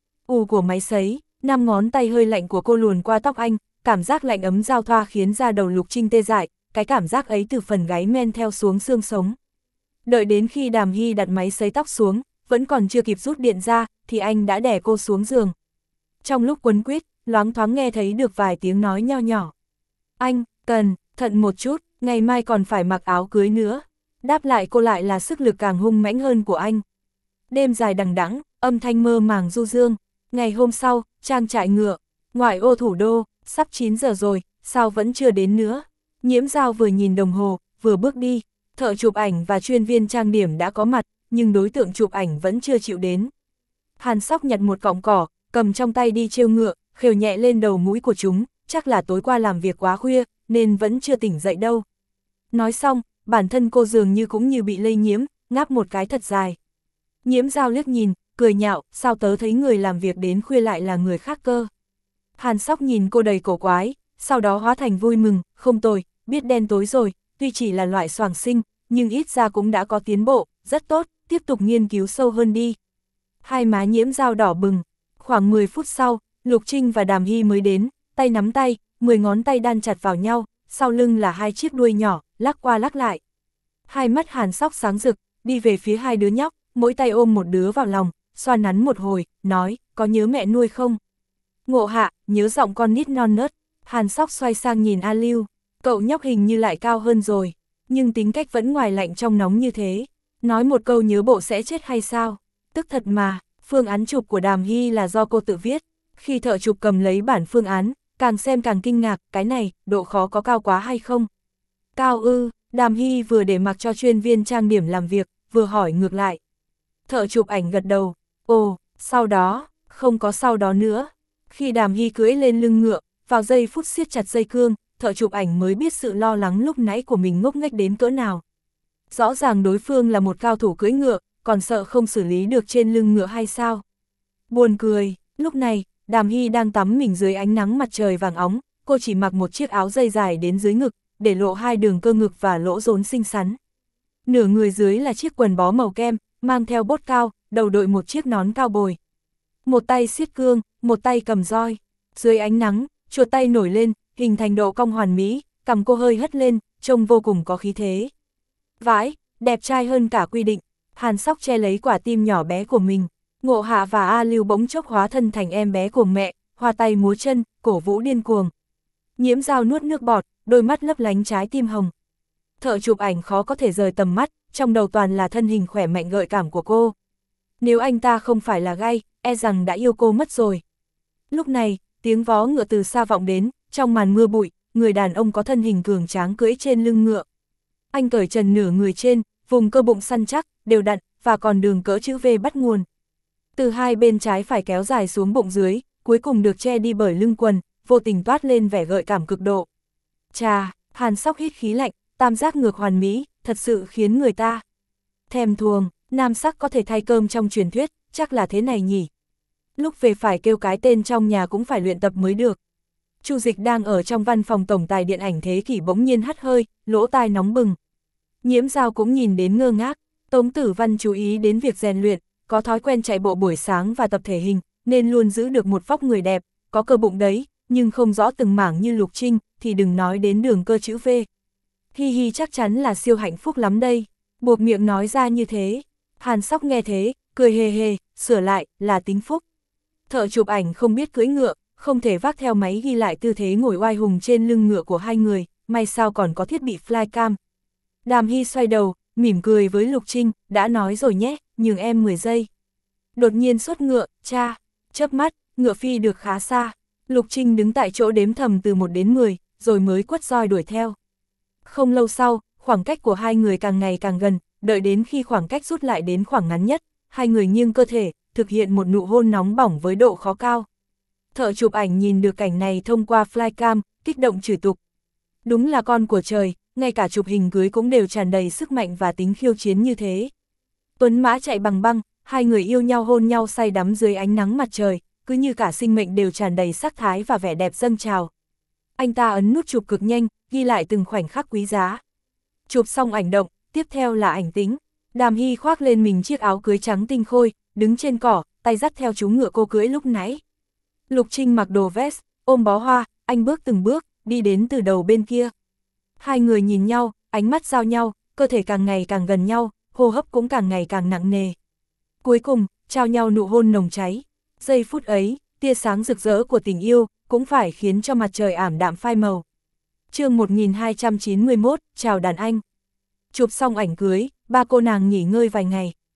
Ù của máy sấy, năm ngón tay hơi lạnh của cô luồn qua tóc anh, cảm giác lạnh ấm giao thoa khiến da đầu Lục Trinh tê dại, cái cảm giác ấy từ phần gáy men theo xuống xương sống. Đợi đến khi Đàm Hy đặt máy sấy tóc xuống, vẫn còn chưa kịp rút điện ra, thì anh đã đè cô xuống giường. Trong lúc quấn quýt, loáng thoáng nghe thấy được vài tiếng nói nho nhỏ. Anh, cần, thận một chút, ngày mai còn phải mặc áo cưới nữa. Đáp lại cô lại là sức lực càng hung mãnh hơn của anh. Đêm dài đằng đẵng, âm thanh mơ màng du dương. Ngày hôm sau, trang trại ngựa, ngoại ô thủ đô, sắp chín giờ rồi, sao vẫn chưa đến nữa. Nhiễm Giao vừa nhìn đồng hồ, vừa bước đi. Thợ chụp ảnh và chuyên viên trang điểm đã có mặt, nhưng đối tượng chụp ảnh vẫn chưa chịu đến. Hàn Sóc nhặt một cọng cỏ, cầm trong tay đi trêu ngựa, khều nhẹ lên đầu mũi của chúng, chắc là tối qua làm việc quá khuya, nên vẫn chưa tỉnh dậy đâu. Nói xong, bản thân cô dường như cũng như bị lây nhiễm, ngáp một cái thật dài. Nhiễm Giao liếc nhìn, cười nhạo, sao tớ thấy người làm việc đến khuya lại là người khác cơ. Hàn Sóc nhìn cô đầy cổ quái, sau đó hóa thành vui mừng, không tồi, biết đen tối rồi, tuy chỉ là loại xoàng sinh, nhưng ít ra cũng đã có tiến bộ, rất tốt, tiếp tục nghiên cứu sâu hơn đi. Hai má Nhiễm Giao đỏ bừng, khoảng mười phút sau, Lục Trinh và Đàm Hy mới đến, tay nắm tay, mười ngón tay đan chặt vào nhau, sau lưng là hai chiếc đuôi nhỏ, lắc qua lắc lại. Hai mắt Hàn Sóc sáng rực, đi về phía hai đứa nhóc, mỗi tay ôm một đứa vào lòng, xoa nắn một hồi, nói, có nhớ mẹ nuôi không? Ngộ Hạ, nhớ giọng con nít non nớt. Hàn Sóc xoay sang nhìn A Lưu, cậu nhóc hình như lại cao hơn rồi, nhưng tính cách vẫn ngoài lạnh trong nóng như thế. Nói một câu nhớ bộ sẽ chết hay sao? Tức thật mà, phương án chụp của Đàm Hy là do cô tự viết. Khi thợ chụp cầm lấy bản phương án, càng xem càng kinh ngạc, cái này, độ khó có cao quá hay không? Cao ư, Đàm Hy vừa để mặc cho chuyên viên trang điểm làm việc, vừa hỏi ngược lại. Thợ chụp ảnh gật đầu, ồ, sau đó, không có sau đó nữa. Khi Đàm Hy cưỡi lên lưng ngựa, vào giây phút siết chặt dây cương, thợ chụp ảnh mới biết sự lo lắng lúc nãy của mình ngốc nghếch đến cỡ nào. Rõ ràng đối phương là một cao thủ cưỡi ngựa, còn sợ không xử lý được trên lưng ngựa hay sao? Buồn cười, lúc này, Đàm Hy đang tắm mình dưới ánh nắng mặt trời vàng óng, cô chỉ mặc một chiếc áo dây dài đến dưới ngực, để lộ hai đường cơ ngực và lỗ rốn xinh xắn. Nửa người dưới là chiếc quần bó màu kem, mang theo bốt cao, đầu đội một chiếc nón cao bồi. Một tay siết cương, một tay cầm roi. Dưới ánh nắng, chuột tay nổi lên, hình thành độ cong hoàn mỹ, cằm cô hơi hất lên, trông vô cùng có khí thế. Vãi, đẹp trai hơn cả quy định. Hàn Sóc che lấy quả tim nhỏ bé của mình. Ngộ Hạ và A Lưu bỗng chốc hóa thân thành em bé của mẹ, hoa tay múa chân, cổ vũ điên cuồng. Nhiễm Giao nuốt nước bọt, đôi mắt lấp lánh trái tim hồng. Thợ chụp ảnh khó có thể rời tầm mắt, trong đầu toàn là thân hình khỏe mạnh gợi cảm của cô. Nếu anh ta không phải là gay, e rằng đã yêu cô mất rồi. Lúc này, tiếng vó ngựa từ xa vọng đến, trong màn mưa bụi, người đàn ông có thân hình cường tráng cưỡi trên lưng ngựa. Anh cởi trần nửa người trên, vùng cơ bụng săn chắc, đều đặn, và còn đường cỡ chữ V bắt nguồn. Từ hai bên trái phải kéo dài xuống bụng dưới, cuối cùng được che đi bởi lưng quần, vô tình toát lên vẻ gợi cảm cực độ. Chà, Hàn Sóc hít khí lạnh, tam giác ngược hoàn mỹ, thật sự khiến người ta thèm thuồng, nam sắc có thể thay cơm trong truyền thuyết, chắc là thế này nhỉ. Lúc về phải kêu cái tên trong nhà cũng phải luyện tập mới được. Chu Dịch đang ở trong văn phòng tổng tài điện ảnh thế kỷ bỗng nhiên hắt hơi, lỗ tai nóng bừng. Nhiễm Giao cũng nhìn đến ngơ ngác, Tống Tử Văn chú ý đến việc rèn luyện, có thói quen chạy bộ buổi sáng và tập thể hình, nên luôn giữ được một vóc người đẹp, có cơ bụng đấy, nhưng không rõ từng mảng như Lục Trinh, thì đừng nói đến đường cơ chữ V. Hi hi chắc chắn là siêu hạnh phúc lắm đây, buộc miệng nói ra như thế. Hàn Sóc nghe thế, cười hề hề, sửa lại, là tính phúc. Thợ chụp ảnh không biết cưỡi ngựa, không thể vác theo máy ghi lại tư thế ngồi oai hùng trên lưng ngựa của hai người, may sao còn có thiết bị flycam. Đàm Hy xoay đầu, mỉm cười với Lục Trinh, đã nói rồi nhé, nhường em mười giây. Đột nhiên xuất ngựa, cha, chớp mắt, ngựa phi được khá xa. Lục Trinh đứng tại chỗ đếm thầm từ một đến mười, rồi mới quất roi đuổi theo. Không lâu sau, khoảng cách của hai người càng ngày càng gần, đợi đến khi khoảng cách rút lại đến khoảng ngắn nhất, hai người nghiêng cơ thể, thực hiện một nụ hôn nóng bỏng với độ khó cao. Thợ chụp ảnh nhìn được cảnh này thông qua flycam, kích động chửi tục. Đúng là con của trời, ngay cả chụp hình cưới cũng đều tràn đầy sức mạnh và tính khiêu chiến như thế. Tuấn mã chạy bằng băng, hai người yêu nhau hôn nhau say đắm dưới ánh nắng mặt trời, cứ như cả sinh mệnh đều tràn đầy sắc thái và vẻ đẹp dâng trào. Anh ta ấn nút chụp cực nhanh, ghi lại từng khoảnh khắc quý giá. Chụp xong ảnh động, tiếp theo là ảnh tính. Đàm Hy khoác lên mình chiếc áo cưới trắng tinh khôi, đứng trên cỏ, tay dắt theo chú ngựa cô cưới lúc nãy. Lục Trinh mặc đồ vest, ôm bó hoa, anh bước từng bước, đi đến từ đầu bên kia. Hai người nhìn nhau, ánh mắt giao nhau, cơ thể càng ngày càng gần nhau, hô hấp cũng càng ngày càng nặng nề. Cuối cùng, trao nhau nụ hôn nồng cháy. Giây phút ấy, tia sáng rực rỡ của tình yêu, cũng phải khiến cho mặt trời ảm đạm phai màu. Chương một nghìn hai trăm chín mươi mốt, chào đàn anh. Chụp xong ảnh cưới, ba cô nàng nghỉ ngơi vài ngày.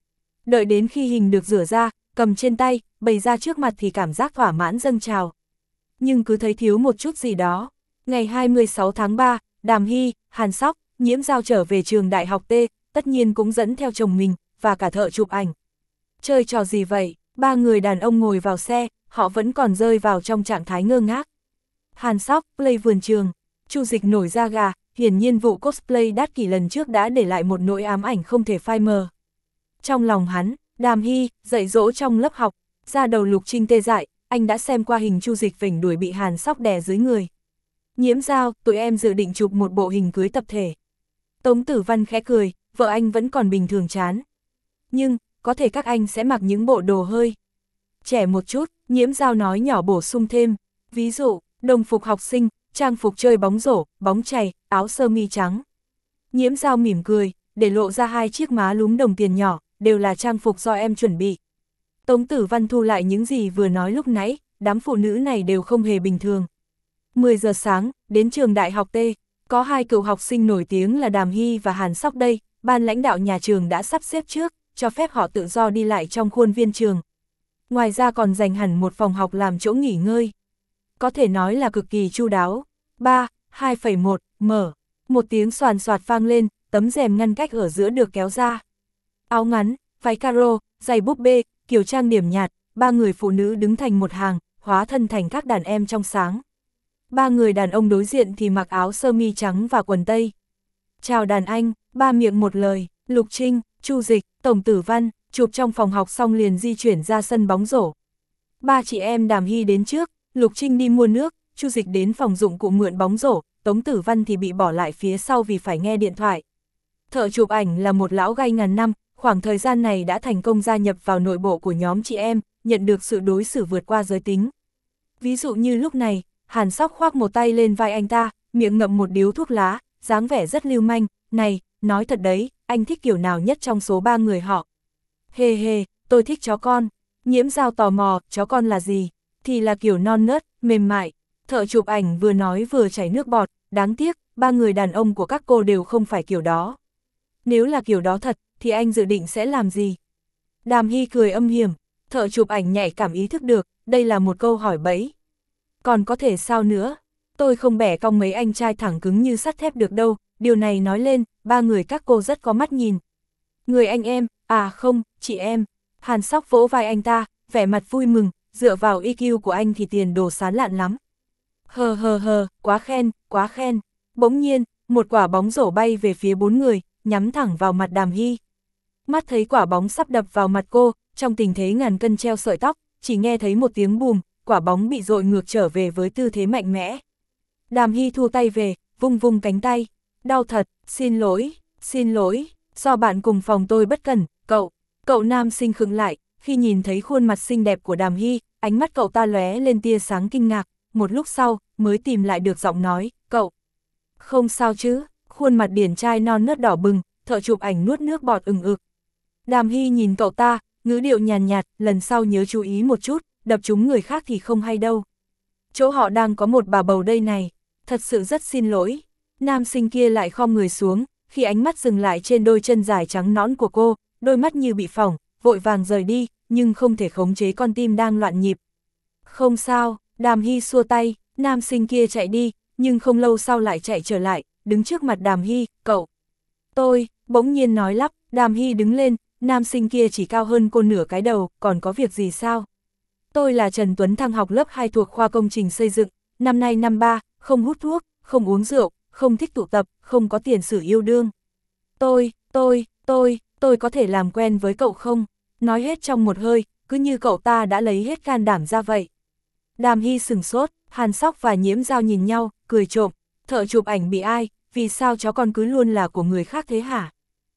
Đợi đến khi hình được rửa ra, cầm trên tay, bày ra trước mặt thì cảm giác thỏa mãn dâng trào. Nhưng cứ thấy thiếu một chút gì đó. Ngày hai mươi sáu tháng ba, Đàm Hy, Hàn Sóc, Nhiễm Giao trở về trường đại học T, tất nhiên cũng dẫn theo chồng mình, và cả thợ chụp ảnh. Chơi trò gì vậy? Ba người đàn ông ngồi vào xe, họ vẫn còn rơi vào trong trạng thái ngơ ngác. Hàn Sóc, play vườn trường. Chu Dịch nổi da gà, hiển nhiên vụ cosplay đắt kỷ lần trước đã để lại một nỗi ám ảnh không thể phai mờ. Trong lòng hắn, Đàm Hy, dạy dỗ trong lớp học, ra đầu Lục Trinh tê dại, anh đã xem qua hình Chu Dịch vểnh đuổi bị Hàn Sóc đè dưới người. Nhiễm Giao, tụi em dự định chụp một bộ hình cưới tập thể. Tống Tử Văn khẽ cười, vợ anh vẫn còn bình thường chán. Nhưng, có thể các anh sẽ mặc những bộ đồ hơi trẻ một chút, Nhiễm Giao nói nhỏ bổ sung thêm. Ví dụ, đồng phục học sinh, trang phục chơi bóng rổ, bóng chày, áo sơ mi trắng. Nhiễm Giao mỉm cười, để lộ ra hai chiếc má lúm đồng tiền nhỏ, đều là trang phục do em chuẩn bị. Tống Tử Văn thu lại những gì vừa nói lúc nãy, đám phụ nữ này đều không hề bình thường. mười giờ sáng, đến trường đại học T, có hai cựu học sinh nổi tiếng là Đàm Hy và Hàn Sóc đây, ban lãnh đạo nhà trường đã sắp xếp trước, cho phép họ tự do đi lại trong khuôn viên trường. Ngoài ra còn dành hẳn một phòng học làm chỗ nghỉ ngơi. Có thể nói là cực kỳ chu đáo. ba, hai phẩy một, mở. Một tiếng xoàn xoạt vang lên, tấm rèm ngăn cách ở giữa được kéo ra. Áo ngắn, váy caro, giày búp bê, kiểu trang điểm nhạt, ba người phụ nữ đứng thành một hàng, hóa thân thành các đàn em trong sáng. Ba người đàn ông đối diện thì mặc áo sơ mi trắng và quần tây. Chào đàn anh, ba miệng một lời, Lục Trinh, Chu Dịch, Tổng Tử Văn, chụp trong phòng học xong liền di chuyển ra sân bóng rổ. Ba chị em Đàm Hy đến trước, Lục Trinh đi mua nước, Chu Dịch đến phòng dụng cụ mượn bóng rổ, Tống Tử Văn thì bị bỏ lại phía sau vì phải nghe điện thoại. Thợ chụp ảnh là một lão gai ngàn năm, khoảng thời gian này đã thành công gia nhập vào nội bộ của nhóm chị em, nhận được sự đối xử vượt qua giới tính. Ví dụ như lúc này, Hàn Sóc khoác một tay lên vai anh ta, miệng ngậm một điếu thuốc lá, dáng vẻ rất lưu manh. Này, nói thật đấy, anh thích kiểu nào nhất trong số ba người họ? Hề hề, tôi thích chó con. Nhiễm Giao tò mò, chó con là gì? Thì là kiểu non nớt, mềm mại. Thợ chụp ảnh vừa nói vừa chảy nước bọt, đáng tiếc, ba người đàn ông của các cô đều không phải kiểu đó. Nếu là kiểu đó thật, thì anh dự định sẽ làm gì? Đàm Hy cười âm hiểm, thợ chụp ảnh nhạy cảm ý thức được, đây là một câu hỏi bẫy. Còn có thể sao nữa? Tôi không bẻ cong mấy anh trai thẳng cứng như sắt thép được đâu, điều này nói lên, ba người các cô rất có mắt nhìn. Người anh em, à không, chị em. Hàn Sóc vỗ vai anh ta, vẻ mặt vui mừng, dựa vào i kiu của anh thì tiền đồ sán lạn lắm. Hờ hờ hờ, quá khen, quá khen. Bỗng nhiên, một quả bóng rổ bay về phía bốn người, nhắm thẳng vào mặt Đàm Hy. Mắt thấy quả bóng sắp đập vào mặt cô, trong tình thế ngàn cân treo sợi tóc, chỉ nghe thấy một tiếng bùm, quả bóng bị dội ngược trở về với tư thế mạnh mẽ. Đàm Hy thu tay về, vung vung cánh tay. Đau thật, xin lỗi, xin lỗi, do bạn cùng phòng tôi bất cẩn, cậu. Cậu nam sinh khựng lại, khi nhìn thấy khuôn mặt xinh đẹp của Đàm Hy, ánh mắt cậu ta lóe lên tia sáng kinh ngạc, một lúc sau, mới tìm lại được giọng nói, cậu. Không sao chứ, khuôn mặt điển trai non nớt đỏ bừng, thợ chụp ảnh nuốt nước bọt ừng ực. Đàm Hy nhìn cậu ta, ngữ điệu nhàn nhạt, lần sau nhớ chú ý một chút, đập trúng người khác thì không hay đâu. Chỗ họ đang có một bà bầu đây này, thật sự rất xin lỗi. Nam sinh kia lại khom người xuống, khi ánh mắt dừng lại trên đôi chân dài trắng nõn của cô, đôi mắt như bị phỏng, vội vàng rời đi, nhưng không thể khống chế con tim đang loạn nhịp. Không sao, Đàm Hy xua tay, nam sinh kia chạy đi, nhưng không lâu sau lại chạy trở lại, đứng trước mặt Đàm Hy, cậu. Tôi, bỗng nhiên nói lắp, Đàm Hy đứng lên, nam sinh kia chỉ cao hơn cô nửa cái đầu, còn có việc gì sao? Tôi là Trần Tuấn Thăng, học lớp hai thuộc khoa công trình xây dựng, năm nay năm ba, không hút thuốc, không uống rượu, không thích tụ tập, không có tiền sử yêu đương. Tôi, tôi, tôi, tôi có thể làm quen với cậu không? Nói hết trong một hơi, cứ như cậu ta đã lấy hết can đảm ra vậy. Đàm Hy sừng sốt, Hàn Sóc và Nhiễm Giao nhìn nhau, cười trộm, thợ chụp ảnh bị ai, vì sao chó con cứ luôn là của người khác thế hả?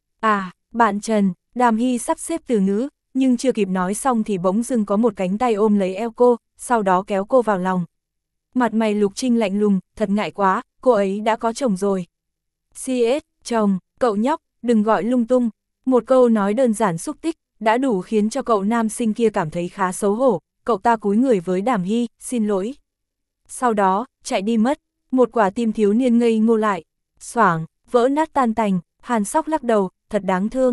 À, bạn Trần, Đàm Hy sắp xếp từ ngữ, nhưng chưa kịp nói xong thì bỗng dưng có một cánh tay ôm lấy eo cô, sau đó kéo cô vào lòng. Mặt mày Lục Trinh lạnh lùng, thật ngại quá, cô ấy đã có chồng rồi. xê ét, chồng, cậu nhóc, đừng gọi lung tung. Một câu nói đơn giản xúc tích, đã đủ khiến cho cậu nam sinh kia cảm thấy khá xấu hổ, cậu ta cúi người với Đàm Hy, xin lỗi. Sau đó, chạy đi mất, một quả tim thiếu niên ngây ngô lại, xoảng, vỡ nát tan tành, Hàn Sóc lắc đầu, thật đáng thương.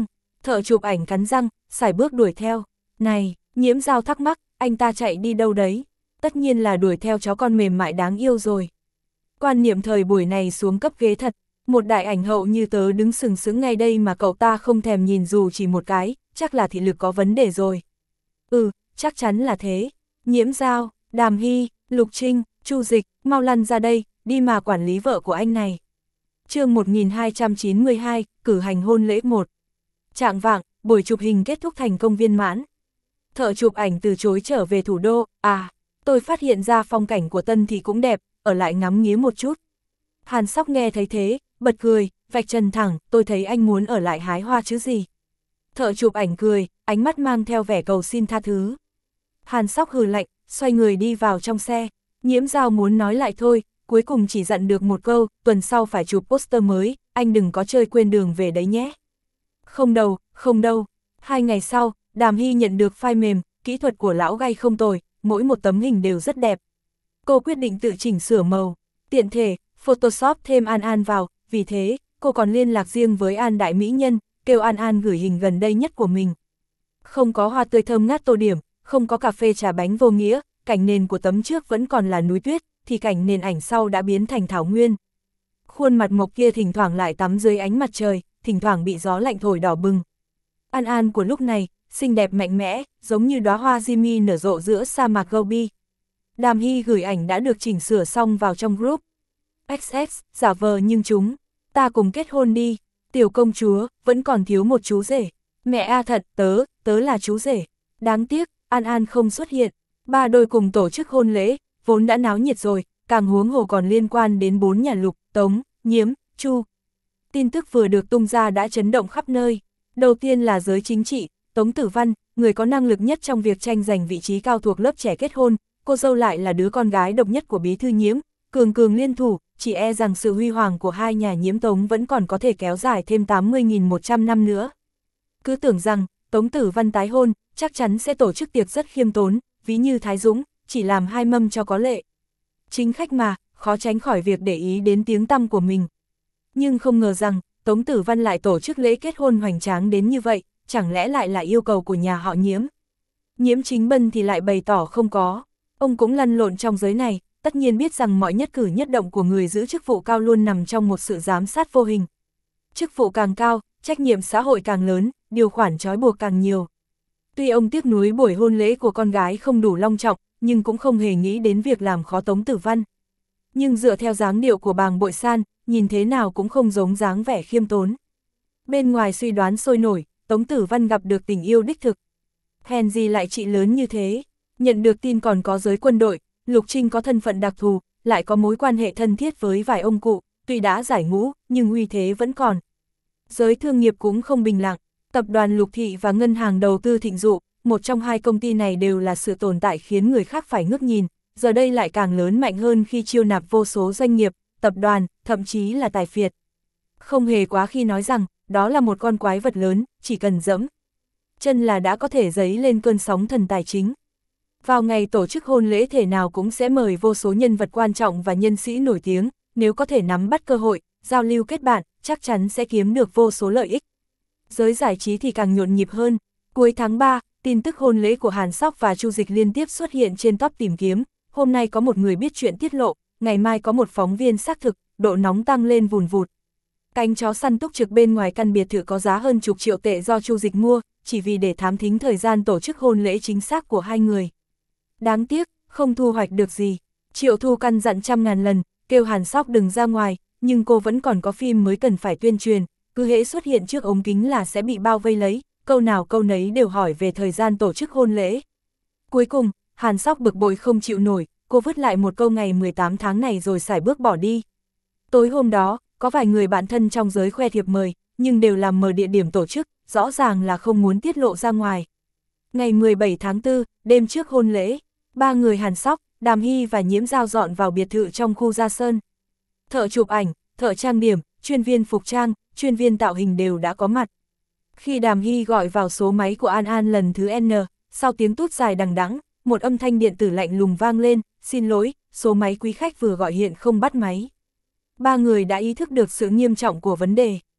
Thợ chụp ảnh cắn răng, sải bước đuổi theo. Này, Nhiễm Dao thắc mắc, anh ta chạy đi đâu đấy? Tất nhiên là đuổi theo chó con mềm mại đáng yêu rồi. Quan niệm thời buổi này xuống cấp ghế thật, một đại ảnh hậu như tớ đứng sừng sững ngay đây mà cậu ta không thèm nhìn dù chỉ một cái, chắc là thị lực có vấn đề rồi. Ừ, chắc chắn là thế. Nhiễm Dao, Đàm Hy, Lục Trinh, Chu Dịch, mau lăn ra đây, đi mà quản lý vợ của anh này. Chương một nghìn hai trăm chín mươi hai, cử hành hôn lễ một. Trạng vạng, buổi chụp hình kết thúc thành công viên mãn. Thợ chụp ảnh từ chối trở về thủ đô, à, tôi phát hiện ra phong cảnh của Tân Thị cũng đẹp, ở lại ngắm nghía một chút. Hàn Sóc nghe thấy thế, bật cười, vạch trần thẳng, tôi thấy anh muốn ở lại hái hoa chứ gì. Thợ chụp ảnh cười, ánh mắt mang theo vẻ cầu xin tha thứ. Hàn Sóc hừ lạnh, xoay người đi vào trong xe. Nhiễm Dao muốn nói lại thôi, cuối cùng chỉ dặn được một câu, tuần sau phải chụp poster mới, anh đừng có chơi quên đường về đấy nhé. Không đâu, không đâu. Hai ngày sau, Đàm Hy nhận được file mềm, kỹ thuật của lão gay không tồi, mỗi một tấm hình đều rất đẹp. Cô quyết định tự chỉnh sửa màu, tiện thể, Photoshop thêm An An vào, vì thế, cô còn liên lạc riêng với An Đại Mỹ Nhân, kêu An An gửi hình gần đây nhất của mình. Không có hoa tươi thơm ngát tô điểm, không có cà phê trà bánh vô nghĩa, cảnh nền của tấm trước vẫn còn là núi tuyết, thì cảnh nền ảnh sau đã biến thành thảo nguyên. Khuôn mặt mộc kia thỉnh thoảng lại tắm dưới ánh mặt trời, thỉnh thoảng bị gió lạnh thổi đỏ bừng. An An của lúc này, xinh đẹp mạnh mẽ, giống như đóa hoa Jimmy nở rộ giữa sa mạc Gobi. Đàm Hy gửi ảnh đã được chỉnh sửa xong vào trong group. ích ích, giả vờ nhưng chúng, ta cùng kết hôn đi, tiểu công chúa, vẫn còn thiếu một chú rể. Mẹ a thật, tớ, tớ là chú rể. Đáng tiếc, An An không xuất hiện. Ba đôi cùng tổ chức hôn lễ, vốn đã náo nhiệt rồi, càng huống hồ còn liên quan đến bốn nhà Lục, Tống, Nhiễm, Chu. Tin tức vừa được tung ra đã chấn động khắp nơi. Đầu tiên là giới chính trị, Tống Tử Văn, người có năng lực nhất trong việc tranh giành vị trí cao thuộc lớp trẻ kết hôn, cô dâu lại là đứa con gái độc nhất của bí thư Nhiễm, cường cường liên thủ, chỉ e rằng sự huy hoàng của hai nhà Nhiễm Tống vẫn còn có thể kéo dài thêm tám mươi nghìn một trăm năm nữa. Cứ tưởng rằng, Tống Tử Văn tái hôn, chắc chắn sẽ tổ chức tiệc rất khiêm tốn, ví như Thái Dũng, chỉ làm hai mâm cho có lệ. Chính khách mà, khó tránh khỏi việc để ý đến tiếng tăm của mình. Nhưng không ngờ rằng, Tống Tử Văn lại tổ chức lễ kết hôn hoành tráng đến như vậy, chẳng lẽ lại là yêu cầu của nhà họ Nhiễm. Nhiễm Chính Bân thì lại bày tỏ không có, ông cũng lăn lộn trong giới này, tất nhiên biết rằng mọi nhất cử nhất động của người giữ chức vụ cao luôn nằm trong một sự giám sát vô hình. Chức vụ càng cao, trách nhiệm xã hội càng lớn, điều khoản trói buộc càng nhiều. Tuy ông tiếc nuối buổi hôn lễ của con gái không đủ long trọng, nhưng cũng không hề nghĩ đến việc làm khó Tống Tử Văn. Nhưng dựa theo dáng điệu của Bàng Bội San, nhìn thế nào cũng không giống dáng vẻ khiêm tốn. Bên ngoài suy đoán sôi nổi, Tống Tử Văn gặp được tình yêu đích thực. Hèn gì lại chị lớn như thế, nhận được tin còn có giới quân đội, Lục Trinh có thân phận đặc thù, lại có mối quan hệ thân thiết với vài ông cụ, tuy đã giải ngũ, nhưng uy thế vẫn còn. Giới thương nghiệp cũng không bình lặng, tập đoàn Lục Thị và ngân hàng đầu tư Thịnh Dụ, một trong hai công ty này đều là sự tồn tại khiến người khác phải ngước nhìn, giờ đây lại càng lớn mạnh hơn khi chiêu nạp vô số doanh nghiệp, tập đoàn, thậm chí là tài phiệt. Không hề quá khi nói rằng, đó là một con quái vật lớn, chỉ cần dẫm chân là đã có thể dấy lên cơn sóng thần tài chính. Vào ngày tổ chức hôn lễ thể nào cũng sẽ mời vô số nhân vật quan trọng và nhân sĩ nổi tiếng, nếu có thể nắm bắt cơ hội, giao lưu kết bạn, chắc chắn sẽ kiếm được vô số lợi ích. Giới giải trí thì càng nhộn nhịp hơn. Cuối tháng ba, tin tức hôn lễ của Hàn Sóc và Chu Dịch liên tiếp xuất hiện trên top tìm kiếm. Hôm nay có một người biết chuyện tiết lộ, ngày mai có một phóng viên xác thực, độ nóng tăng lên vùn vụt. Cánh chó săn túc trực bên ngoài căn biệt thự có giá hơn chục triệu tệ do Chu Dịch mua, chỉ vì để thám thính thời gian tổ chức hôn lễ chính xác của hai người. Đáng tiếc, không thu hoạch được gì. Triệu Thu căn dặn trăm ngàn lần, kêu Hàn Sóc đừng ra ngoài, nhưng cô vẫn còn có phim mới cần phải tuyên truyền, cứ hễ xuất hiện trước ống kính là sẽ bị bao vây lấy, câu nào câu nấy đều hỏi về thời gian tổ chức hôn lễ. Cuối cùng, Hàn Sóc bực bội không chịu nổi, cô vứt lại một câu ngày mười tám tháng này rồi sải bước bỏ đi. Tối hôm đó, có vài người bạn thân trong giới khoe thiệp mời, nhưng đều làm mờ địa điểm tổ chức, rõ ràng là không muốn tiết lộ ra ngoài. Ngày mười bảy tháng tư, đêm trước hôn lễ, ba người Hàn Sóc, Đàm Hy và Nhiễm Dao dọn vào biệt thự trong khu Gia Sơn. Thợ chụp ảnh, thợ trang điểm, chuyên viên phục trang, chuyên viên tạo hình đều đã có mặt. Khi Đàm Hy gọi vào số máy của An An lần thứ N, sau tiếng tút dài đằng đẵng, một âm thanh điện tử lạnh lùng vang lên, xin lỗi, số máy quý khách vừa gọi hiện không bắt máy. Ba người đã ý thức được sự nghiêm trọng của vấn đề.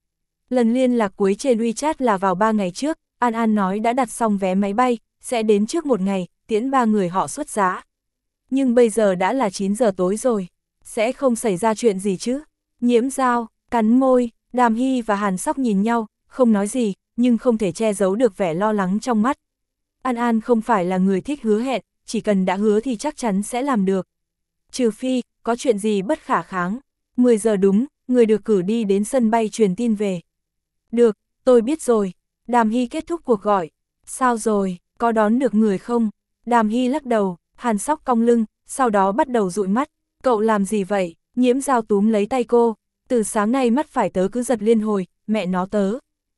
Lần liên lạc cuối trên WeChat là vào ba ngày trước, An An nói đã đặt xong vé máy bay, sẽ đến trước một ngày, tiễn ba người họ xuất giá. Nhưng bây giờ đã là chín giờ tối rồi, sẽ không xảy ra chuyện gì chứ. Nhiễm Dao, cắn môi, Đàm Hy và Hàn Sóc nhìn nhau, không nói gì, nhưng không thể che giấu được vẻ lo lắng trong mắt. An An không phải là người thích hứa hẹn, chỉ cần đã hứa thì chắc chắn sẽ làm được. Trừ phi, có chuyện gì bất khả kháng. mười giờ đúng, người được cử đi đến sân bay truyền tin về. Được, tôi biết rồi. Đàm Hy kết thúc cuộc gọi. Sao rồi, có đón được người không? Đàm Hy lắc đầu, Hàn Sóc cong lưng, sau đó bắt đầu dụi mắt. Cậu làm gì vậy? Nhiễm Dao túm lấy tay cô. Từ sáng nay mắt phải tớ cứ giật liên hồi, mẹ nó tớ.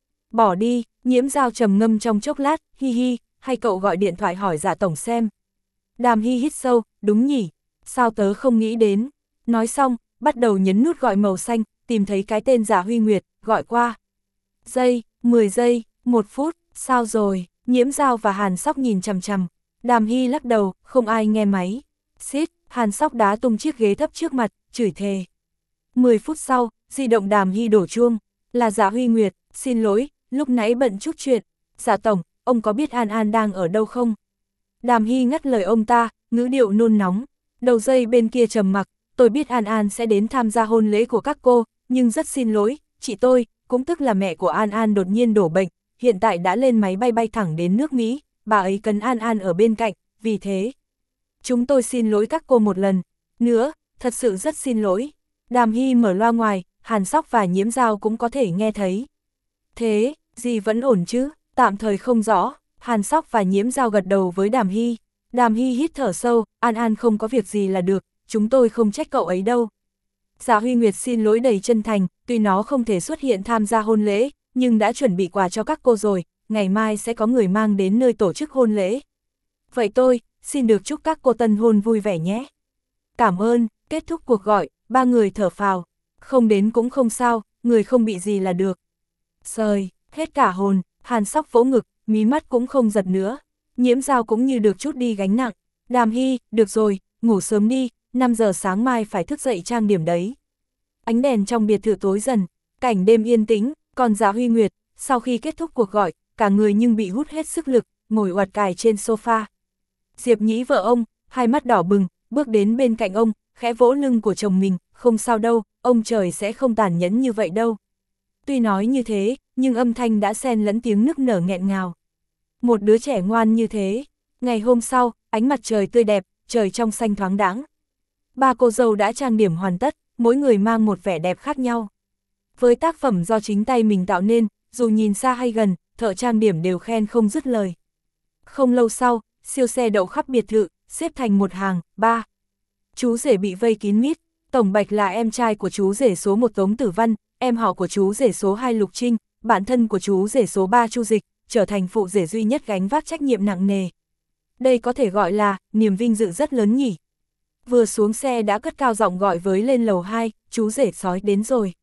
Bỏ đi, Nhiễm Dao trầm ngâm trong chốc lát, hi hi, hay cậu gọi điện thoại hỏi Dạ tổng xem. Đàm Hy hít sâu, đúng nhỉ, sao tớ không nghĩ đến. Nói xong, bắt đầu nhấn nút gọi màu xanh, tìm thấy cái tên Dạ Huy Nguyệt, gọi qua. Giây, mười giây, một phút, sao rồi, Nhiễm Dao và Hàn Sóc nhìn chằm chằm. Đàm Hy lắc đầu, không ai nghe máy. Xít, Hàn Sóc đá tung chiếc ghế thấp trước mặt, chửi thề. mười phút sau, di động Đàm Hy đổ chuông, là Dạ Huy Nguyệt, xin lỗi, lúc nãy bận chút chuyện. Dạ tổng, ông có biết An An đang ở đâu không? Đàm Hy ngắt lời ông ta, ngữ điệu nôn nóng. Đầu dây bên kia trầm mặc, tôi biết An An sẽ đến tham gia hôn lễ của các cô, nhưng rất xin lỗi, chị tôi, cũng tức là mẹ của An An đột nhiên đổ bệnh, hiện tại đã lên máy bay bay thẳng đến nước Mỹ, bà ấy cần An An ở bên cạnh, vì thế. Chúng tôi xin lỗi các cô một lần, nữa, thật sự rất xin lỗi. Đàm Hy mở loa ngoài, Hàn Sóc và Nhiễm Dao cũng có thể nghe thấy. Thế, gì vẫn ổn chứ, tạm thời không rõ. Hàn Sóc và Nhiễm Dao gật đầu với Đàm Hy. Đàm Hy hít thở sâu, An An không có việc gì là được, chúng tôi không trách cậu ấy đâu. Dạ Huy Nguyệt xin lỗi đầy chân thành, tuy nó không thể xuất hiện tham gia hôn lễ, nhưng đã chuẩn bị quà cho các cô rồi, ngày mai sẽ có người mang đến nơi tổ chức hôn lễ. Vậy tôi, xin được chúc các cô tân hôn vui vẻ nhé. Cảm ơn, kết thúc cuộc gọi, ba người thở phào. Không đến cũng không sao, người không bị gì là được. Sời, hết cả hồn, Hàn Sóc vỗ ngực, mí mắt cũng không giật nữa. Nhiễm Dao cũng như được chút đi gánh nặng. Đàm Hy, được rồi, ngủ sớm đi, năm giờ sáng mai phải thức dậy trang điểm đấy. Ánh đèn trong biệt thự tối dần, cảnh đêm yên tĩnh, còn Dạ Huy Nguyệt, sau khi kết thúc cuộc gọi, cả người nhưng bị hút hết sức lực, ngồi uặt cài trên sofa. Diệp Nhĩ vợ ông, hai mắt đỏ bừng, bước đến bên cạnh ông, khẽ vỗ lưng của chồng mình, không sao đâu, ông trời sẽ không tàn nhẫn như vậy đâu. Tuy nói như thế, nhưng âm thanh đã xen lẫn tiếng nức nở nghẹn ngào. Một đứa trẻ ngoan như thế. Ngày hôm sau, ánh mặt trời tươi đẹp, trời trong xanh thoáng đãng. Ba cô dâu đã trang điểm hoàn tất, mỗi người mang một vẻ đẹp khác nhau. Với tác phẩm do chính tay mình tạo nên, dù nhìn xa hay gần, thợ trang điểm đều khen không dứt lời. Không lâu sau, siêu xe đậu khắp biệt thự, xếp thành một hàng, ba. Chú rể bị vây kín mít, Tổng Bạch là em trai của chú rể số một Tống Tử Văn, em họ của chú rể số hai Lục Trinh, bản thân của chú rể số ba Chu Dịch, trở thành phụ rể duy nhất gánh vác trách nhiệm nặng nề. Đây có thể gọi là niềm vinh dự rất lớn nhỉ. Vừa xuống xe đã cất cao giọng gọi với lên lầu hai, chú rể sói đến rồi.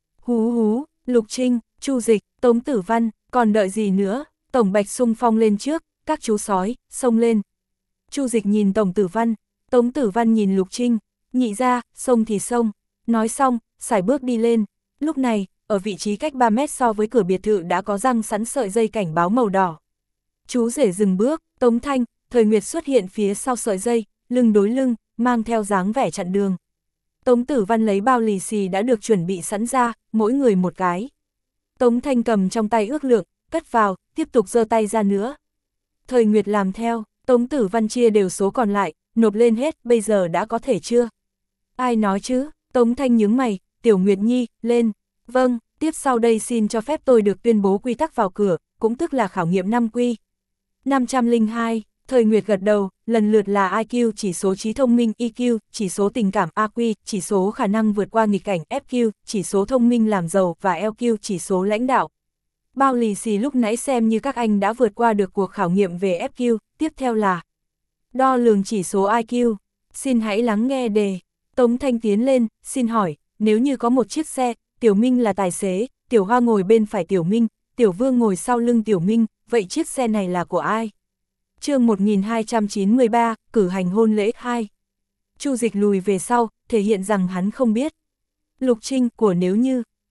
Hú hú, Lục Trinh, Chu Dịch, Tống Tử Văn, còn đợi gì nữa, Tổng Bạch xung phong lên trước, các chú sói, xông lên. Chu Dịch nhìn Tổng Tử Văn, Tống Tử Văn nhìn Lục Trinh, nhị ra, xông thì xông. Nói xong, sải bước đi lên. Lúc này, ở vị trí cách ba mét so với cửa biệt thự đã có răng sẵn sợi dây cảnh báo màu đỏ. Chú rể dừng bước, Tống Thanh, Thời Nguyệt xuất hiện phía sau sợi dây, lưng đối lưng, mang theo dáng vẻ chặn đường. Tống Tử Văn lấy bao lì xì đã được chuẩn bị sẵn ra, mỗi người một cái. Tống Thanh cầm trong tay ước lượng, cất vào, tiếp tục giơ tay ra nữa. Thời Nguyệt làm theo, Tống Tử Văn chia đều số còn lại, nộp lên hết, bây giờ đã có thể chưa? Ai nói chứ? Tống Thanh nhướng mày, Tiểu Nguyệt Nhi, lên. Vâng, tiếp sau đây xin cho phép tôi được tuyên bố quy tắc vào cửa, cũng tức là khảo nghiệm năm quy. năm trăm lẻ hai, Thời Nguyệt gật đầu, lần lượt là i kiu chỉ số trí thông minh i kiu, chỉ số tình cảm a quy, chỉ số khả năng vượt qua nghịch cảnh ép kiu, chỉ số thông minh làm giàu và eo kiu chỉ số lãnh đạo. Bao lì xì lúc nãy xem như các anh đã vượt qua được cuộc khảo nghiệm về ép kiu, tiếp theo là đo lường chỉ số i kiu. Xin hãy lắng nghe đề. Tống Thanh tiến lên, xin hỏi, nếu như có một chiếc xe, Tiểu Minh là tài xế, Tiểu Hoa ngồi bên phải Tiểu Minh, Tiểu Vương ngồi sau lưng Tiểu Minh, vậy chiếc xe này là của ai? Chương một nghìn hai trăm chín mươi ba, cử hành hôn lễ hai. Chu Dịch lùi về sau, thể hiện rằng hắn không biết. Lục Trinh của nếu như,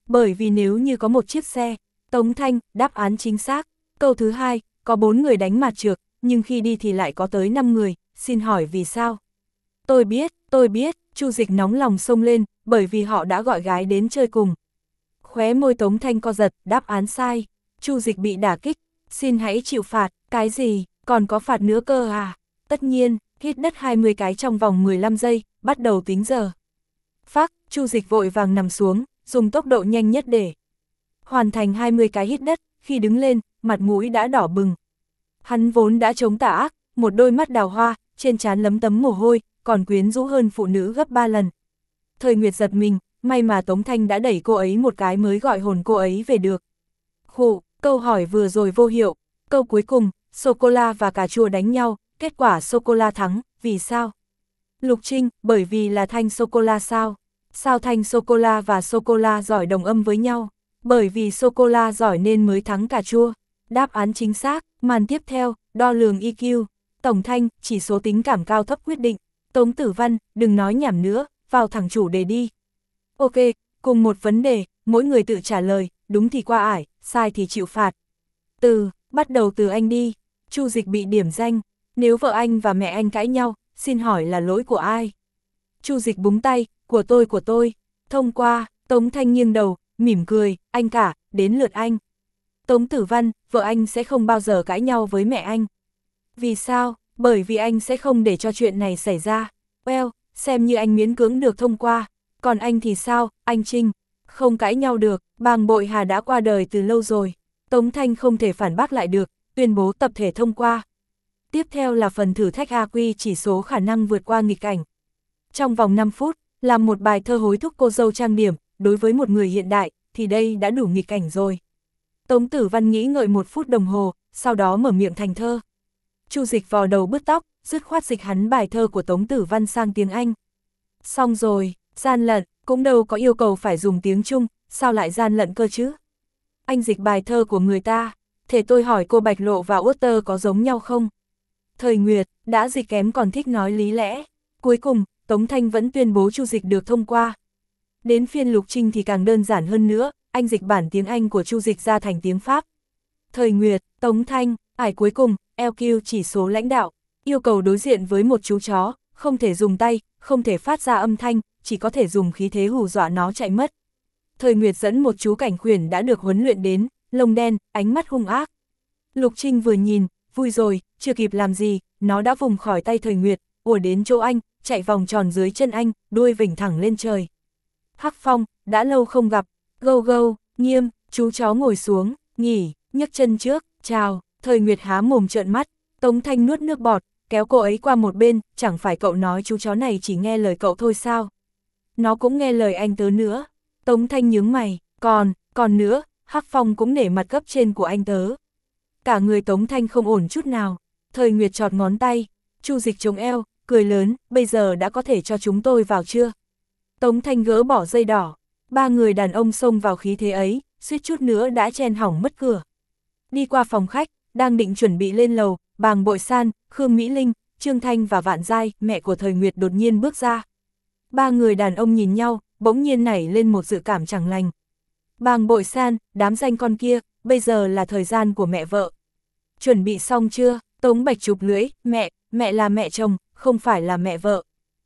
bởi vì nếu như có một chiếc xe. Tống Thanh, đáp án chính xác. Câu thứ hai, có bốn người đánh mặt trược, nhưng khi đi thì lại có tới năm người, xin hỏi vì sao? Tôi biết, tôi biết, Chu Dịch nóng lòng xông lên, bởi vì họ đã gọi gái đến chơi cùng. Khóe môi Tống Thanh co giật, đáp án sai. Chu Dịch bị đả kích, xin hãy chịu phạt, cái gì, còn có phạt nữa cơ à? Tất nhiên, hít đất hai mươi cái trong vòng mười lăm giây, bắt đầu tính giờ. Phác, Chu Dịch vội vàng nằm xuống, dùng tốc độ nhanh nhất để hoàn thành hai mươi cái hít đất, khi đứng lên, mặt mũi đã đỏ bừng. Hắn vốn đã chống tà ác, một đôi mắt đào hoa, trên trán lấm tấm mồ hôi, còn quyến rũ hơn phụ nữ gấp ba lần. Thời Nguyệt giật mình, may mà Tống Thanh đã đẩy cô ấy một cái mới gọi hồn cô ấy về được. Khụ, câu hỏi vừa rồi vô hiệu, câu cuối cùng, sô-cô-la và cà chua đánh nhau, kết quả sô-cô-la thắng, vì sao? Lục Trinh, bởi vì là thanh sô-cô-la sao? Sao thanh sô-cô-la và sô-cô-la giỏi đồng âm với nhau? Bởi vì sô-cô-la giỏi nên mới thắng cà chua. Đáp án chính xác, màn tiếp theo, đo lường i kiu. Tổng Thanh, chỉ số tính cảm cao thấp quyết định. Tống Tử Văn, đừng nói nhảm nữa, vào thẳng chủ đề đi. Ok, cùng một vấn đề, mỗi người tự trả lời, đúng thì qua ải, sai thì chịu phạt. Từ, bắt đầu từ anh đi. Chu Dịch bị điểm danh, nếu vợ anh và mẹ anh cãi nhau, xin hỏi là lỗi của ai? Chu Dịch búng tay, của tôi của tôi. Thông qua, Tống Thanh nghiêng đầu, mỉm cười, anh cả, đến lượt anh. Tống Tử Văn, vợ anh sẽ không bao giờ cãi nhau với mẹ anh. Vì sao? Bởi vì anh sẽ không để cho chuyện này xảy ra. Well, xem như anh miễn cưỡng được thông qua. Còn anh thì sao, anh Trinh? Không cãi nhau được, Bàng Bội Hà đã qua đời từ lâu rồi. Tống Thanh không thể phản bác lại được, tuyên bố tập thể thông qua. Tiếp theo là phần thử thách a quy chỉ số khả năng vượt qua nghịch cảnh. Trong vòng năm phút, làm một bài thơ hối thúc cô dâu trang điểm, đối với một người hiện đại, thì đây đã đủ nghịch cảnh rồi. Tống Tử Văn nghĩ ngợi một phút đồng hồ, sau đó mở miệng thành thơ. Chu Dịch vò đầu bứt tóc, dứt khoát dịch hắn bài thơ của Tống Tử Văn sang tiếng Anh. Xong rồi, gian lận, cũng đâu có yêu cầu phải dùng tiếng Trung, sao lại gian lận cơ chứ? Anh dịch bài thơ của người ta, thế tôi hỏi cô Bạch Lộ và Utter có giống nhau không? Thời Nguyệt, đã dịch kém còn thích nói lý lẽ. Cuối cùng, Tống Thanh vẫn tuyên bố Chu Dịch được thông qua. Đến phiên Lục Trinh thì càng đơn giản hơn nữa, anh dịch bản tiếng Anh của Chu Dịch ra thành tiếng Pháp. Thời Nguyệt, Tống Thanh, ải cuối cùng, lờ quy chỉ số lãnh đạo, yêu cầu đối diện với một chú chó, không thể dùng tay, không thể phát ra âm thanh, chỉ có thể dùng khí thế hù dọa nó chạy mất. Thời Nguyệt dẫn một chú cảnh khuyển đã được huấn luyện đến, lông đen, ánh mắt hung ác. Lục Trinh vừa nhìn, vui rồi, chưa kịp làm gì, nó đã vùng khỏi tay Thời Nguyệt, ùa đến chỗ anh, chạy vòng tròn dưới chân anh, đuôi vểnh thẳng lên trời. Hắc Phong, đã lâu không gặp, gâu gâu, Nghiêm, chú chó ngồi xuống, nghỉ, nhấc chân trước, chào. Thời Nguyệt há mồm trợn mắt, Tống Thanh nuốt nước bọt, kéo cô ấy qua một bên, chẳng phải cậu nói chú chó này chỉ nghe lời cậu thôi sao? Nó cũng nghe lời anh tớ nữa. Tống Thanh nhướng mày, còn, còn nữa, Hắc Phong cũng nể mặt cấp trên của anh tớ. Cả người Tống Thanh không ổn chút nào. Thời Nguyệt chọt ngón tay, Chu Dịch chống eo, cười lớn, bây giờ đã có thể cho chúng tôi vào chưa? Tống Thanh gỡ bỏ dây đỏ, ba người đàn ông xông vào khí thế ấy, suýt chút nữa đã chen hỏng mất cửa. Đi qua phòng khách, đang định chuẩn bị lên lầu, Bàng Bội San, Khương Mỹ Linh, Trương Thanh và Vạn Giai, mẹ của Thời Nguyệt đột nhiên bước ra. Ba người đàn ông nhìn nhau, bỗng nhiên nảy lên một dự cảm chẳng lành. Bàng Bội San, đám danh con kia, bây giờ là thời gian của mẹ vợ. Chuẩn bị xong chưa? Tống Bạch chụp lưỡi, mẹ, mẹ là mẹ chồng, không phải là mẹ vợ.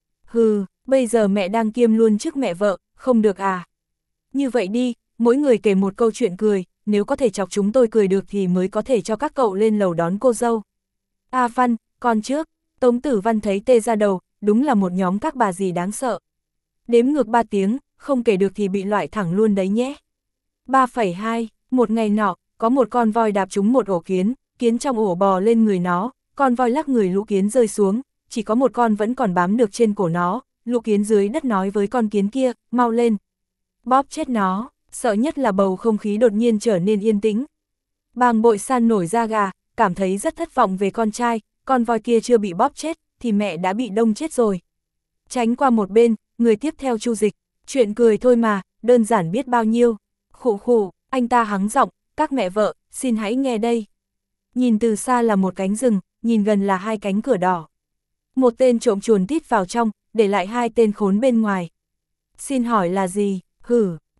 Hừ, bây giờ mẹ đang kiêm luôn trước mẹ vợ, không được à? Như vậy đi, mỗi người kể một câu chuyện cười, nếu có thể chọc chúng tôi cười được thì mới có thể cho các cậu lên lầu đón cô dâu. A Văn, con trước, Tống Tử Văn thấy tê ra đầu, đúng là một nhóm các bà dì đáng sợ. Đếm ngược ba tiếng, không kể được thì bị loại thẳng luôn đấy nhé. ba phẩy hai, một ngày nọ, có một con voi đạp trúng một ổ kiến, kiến trong ổ bò lên người nó, con voi lắc người lũ kiến rơi xuống, chỉ có một con vẫn còn bám được trên cổ nó, lũ kiến dưới đất nói với con kiến kia, mau lên. Bóp chết nó, sợ nhất là bầu không khí đột nhiên trở nên yên tĩnh. Bàng Bội San nổi da gà, cảm thấy rất thất vọng về con trai, con voi kia chưa bị bóp chết, thì mẹ đã bị đông chết rồi. Tránh qua một bên, người tiếp theo Chu Dịch, chuyện cười thôi mà, đơn giản biết bao nhiêu. Khụ khụ, anh ta hắng giọng, các mẹ vợ, xin hãy nghe đây. Nhìn từ xa là một cánh rừng, nhìn gần là hai cánh cửa đỏ. Một tên trộm chuồn tít vào trong, để lại hai tên khốn bên ngoài. Xin hỏi là gì? Hử,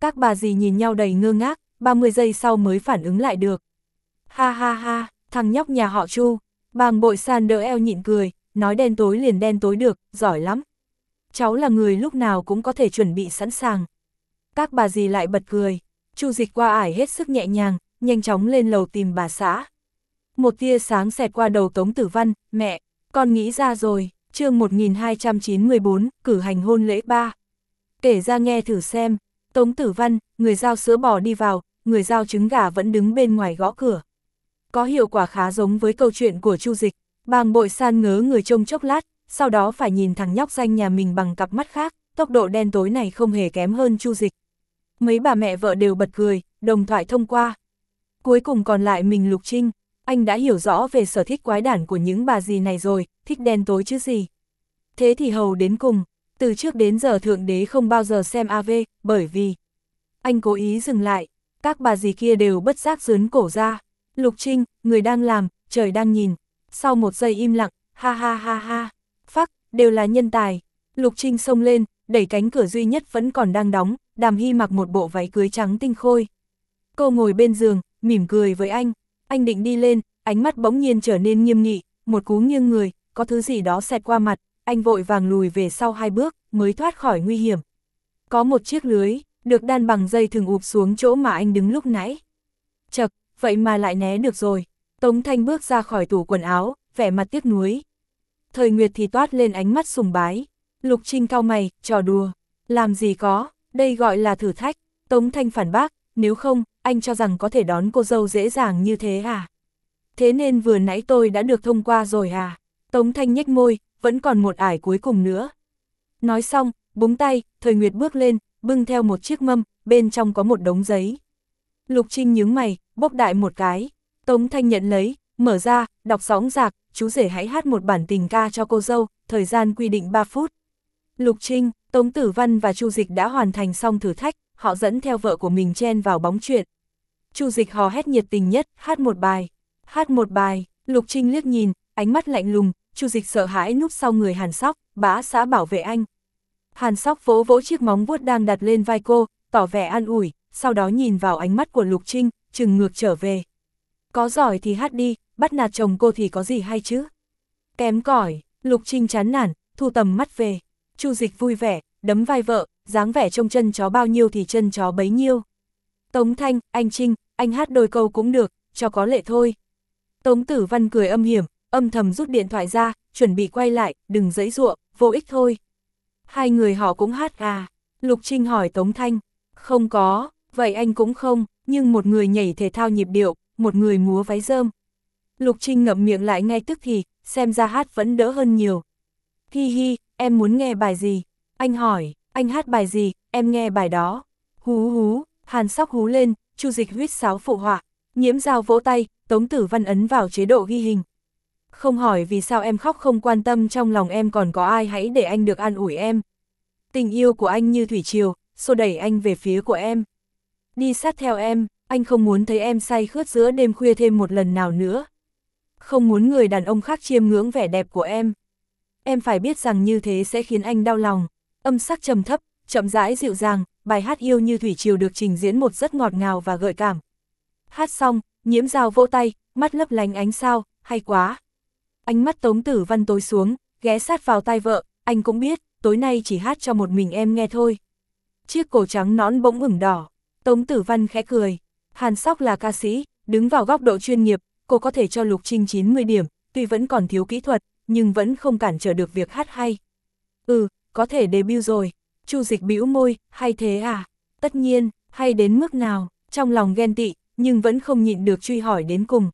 Các bà dì nhìn nhau đầy ngơ ngác, ba mươi giây sau mới phản ứng lại được. Ha ha ha, thằng nhóc nhà họ Chu. Bàng Bội San đỡ eo nhịn cười, nói đen tối liền đen tối được, giỏi lắm. Cháu là người lúc nào cũng có thể chuẩn bị sẵn sàng. Các bà dì lại bật cười. Chu Dịch qua ải hết sức nhẹ nhàng, nhanh chóng lên lầu tìm bà xã. Một tia sáng xẹt qua đầu Tống Tử Văn, mẹ, con nghĩ ra rồi, chương một nghìn hai trăm chín mươi bốn, cử hành hôn lễ ba. Kể ra nghe thử xem. Tống Tử Văn, người giao sữa bò đi vào, người giao trứng gà vẫn đứng bên ngoài gõ cửa. Có hiệu quả khá giống với câu chuyện của Chu Dịch. Bàng Bội San ngớ người trông chốc lát, sau đó phải nhìn thằng nhóc danh nhà mình bằng cặp mắt khác, tốc độ đen tối này không hề kém hơn Chu Dịch. Mấy bà mẹ vợ đều bật cười, đồng thoại thông qua. Cuối cùng còn lại mình Lục Trinh, anh đã hiểu rõ về sở thích quái đản của những bà dì này rồi, thích đen tối chứ gì. Thế thì hầu đến cùng, từ trước đến giờ Thượng Đế không bao giờ xem a vê, bởi vì anh cố ý dừng lại, các bà dì kia đều bất giác rướn cổ ra. Lục Trinh, người đang làm, trời đang nhìn. Sau một giây im lặng, ha ha ha ha, phắc, đều là nhân tài. Lục Trinh xông lên, đẩy cánh cửa duy nhất vẫn còn đang đóng, Đàm Hy mặc một bộ váy cưới trắng tinh khôi. Cô ngồi bên giường, mỉm cười với anh, anh định đi lên, ánh mắt bỗng nhiên trở nên nghiêm nghị, một cú nghiêng người, có thứ gì đó xẹt qua mặt, anh vội vàng lùi về sau hai bước, mới thoát khỏi nguy hiểm. Có một chiếc lưới, được đan bằng dây thừng ụp xuống chỗ mà anh đứng lúc nãy. Chật, vậy mà lại né được rồi. Tống Thanh bước ra khỏi tủ quần áo, vẻ mặt tiếc nuối. Thời Nguyệt thì toát lên ánh mắt sùng bái. Lục Trinh cau mày, trò đùa. Làm gì có, đây gọi là thử thách. Tống Thanh phản bác, nếu không, anh cho rằng có thể đón cô dâu dễ dàng như thế à? Thế nên vừa nãy tôi đã được thông qua rồi à? Tống Thanh nhếch môi, vẫn còn một ải cuối cùng nữa. Nói xong, búng tay, Thời Nguyệt bước lên, bưng theo một chiếc mâm, bên trong có một đống giấy. Lục Trinh nhướng mày, bốc đại một cái. Tống Thanh nhận lấy, mở ra, đọc dõng dạc, chú rể hãy hát một bản tình ca cho cô dâu, thời gian quy định ba phút. Lục Trinh, Tống Tử Văn và Chu Dịch đã hoàn thành xong thử thách, họ dẫn theo vợ của mình chen vào bóng chuyện. Chu Dịch hò hét nhiệt tình nhất, hát một bài, hát một bài. Lục Trinh liếc nhìn, ánh mắt lạnh lùng, Chu Dịch sợ hãi núp sau người Hàn Sóc, bá xã bảo vệ anh. Hàn Sóc vỗ vỗ chiếc móng vuốt đang đặt lên vai cô, tỏ vẻ an ủi, sau đó nhìn vào ánh mắt của Lục Trinh, trừng ngược trở về. Có giỏi thì hát đi, bắt nạt chồng cô thì có gì hay chứ? Kém cỏi. Lục Trinh chán nản, thu tầm mắt về. Chu Dịch vui vẻ, đấm vai vợ, dáng vẻ trông chân chó bao nhiêu thì chân chó bấy nhiêu. Tống Thanh, anh Trinh, anh hát đôi câu cũng được, cho có lệ thôi. Tống Tử Văn cười âm hiểm, âm thầm rút điện thoại ra, chuẩn bị quay lại, đừng giãy giụa, vô ích thôi. Hai người họ cũng hát à? Lục Trinh hỏi Tống Thanh. Không có, vậy anh cũng không, nhưng một người nhảy thể thao nhịp điệu, một người múa váy rơm. Lục Trinh ngậm miệng lại ngay tức thì, xem ra hát vẫn đỡ hơn nhiều. Hi hi, em muốn nghe bài gì? Anh hỏi, anh hát bài gì, em nghe bài đó. Hú hú, Hàn Sóc hú lên, Chu Dịch huýt sáo phụ họa, Nhiễm Dao vỗ tay, Tống Tử Văn ấn vào chế độ ghi hình. Không hỏi vì sao em khóc không quan tâm trong lòng em còn có ai, hãy để anh được an ủi em. Tình yêu của anh như thủy triều, xô đẩy anh về phía của em. Đi sát theo em, anh không muốn thấy em say khướt giữa đêm khuya thêm một lần nào nữa. Không muốn người đàn ông khác chiêm ngưỡng vẻ đẹp của em. Em phải biết rằng như thế sẽ khiến anh đau lòng. Âm sắc trầm thấp, chậm rãi dịu dàng, bài hát yêu như thủy triều được trình diễn một rất ngọt ngào và gợi cảm. Hát xong, Nhiễm Dao vỗ tay, mắt lấp lánh ánh sao, hay quá. Ánh mắt Tống Tử Văn tối xuống, ghé sát vào tai vợ, anh cũng biết, tối nay chỉ hát cho một mình em nghe thôi. Chiếc cổ trắng nõn bỗng ửng đỏ, Tống Tử Văn khẽ cười. Hàn Sóc là ca sĩ, đứng vào góc độ chuyên nghiệp, cô có thể cho Lục Trinh chín mươi điểm, tuy vẫn còn thiếu kỹ thuật, nhưng vẫn không cản trở được việc hát hay. Ừ, có thể debut rồi. Chu Dịch bĩu môi, hay thế à? Tất nhiên, hay đến mức nào? Trong lòng ghen tị, nhưng vẫn không nhịn được truy hỏi đến cùng.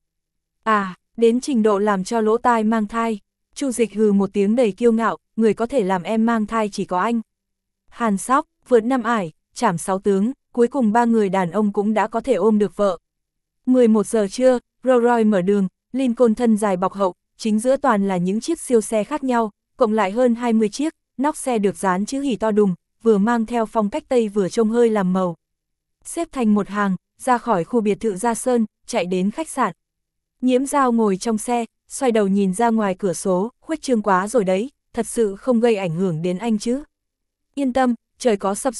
À, đến trình độ làm cho lỗ tai mang thai. Chu Dịch hừ một tiếng đầy kiêu ngạo, người có thể làm em mang thai chỉ có anh. Hàn Sóc, vượt năm ải, trảm sáu tướng, cuối cùng ba người đàn ông cũng đã có thể ôm được vợ. mười một giờ trưa, Rolls Royce mở đường, Lincoln thân dài bọc hậu, chính giữa toàn là những chiếc siêu xe khác nhau, cộng lại hơn hai mươi chiếc, nóc xe được dán chữ hỉ to đùng, vừa mang theo phong cách Tây vừa trông hơi làm màu. Xếp thành một hàng, ra khỏi khu biệt thự Gia Sơn, chạy đến khách sạn. Nhiễm Dao ngồi trong xe, xoay đầu nhìn ra ngoài cửa sổ, khuếch trương quá rồi đấy, thật sự không gây ảnh hưởng đến anh chứ. Yên tâm, trời có sập xuống,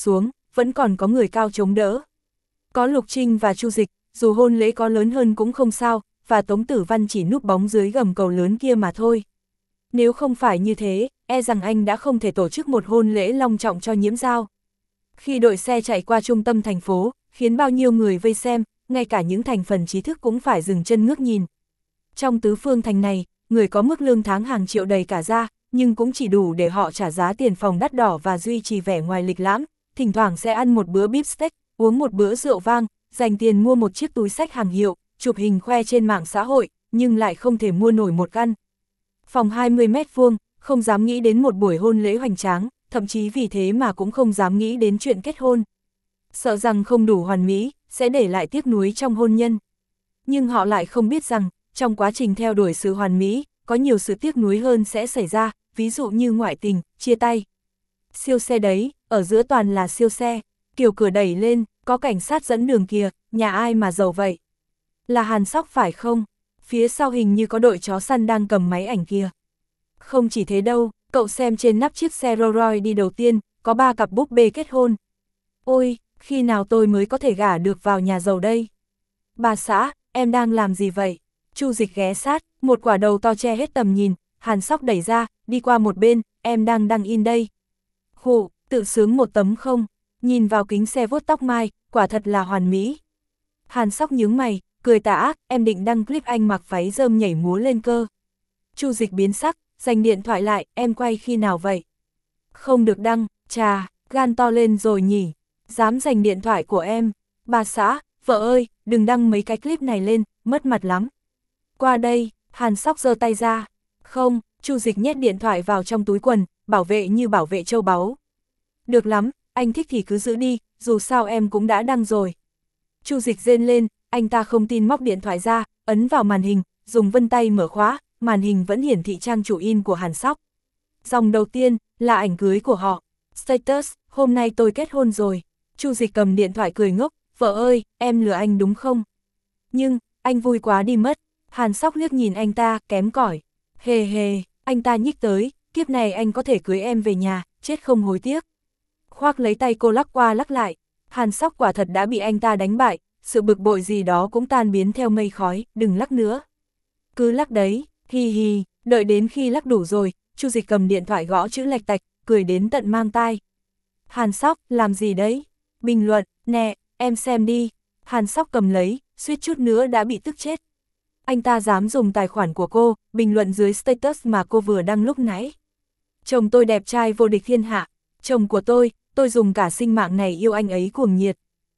vẫn còn có người cao chống đỡ. Có Lục Trinh và Chu Dịch, dù hôn lễ có lớn hơn cũng không sao, và Tống Tử Văn chỉ núp bóng dưới gầm cầu lớn kia mà thôi. Nếu không phải như thế, e rằng anh đã không thể tổ chức một hôn lễ long trọng cho Nhiễm Giao. Khi đội xe chạy qua trung tâm thành phố, khiến bao nhiêu người vây xem, ngay cả những thành phần trí thức cũng phải dừng chân ngước nhìn. Trong tứ phương thành này, người có mức lương tháng hàng triệu đầy cả ra, nhưng cũng chỉ đủ để họ trả giá tiền phòng đắt đỏ và duy trì vẻ ngoài lịch lãm, thỉnh thoảng sẽ ăn một bữa beef steak, uống một bữa rượu vang, dành tiền mua một chiếc túi xách hàng hiệu, chụp hình khoe trên mạng xã hội, nhưng lại không thể mua nổi một căn phòng hai mươi mét vuông, không dám nghĩ đến một buổi hôn lễ hoành tráng, thậm chí vì thế mà cũng không dám nghĩ đến chuyện kết hôn. Sợ rằng không đủ hoàn mỹ, sẽ để lại tiếc nuối trong hôn nhân. Nhưng họ lại không biết rằng, trong quá trình theo đuổi sự hoàn mỹ, có nhiều sự tiếc nuối hơn sẽ xảy ra, ví dụ như ngoại tình, chia tay. Siêu xe đấy, ở giữa toàn là siêu xe, kiểu cửa đẩy lên, có cảnh sát dẫn đường kìa, nhà ai mà giàu vậy? Là Hàn Sóc phải không? Phía sau hình như có đội chó săn đang cầm máy ảnh kìa. Không chỉ thế đâu, cậu xem trên nắp chiếc xe Rolls Royce đi đầu tiên, có ba cặp búp bê kết hôn. Ôi, khi nào tôi mới có thể gả được vào nhà giàu đây? Bà xã, em đang làm gì vậy? Chu Dịch ghé sát, một quả đầu to che hết tầm nhìn, Hàn Sóc đẩy ra, đi qua một bên, em đang đăng in đây. Khụ, tự sướng một tấm không? Nhìn vào kính xe vuốt tóc mai, quả thật là hoàn mỹ. Hàn Sóc nhướng mày, cười tà ác, em định đăng clip anh mặc váy rơm nhảy múa lên cơ. Chu Dịch biến sắc, giành điện thoại lại, em quay khi nào vậy? Không được đăng, chà, gan to lên rồi nhỉ, dám giành điện thoại của em. Bà xã, vợ ơi, đừng đăng mấy cái clip này lên, mất mặt lắm. Qua đây, Hàn Sóc giơ tay ra. Không, Chu Dịch nhét điện thoại vào trong túi quần, bảo vệ như bảo vệ châu báu. Được lắm, anh thích thì cứ giữ đi, dù sao em cũng đã đăng rồi. Chu Dịch rên lên, anh ta không tin móc điện thoại ra, ấn vào màn hình, dùng vân tay mở khóa, màn hình vẫn hiển thị trang chủ in của Hàn Sóc. Dòng đầu tiên là ảnh cưới của họ. Status, hôm nay tôi kết hôn rồi. Chu Dịch cầm điện thoại cười ngốc, vợ ơi, em lừa anh đúng không? Nhưng, anh vui quá đi mất. Hàn Sóc liếc nhìn anh ta, kém cỏi. Hề hề, anh ta nhích tới, kiếp này anh có thể cưới em về nhà, chết không hối tiếc. Khoác lấy tay cô lắc qua lắc lại. Hàn Sóc quả thật đã bị anh ta đánh bại, sự bực bội gì đó cũng tan biến theo mây khói, đừng lắc nữa. Cứ lắc đấy, hi hi, đợi đến khi lắc đủ rồi, Chu Dịch cầm điện thoại gõ chữ lạch tạch, cười đến tận mang tai. Hàn Sóc, làm gì đấy? Bình luận, nè, em xem đi. Hàn Sóc cầm lấy, suýt chút nữa đã bị tức chết. Anh ta dám dùng tài khoản của cô, bình luận dưới status mà cô vừa đăng lúc nãy. Chồng tôi đẹp trai vô địch thiên hạ, chồng của tôi, tôi dùng cả sinh mạng này yêu anh ấy cuồng nhiệt.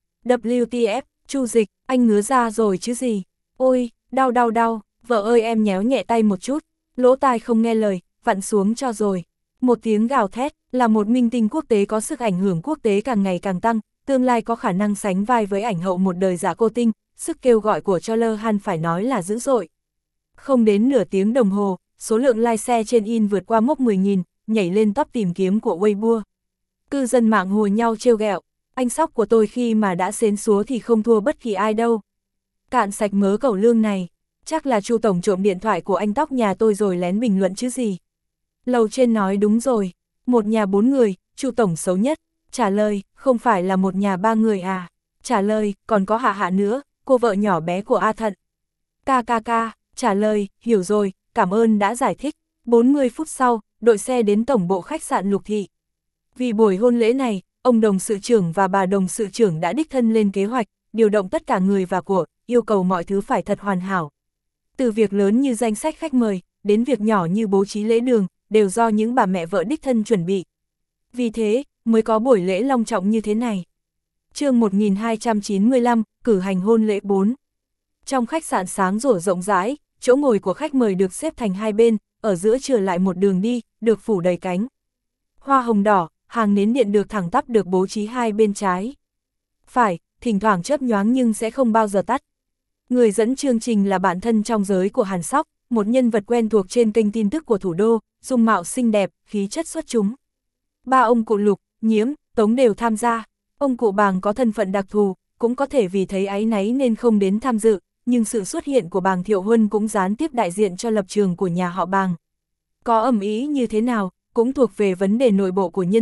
vê kép tê ép, Chu Dịch, anh ngứa ra rồi chứ gì? Ôi, đau đau đau, vợ ơi em nhéo nhẹ tay một chút, lỗ tai không nghe lời, vặn xuống cho rồi. Một tiếng gào thét, là một minh tinh quốc tế có sức ảnh hưởng quốc tế càng ngày càng tăng, tương lai có khả năng sánh vai với ảnh hậu một đời giả cô tinh, sức kêu gọi của Charles Han phải nói là dữ dội. Không đến nửa tiếng đồng hồ, số lượng like xe trên in vượt qua mốc mười nghìn, nhảy lên top tìm kiếm của Weibo. Cư dân mạng hùa nhau trêu ghẹo, anh Sóc của tôi khi mà đã xến xúa thì không thua bất kỳ ai đâu. Cạn sạch mớ cẩu lương này, chắc là Chu tổng trộm điện thoại của anh Tóc nhà tôi rồi lén bình luận chứ gì. Lầu trên nói đúng rồi, một nhà bốn người, Chu tổng xấu nhất. Trả lời, không phải là một nhà ba người à? Trả lời, còn có Hạ Hạ nữa, cô vợ nhỏ bé của A Thận. Ca ca ca, trả lời, hiểu rồi, cảm ơn đã giải thích. bốn mươi phút sau, đội xe đến tổng bộ khách sạn Lục Thị. Vì buổi hôn lễ này, ông đồng sự trưởng và bà đồng sự trưởng đã đích thân lên kế hoạch, điều động tất cả người và của, yêu cầu mọi thứ phải thật hoàn hảo. Từ việc lớn như danh sách khách mời, đến việc nhỏ như bố trí lễ đường, đều do những bà mẹ vợ đích thân chuẩn bị. Vì thế, mới có buổi lễ long trọng như thế này. Chương một nghìn hai trăm chín mươi lăm, cử hành hôn lễ bốn. Trong khách sạn sáng rủa rộng rãi, chỗ ngồi của khách mời được xếp thành hai bên, ở giữa trở lại một đường đi, được phủ đầy cánh hoa hồng đỏ, hàng nến điện được thẳng tắp được bố trí hai bên trái. Phải, thỉnh thoảng chớp nhoáng nhưng sẽ không bao giờ tắt. Người dẫn chương trình là bạn thân trong giới của Hàn Sóc, một nhân vật quen thuộc trên kênh tin tức của thủ đô, dung mạo xinh đẹp, khí chất xuất chúng. Ba ông cụ Lục, Nhiễm, Tống đều tham gia. Ông cụ Bàng có thân phận đặc thù, cũng có thể vì thấy áy náy nên không đến tham dự, nhưng sự xuất hiện của Bàng Thiệu Huân cũng gián tiếp đại diện cho lập trường của nhà họ Bàng. Có ầm ĩ như thế nào, cũng thuộc về vấn đề nội bộ của nhân dân,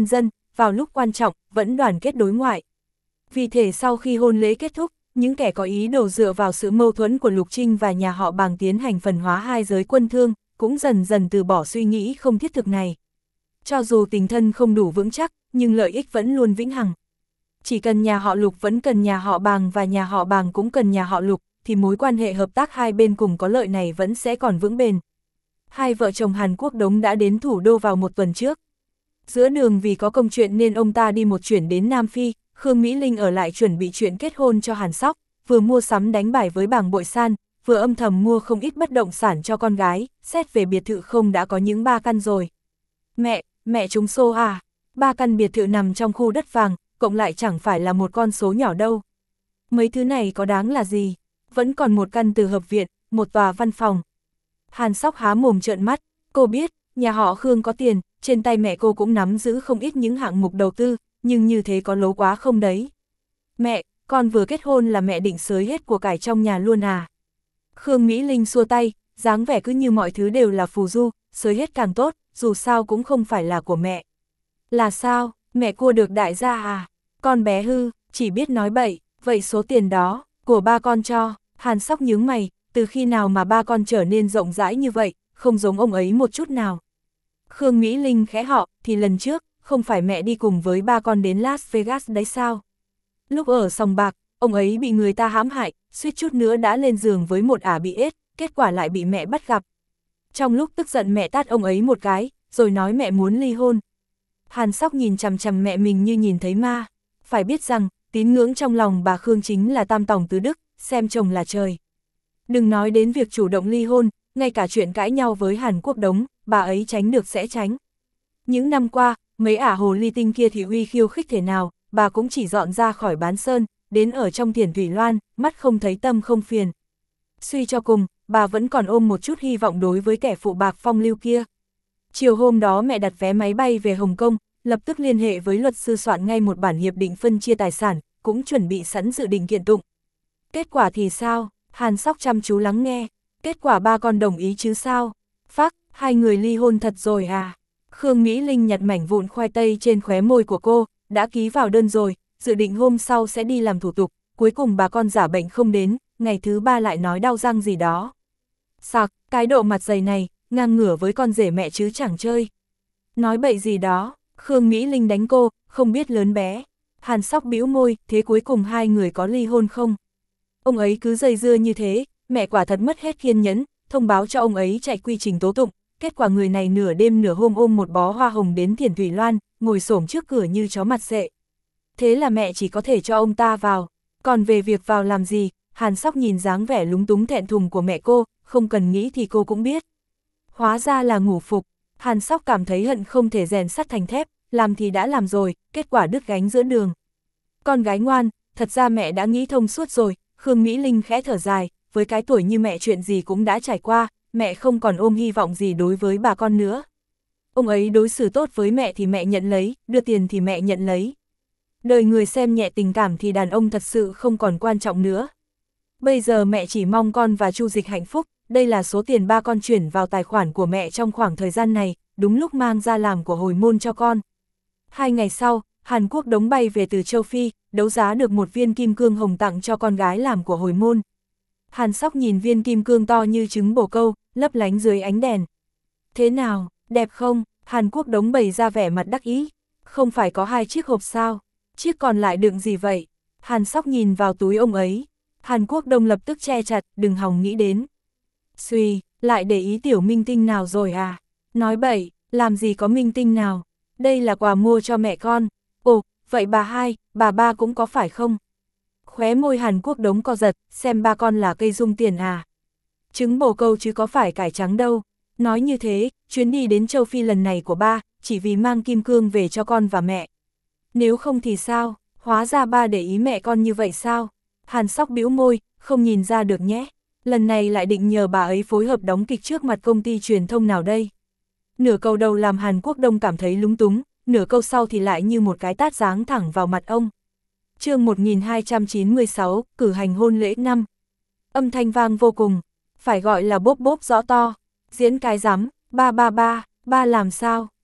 vào lúc quan trọng, vẫn đoàn kết đối ngoại. Vì thế sau khi hôn lễ kết thúc, những kẻ có ý đồ dựa vào sự mâu thuẫn của Lục Trinh và nhà họ Bàng tiến hành phần hóa hai giới quân thương, cũng dần dần từ bỏ suy nghĩ không thiết thực này. Cho dù tình thân không đủ vững chắc, nhưng lợi ích vẫn luôn vĩnh hằng. Chỉ cần nhà họ Lục vẫn cần nhà họ Bàng và nhà họ Bàng cũng cần nhà họ Lục, thì mối quan hệ hợp tác hai bên cùng có lợi này vẫn sẽ còn vững bền. Hai vợ chồng Hàn Quốc Đống đã đến thủ đô vào một tuần trước. Giữa đường vì có công chuyện nên ông ta đi một chuyển đến Nam Phi, Khương Mỹ Linh ở lại chuẩn bị chuyện kết hôn cho Hàn Sóc, vừa mua sắm đánh bài với Bàng Bội San, vừa âm thầm mua không ít bất động sản cho con gái, xét về biệt thự không đã có những ba căn rồi. Mẹ, mẹ trúng số à? Ba căn biệt thự nằm trong khu đất vàng, cộng lại chẳng phải là một con số nhỏ đâu. Mấy thứ này có đáng là gì? Vẫn còn một căn từ hợp viện, một tòa văn phòng. Hàn Sóc há mồm trợn mắt, cô biết, nhà họ Khương có tiền, trên tay mẹ cô cũng nắm giữ không ít những hạng mục đầu tư, nhưng như thế có lố quá không đấy? Mẹ, con vừa kết hôn là mẹ định xới hết của cải trong nhà luôn à? Khương Mỹ Linh xua tay, dáng vẻ cứ như mọi thứ đều là phù du, xới hết càng tốt, dù sao cũng không phải là của mẹ. Là sao, mẹ cua được đại gia à? Con bé hư, chỉ biết nói bậy, vậy số tiền đó, của ba con cho. Hàn Sóc nhướng mày, từ khi nào mà ba con trở nên rộng rãi như vậy, không giống ông ấy một chút nào. Khương Mỹ Linh khẽ họ, thì lần trước, không phải mẹ đi cùng với ba con đến Las Vegas đấy sao? Lúc ở sòng bạc, ông ấy bị người ta hãm hại, suýt chút nữa đã lên giường với một ả bị ết, kết quả lại bị mẹ bắt gặp. Trong lúc tức giận mẹ tát ông ấy một cái, rồi nói mẹ muốn ly hôn. Hàn Sóc nhìn chằm chằm mẹ mình như nhìn thấy ma. Phải biết rằng, tín ngưỡng trong lòng bà Khương chính là tam tòng tứ đức, xem chồng là trời. Đừng nói đến việc chủ động ly hôn, ngay cả chuyện cãi nhau với Hàn Quốc Đống, bà ấy tránh được sẽ tránh. Những năm qua, mấy ả hồ ly tinh kia thì uy khiêu khích thế nào, bà cũng chỉ dọn ra khỏi bán sơn, đến ở trong Thiền Thủy Loan, mắt không thấy tâm không phiền. Suy cho cùng, bà vẫn còn ôm một chút hy vọng đối với kẻ phụ bạc phong lưu kia. Chiều hôm đó mẹ đặt vé máy bay về Hồng Kông, lập tức liên hệ với luật sư soạn ngay một bản hiệp định phân chia tài sản, cũng chuẩn bị sẵn dự định kiện tụng. Kết quả thì sao? Hàn Sóc chăm chú lắng nghe. Kết quả ba con đồng ý chứ sao? Phác, hai người ly hôn thật rồi à? Khương Mỹ Linh nhặt mảnh vụn khoai tây trên khóe môi của cô, đã ký vào đơn rồi, dự định hôm sau sẽ đi làm thủ tục, cuối cùng bà con giả bệnh không đến, ngày thứ ba lại nói đau răng gì đó. Sặc, cái độ mặt dày này, ngang ngửa với con rể mẹ chứ chẳng chơi. Nói bậy gì đó, Khương Mỹ Linh đánh cô, không biết lớn bé. Hàn Sóc bĩu môi, thế cuối cùng hai người có ly hôn không? Ông ấy cứ dây dưa như thế, mẹ quả thật mất hết kiên nhẫn, thông báo cho ông ấy chạy quy trình tố tụng. Kết quả người này nửa đêm nửa hôm ôm một bó hoa hồng đến Thiền Thủy Loan, ngồi xổm trước cửa như chó mặt sệ. Thế là mẹ chỉ có thể cho ông ta vào. Còn về việc vào làm gì, Hàn Sóc nhìn dáng vẻ lúng túng thẹn thùng của mẹ cô, không cần nghĩ thì cô cũng biết. Hóa ra là ngủ phục. Hàn Sóc cảm thấy hận không thể rèn sắt thành thép, làm thì đã làm rồi, kết quả đứt gánh giữa đường. Con gái ngoan, thật ra mẹ đã nghĩ thông suốt rồi. Khương Mỹ Linh khẽ thở dài, với cái tuổi như mẹ chuyện gì cũng đã trải qua, mẹ không còn ôm hy vọng gì đối với bà con nữa. Ông ấy đối xử tốt với mẹ thì mẹ nhận lấy, đưa tiền thì mẹ nhận lấy. Đời người xem nhẹ tình cảm thì đàn ông thật sự không còn quan trọng nữa. Bây giờ mẹ chỉ mong con và Chu Dịch hạnh phúc, đây là số tiền ba con chuyển vào tài khoản của mẹ trong khoảng thời gian này, đúng lúc mang ra làm của hồi môn cho con. Hai ngày sau, Hàn Quốc Đống bay về từ châu Phi, đấu giá được một viên kim cương hồng tặng cho con gái làm của hồi môn. Hàn Sóc nhìn viên kim cương to như trứng bồ câu, lấp lánh dưới ánh đèn. Thế nào, đẹp không? Hàn Quốc Đống bày ra vẻ mặt đắc ý. Không phải có hai chiếc hộp sao? Chiếc còn lại đựng gì vậy? Hàn Sóc nhìn vào túi ông ấy. Hàn Quốc Đông lập tức che chặt, đừng hòng nghĩ đến. Suy, lại để ý tiểu minh tinh nào rồi à? Nói bậy, làm gì có minh tinh nào? Đây là quà mua cho mẹ con. Ồ, vậy bà hai, bà ba cũng có phải không? Khóe môi Hàn Quốc Đống co giật, xem ba con là cây dung tiền à? Trứng bồ câu chứ có phải cải trắng đâu. Nói như thế, chuyến đi đến châu Phi lần này của ba, chỉ vì mang kim cương về cho con và mẹ. Nếu không thì sao, hóa ra ba để ý mẹ con như vậy sao? Hàn Sóc bĩu môi, không nhìn ra được nhé. Lần này lại định nhờ bà ấy phối hợp đóng kịch trước mặt công ty truyền thông nào đây? Nửa câu đầu làm Hàn Quốc Đông cảm thấy lúng túng, nửa câu sau thì lại như một cái tát giáng thẳng vào mặt ông. Chương một nghìn hai trăm chín mươi sáu, cử hành hôn lễ năm. Âm thanh vang vô cùng, phải gọi là bốp bốp rõ to. Diễn cái rắm, ba ba ba, ba làm sao?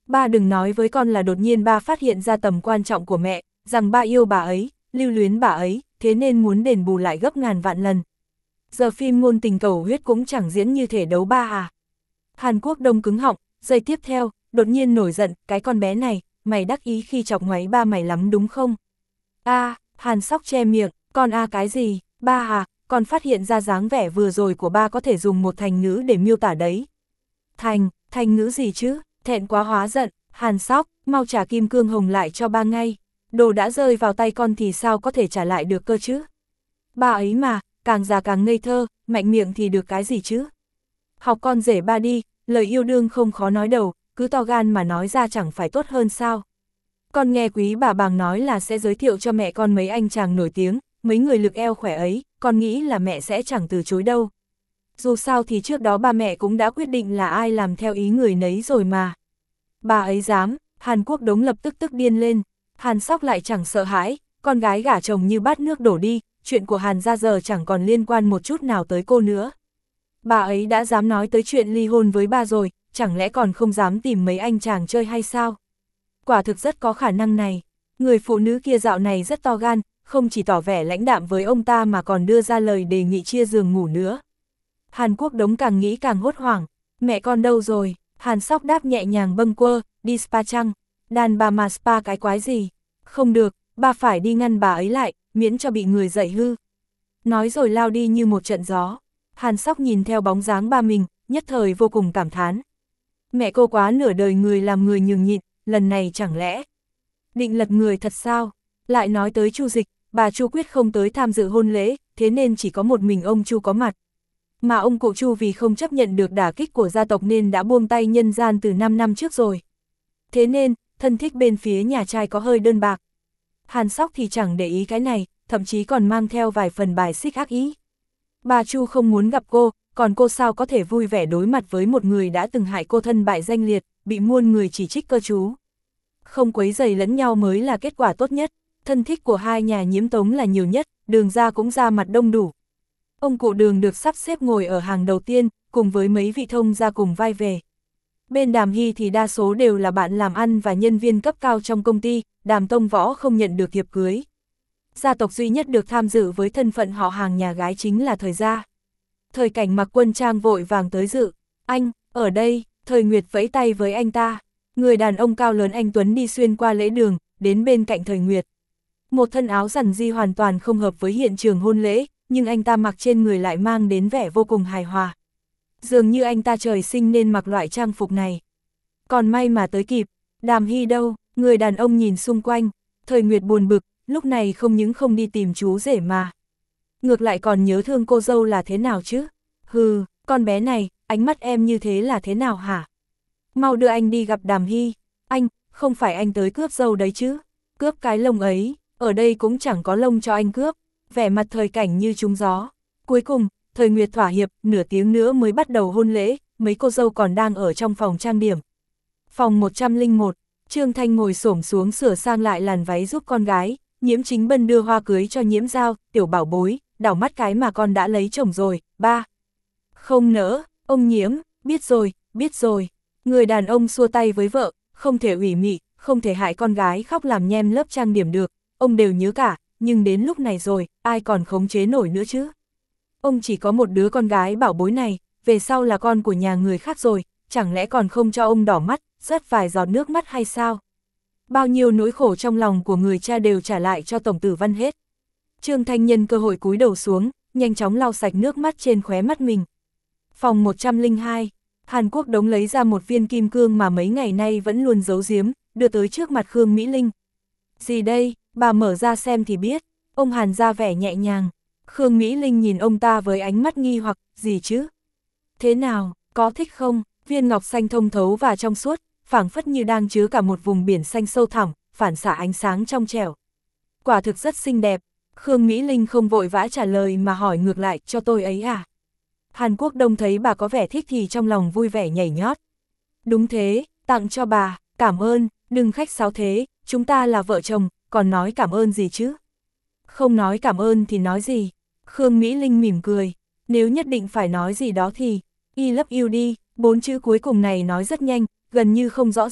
Ba đừng nói với con là đột nhiên ba phát hiện ra tầm quan trọng của mẹ, rằng ba yêu bà ấy, lưu luyến bà ấy, thế nên muốn đền bù lại gấp ngàn vạn lần. Giờ phim ngôn tình cầu huyết cũng chẳng diễn như thể đấu ba à. Hàn Quốc Đông cứng họng, giây tiếp theo, đột nhiên nổi giận, cái con bé này, mày đắc ý khi chọc ngoáy ba mày lắm đúng không? A, à, Hàn Sóc che miệng, con a à cái gì, ba à, con phát hiện ra dáng vẻ vừa rồi của ba có thể dùng một thành ngữ để miêu tả đấy. Thành, thành ngữ gì chứ, thẹn quá hóa giận, Hàn Sóc, mau trả kim cương hồng lại cho ba ngay, đồ đã rơi vào tay con thì sao có thể trả lại được cơ chứ? Ba ấy mà, càng già càng ngây thơ, mạnh miệng thì được cái gì chứ? Học con rể ba đi, lời yêu đương không khó nói đầu, cứ to gan mà nói ra chẳng phải tốt hơn sao? Con nghe quý bà bàng nói là sẽ giới thiệu cho mẹ con mấy anh chàng nổi tiếng, mấy người lực eo khỏe ấy, con nghĩ là mẹ sẽ chẳng từ chối đâu. Dù sao thì trước đó ba mẹ cũng đã quyết định là ai làm theo ý người nấy rồi mà. Bà ấy dám, Hàn Quốc Đống lập tức tức điên lên, Hàn Sóc lại chẳng sợ hãi, con gái gả chồng như bát nước đổ đi, chuyện của Hàn gia giờ chẳng còn liên quan một chút nào tới cô nữa. Bà ấy đã dám nói tới chuyện ly hôn với ba rồi, chẳng lẽ còn không dám tìm mấy anh chàng chơi hay sao? Quả thực rất có khả năng này, người phụ nữ kia dạo này rất to gan, không chỉ tỏ vẻ lãnh đạm với ông ta mà còn đưa ra lời đề nghị chia giường ngủ nữa. Hàn Quốc Đống càng nghĩ càng hốt hoảng, mẹ con đâu rồi? Hàn Sóc đáp nhẹ nhàng bâng quơ, đi spa chăng? Đàn bà mà spa cái quái gì? Không được, ba phải đi ngăn bà ấy lại, miễn cho bị người dạy hư. Nói rồi lao đi như một trận gió. Hàn Sóc nhìn theo bóng dáng ba mình, nhất thời vô cùng cảm thán. Mẹ cô quá nửa đời người làm người nhường nhịn, lần này chẳng lẽ định lật người thật sao? Lại nói tới Chu Dịch, bà Chu quyết không tới tham dự hôn lễ, thế nên chỉ có một mình ông Chu có mặt. Mà ông cụ Chu vì không chấp nhận được đả kích của gia tộc nên đã buông tay nhân gian từ năm năm trước rồi. Thế nên, thân thích bên phía nhà trai có hơi đơn bạc. Hàn Sóc thì chẳng để ý cái này, thậm chí còn mang theo vài phần bài xích ác ý. Bà Chu không muốn gặp cô, còn cô sao có thể vui vẻ đối mặt với một người đã từng hại cô thân bại danh liệt, bị muôn người chỉ trích cơ chú. Không quấy rầy lẫn nhau mới là kết quả tốt nhất, thân thích của hai nhà Nhiễm Tống là nhiều nhất, Đường ra cũng ra mặt đông đủ. Ông cụ Đường được sắp xếp ngồi ở hàng đầu tiên, cùng với mấy vị thông gia cùng vai về. Bên Đàm Hy thì đa số đều là bạn làm ăn và nhân viên cấp cao trong công ty, Đàm Tông Võ không nhận được thiệp cưới. Gia tộc duy nhất được tham dự với thân phận họ hàng nhà gái chính là Thời gia. Thời Cảnh mặc quân trang vội vàng tới dự. Anh, ở đây, Thời Nguyệt vẫy tay với anh ta. Người đàn ông cao lớn anh Tuấn đi xuyên qua lễ đường, đến bên cạnh Thời Nguyệt. Một thân áo rằn di hoàn toàn không hợp với hiện trường hôn lễ, nhưng anh ta mặc trên người lại mang đến vẻ vô cùng hài hòa. Dường như anh ta trời sinh nên mặc loại trang phục này. Còn may mà tới kịp, Đàm Hy đâu, người đàn ông nhìn xung quanh, Thời Nguyệt buồn bực, lúc này không những không đi tìm chú rể mà. Ngược lại còn nhớ thương cô dâu là thế nào chứ? Hừ, con bé này, ánh mắt em như thế là thế nào hả? Mau đưa anh đi gặp Đàm Hy. Anh, không phải anh tới cướp dâu đấy chứ? Cướp cái lông ấy, ở đây cũng chẳng có lông cho anh cướp. Vẻ mặt Thời Cảnh như trúng gió. Cuối cùng, Thời Nguyệt thỏa hiệp, nửa tiếng nữa mới bắt đầu hôn lễ, mấy cô dâu còn đang ở trong phòng trang điểm. Phòng một trăm lẻ một, Trương Thanh ngồi xổm xuống sửa sang lại làn váy giúp con gái, Nhiễm Chính Bân đưa hoa cưới cho Nhiễm Giao, tiểu bảo bối, đảo mắt cái mà con đã lấy chồng rồi, ba. Không nỡ, ông Nhiễm, biết rồi, biết rồi. Người đàn ông xua tay với vợ, không thể ủy mị, không thể hại con gái khóc làm nhem lớp trang điểm được, ông đều nhớ cả, nhưng đến lúc này rồi, ai còn khống chế nổi nữa chứ? Ông chỉ có một đứa con gái bảo bối này, về sau là con của nhà người khác rồi, chẳng lẽ còn không cho ông đỏ mắt, rớt vài giọt nước mắt hay sao? Bao nhiêu nỗi khổ trong lòng của người cha đều trả lại cho Tổng Tử Văn hết. Trương Thanh nhân cơ hội cúi đầu xuống, nhanh chóng lau sạch nước mắt trên khóe mắt mình. Phòng một trăm lẻ hai, Hàn Quốc Đống lấy ra một viên kim cương mà mấy ngày nay vẫn luôn giấu giếm, đưa tới trước mặt Khương Mỹ Linh. Gì đây, bà mở ra xem thì biết, ông Hàn ra vẻ nhẹ nhàng. Khương Mỹ Linh nhìn ông ta với ánh mắt nghi hoặc, gì chứ? Thế nào, có thích không? Viên ngọc xanh thông thấu và trong suốt, phảng phất như đang chứa cả một vùng biển xanh sâu thẳm, phản xạ ánh sáng trong trẻo. Quả thực rất xinh đẹp. Khương Mỹ Linh không vội vã trả lời mà hỏi ngược lại, cho tôi ấy à? Hàn Quốc Đông thấy bà có vẻ thích thì trong lòng vui vẻ nhảy nhót. Đúng thế, tặng cho bà, cảm ơn, đừng khách sáo thế, chúng ta là vợ chồng, còn nói cảm ơn gì chứ? Không nói cảm ơn thì nói gì? Khương Mỹ Linh mỉm cười, nếu nhất định phải nói gì đó thì, I love you đi, bốn chữ cuối cùng này nói rất nhanh, gần như không rõ ràng,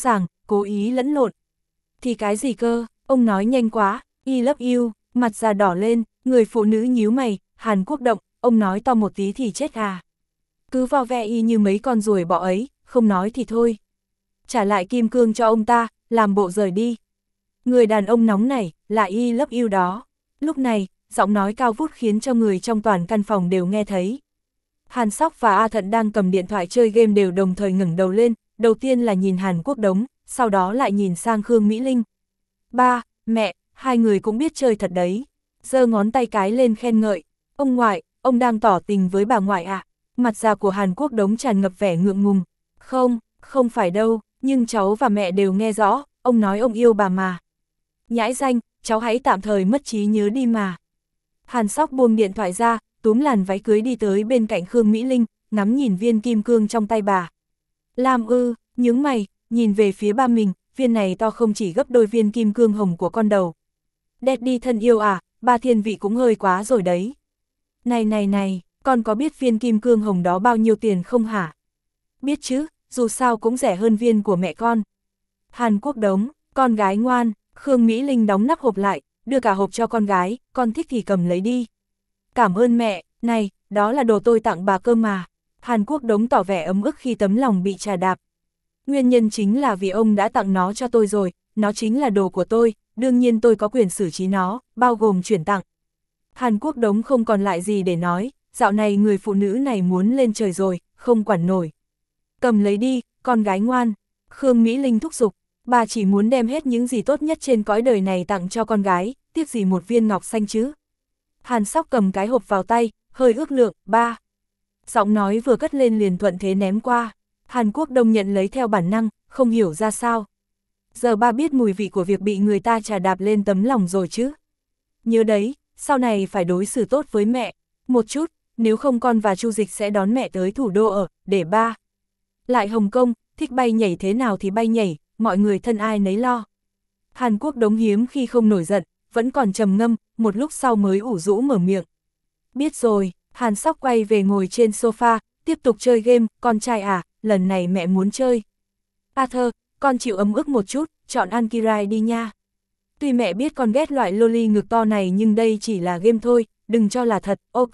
cố ý lẫn lộn. Thì cái gì cơ, ông nói nhanh quá, I love you, mặt già đỏ lên, người phụ nữ nhíu mày, Hàn Quốc động, ông nói to một tí thì chết à. Cứ vo ve y như mấy con ruồi bọ ấy, không nói thì thôi. Trả lại kim cương cho ông ta, làm bộ rời đi. Người đàn ông nóng nảy, là I love you đó. Lúc này, giọng nói cao vút khiến cho người trong toàn căn phòng đều nghe thấy. Hàn Sóc và A Thận đang cầm điện thoại chơi game đều đồng thời ngẩng đầu lên, đầu tiên là nhìn Hàn Quốc Đống, sau đó lại nhìn sang Khương Mỹ Linh. Ba, mẹ, hai người cũng biết chơi thật đấy. Giơ ngón tay cái lên khen ngợi. Ông ngoại, ông đang tỏ tình với bà ngoại à? Mặt già của Hàn Quốc Đống tràn ngập vẻ ngượng ngùng. Không, không phải đâu, nhưng cháu và mẹ đều nghe rõ, ông nói ông yêu bà mà. Nhãi danh, cháu hãy tạm thời mất trí nhớ đi mà. Hàn Sóc buông điện thoại ra, túm làn váy cưới đi tới bên cạnh Khương Mỹ Linh, ngắm nhìn viên kim cương trong tay bà. Lam ư, nhướng mày, nhìn về phía ba mình, viên này to không chỉ gấp đôi viên kim cương hồng của con đầu. Daddy thân yêu à, ba thiên vị cũng hơi quá rồi đấy. Này này này, con có biết viên kim cương hồng đó bao nhiêu tiền không hả? Biết chứ, dù sao cũng rẻ hơn viên của mẹ con. Hàn Quốc Đống, con gái ngoan, Khương Mỹ Linh đóng nắp hộp lại, đưa cả hộp cho con gái, con thích thì cầm lấy đi. Cảm ơn mẹ, này, đó là đồ tôi tặng bà cơ mà. Hàn Quốc Đống tỏ vẻ ấm ức khi tấm lòng bị trà đạp. Nguyên nhân chính là vì ông đã tặng nó cho tôi rồi, nó chính là đồ của tôi, đương nhiên tôi có quyền xử trí nó, bao gồm chuyển tặng. Hàn Quốc Đống không còn lại gì để nói, dạo này người phụ nữ này muốn lên trời rồi, không quản nổi. Cầm lấy đi, con gái ngoan. Khương Mỹ Linh thúc giục, bà chỉ muốn đem hết những gì tốt nhất trên cõi đời này tặng cho con gái, tiếc gì một viên ngọc xanh chứ. Hàn Sóc cầm cái hộp vào tay, hơi ước lượng, ba. Giọng nói vừa cất lên liền thuận thế ném qua. Hàn Quốc Đông nhận lấy theo bản năng, không hiểu ra sao. Giờ ba biết mùi vị của việc bị người ta trà đạp lên tấm lòng rồi chứ. Nhớ đấy, sau này phải đối xử tốt với mẹ, một chút, nếu không con và Chu Dịch sẽ đón mẹ tới thủ đô ở, để ba. Lại Hồng Kông, thích bay nhảy thế nào thì bay nhảy, mọi người thân ai nấy lo. Hàn Quốc Đống hiếm khi không nổi giận, vẫn còn trầm ngâm, một lúc sau mới ủ rũ mở miệng. Biết rồi, Hàn Sóc quay về ngồi trên sofa, tiếp tục chơi game, con trai à, lần này mẹ muốn chơi. Arthur, con chịu ấm ức một chút, chọn Ankirai đi nha. Tuy mẹ biết con ghét loại loli ngực to này nhưng đây chỉ là game thôi, đừng cho là thật, ok.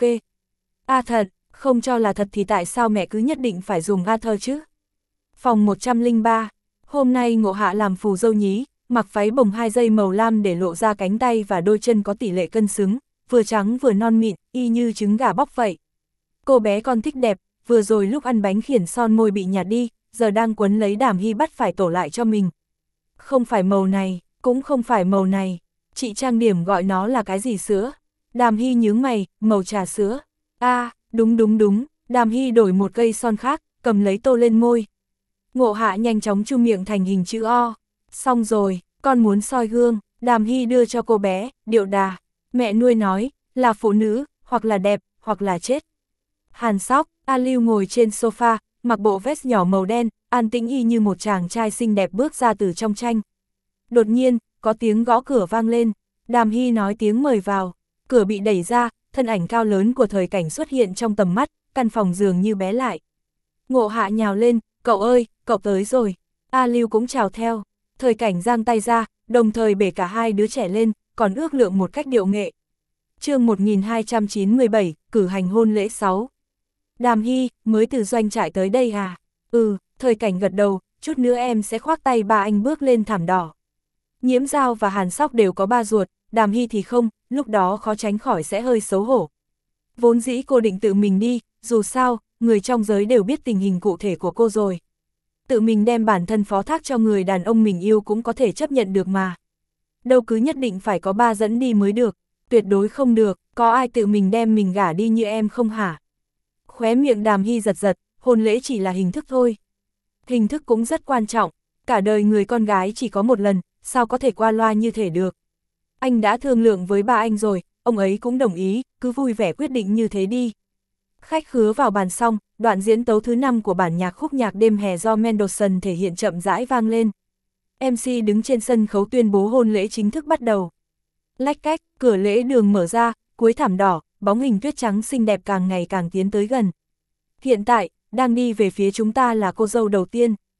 À thật, không cho là thật thì tại sao mẹ cứ nhất định phải dùng Arthur chứ? Phòng một trăm lẻ ba, hôm nay Ngộ Hạ làm phù dâu nhí, mặc váy bồng hai dây màu lam để lộ ra cánh tay và đôi chân có tỷ lệ cân xứng, vừa trắng vừa non mịn, y như trứng gà bóc vậy. Cô bé con thích đẹp, vừa rồi lúc ăn bánh khiển son môi bị nhạt đi, giờ đang quấn lấy Đàm Hy bắt phải tổ lại cho mình. Không phải màu này, cũng không phải màu này, chị trang điểm gọi nó là cái gì sữa? Đàm Hy nhướng mày, màu trà sữa. À, đúng đúng đúng, Đàm Hy đổi một cây son khác, cầm lấy tô lên môi. Ngộ Hạ nhanh chóng chu miệng thành hình chữ O. Xong rồi, con muốn soi gương, Đàm Hy đưa cho cô bé, điệu đà. Mẹ nuôi nói, là phụ nữ, hoặc là đẹp, hoặc là chết. Hàn Sóc, A Lưu ngồi trên sofa, mặc bộ vest nhỏ màu đen, an tĩnh y như một chàng trai xinh đẹp bước ra từ trong tranh. Đột nhiên, có tiếng gõ cửa vang lên, Đàm Hy nói tiếng mời vào, cửa bị đẩy ra, thân ảnh cao lớn của Thời Cảnh xuất hiện trong tầm mắt, căn phòng dường như bé lại. Ngộ Hạ nhào lên, cậu ơi, cậu tới rồi. A Lưu cũng chào theo, Thời Cảnh giang tay ra, đồng thời bể cả hai đứa trẻ lên, còn ước lượng một cách điệu nghệ. Chương một nghìn hai trăm chín mươi bảy, cử hành hôn lễ sáu. Đàm Hy, mới từ doanh trại tới đây à? Ừ, Thời Cảnh gật đầu, chút nữa em sẽ khoác tay ba anh bước lên thảm đỏ. Nhiễm Giao và Hàn Sóc đều có ba ruột, Đàm Hy thì không, lúc đó khó tránh khỏi sẽ hơi xấu hổ. Vốn dĩ cô định tự mình đi, dù sao, người trong giới đều biết tình hình cụ thể của cô rồi. Tự mình đem bản thân phó thác cho người đàn ông mình yêu cũng có thể chấp nhận được mà. Đâu cứ nhất định phải có ba dẫn đi mới được, tuyệt đối không được, có ai tự mình đem mình gả đi như em không hả? Khóe miệng Đàm Hy giật giật, hôn lễ chỉ là hình thức thôi. Hình thức cũng rất quan trọng, cả đời người con gái chỉ có một lần, sao có thể qua loa như thể được. Anh đã thương lượng với ba anh rồi, ông ấy cũng đồng ý, cứ vui vẻ quyết định như thế đi. Khách khứa vào bàn xong, đoạn diễn tấu thứ năm của bản nhạc khúc nhạc đêm hè do Mendelssohn thể hiện chậm rãi vang lên. em xê đứng trên sân khấu tuyên bố hôn lễ chính thức bắt đầu. Lách cách, cửa lễ đường mở ra, cuối thảm đỏ, bóng hình tuyết trắng xinh đẹp càng ngày càng tiến tới gần. Hiện tại, đang đi về phía chúng ta là cô dâu đầu tiên.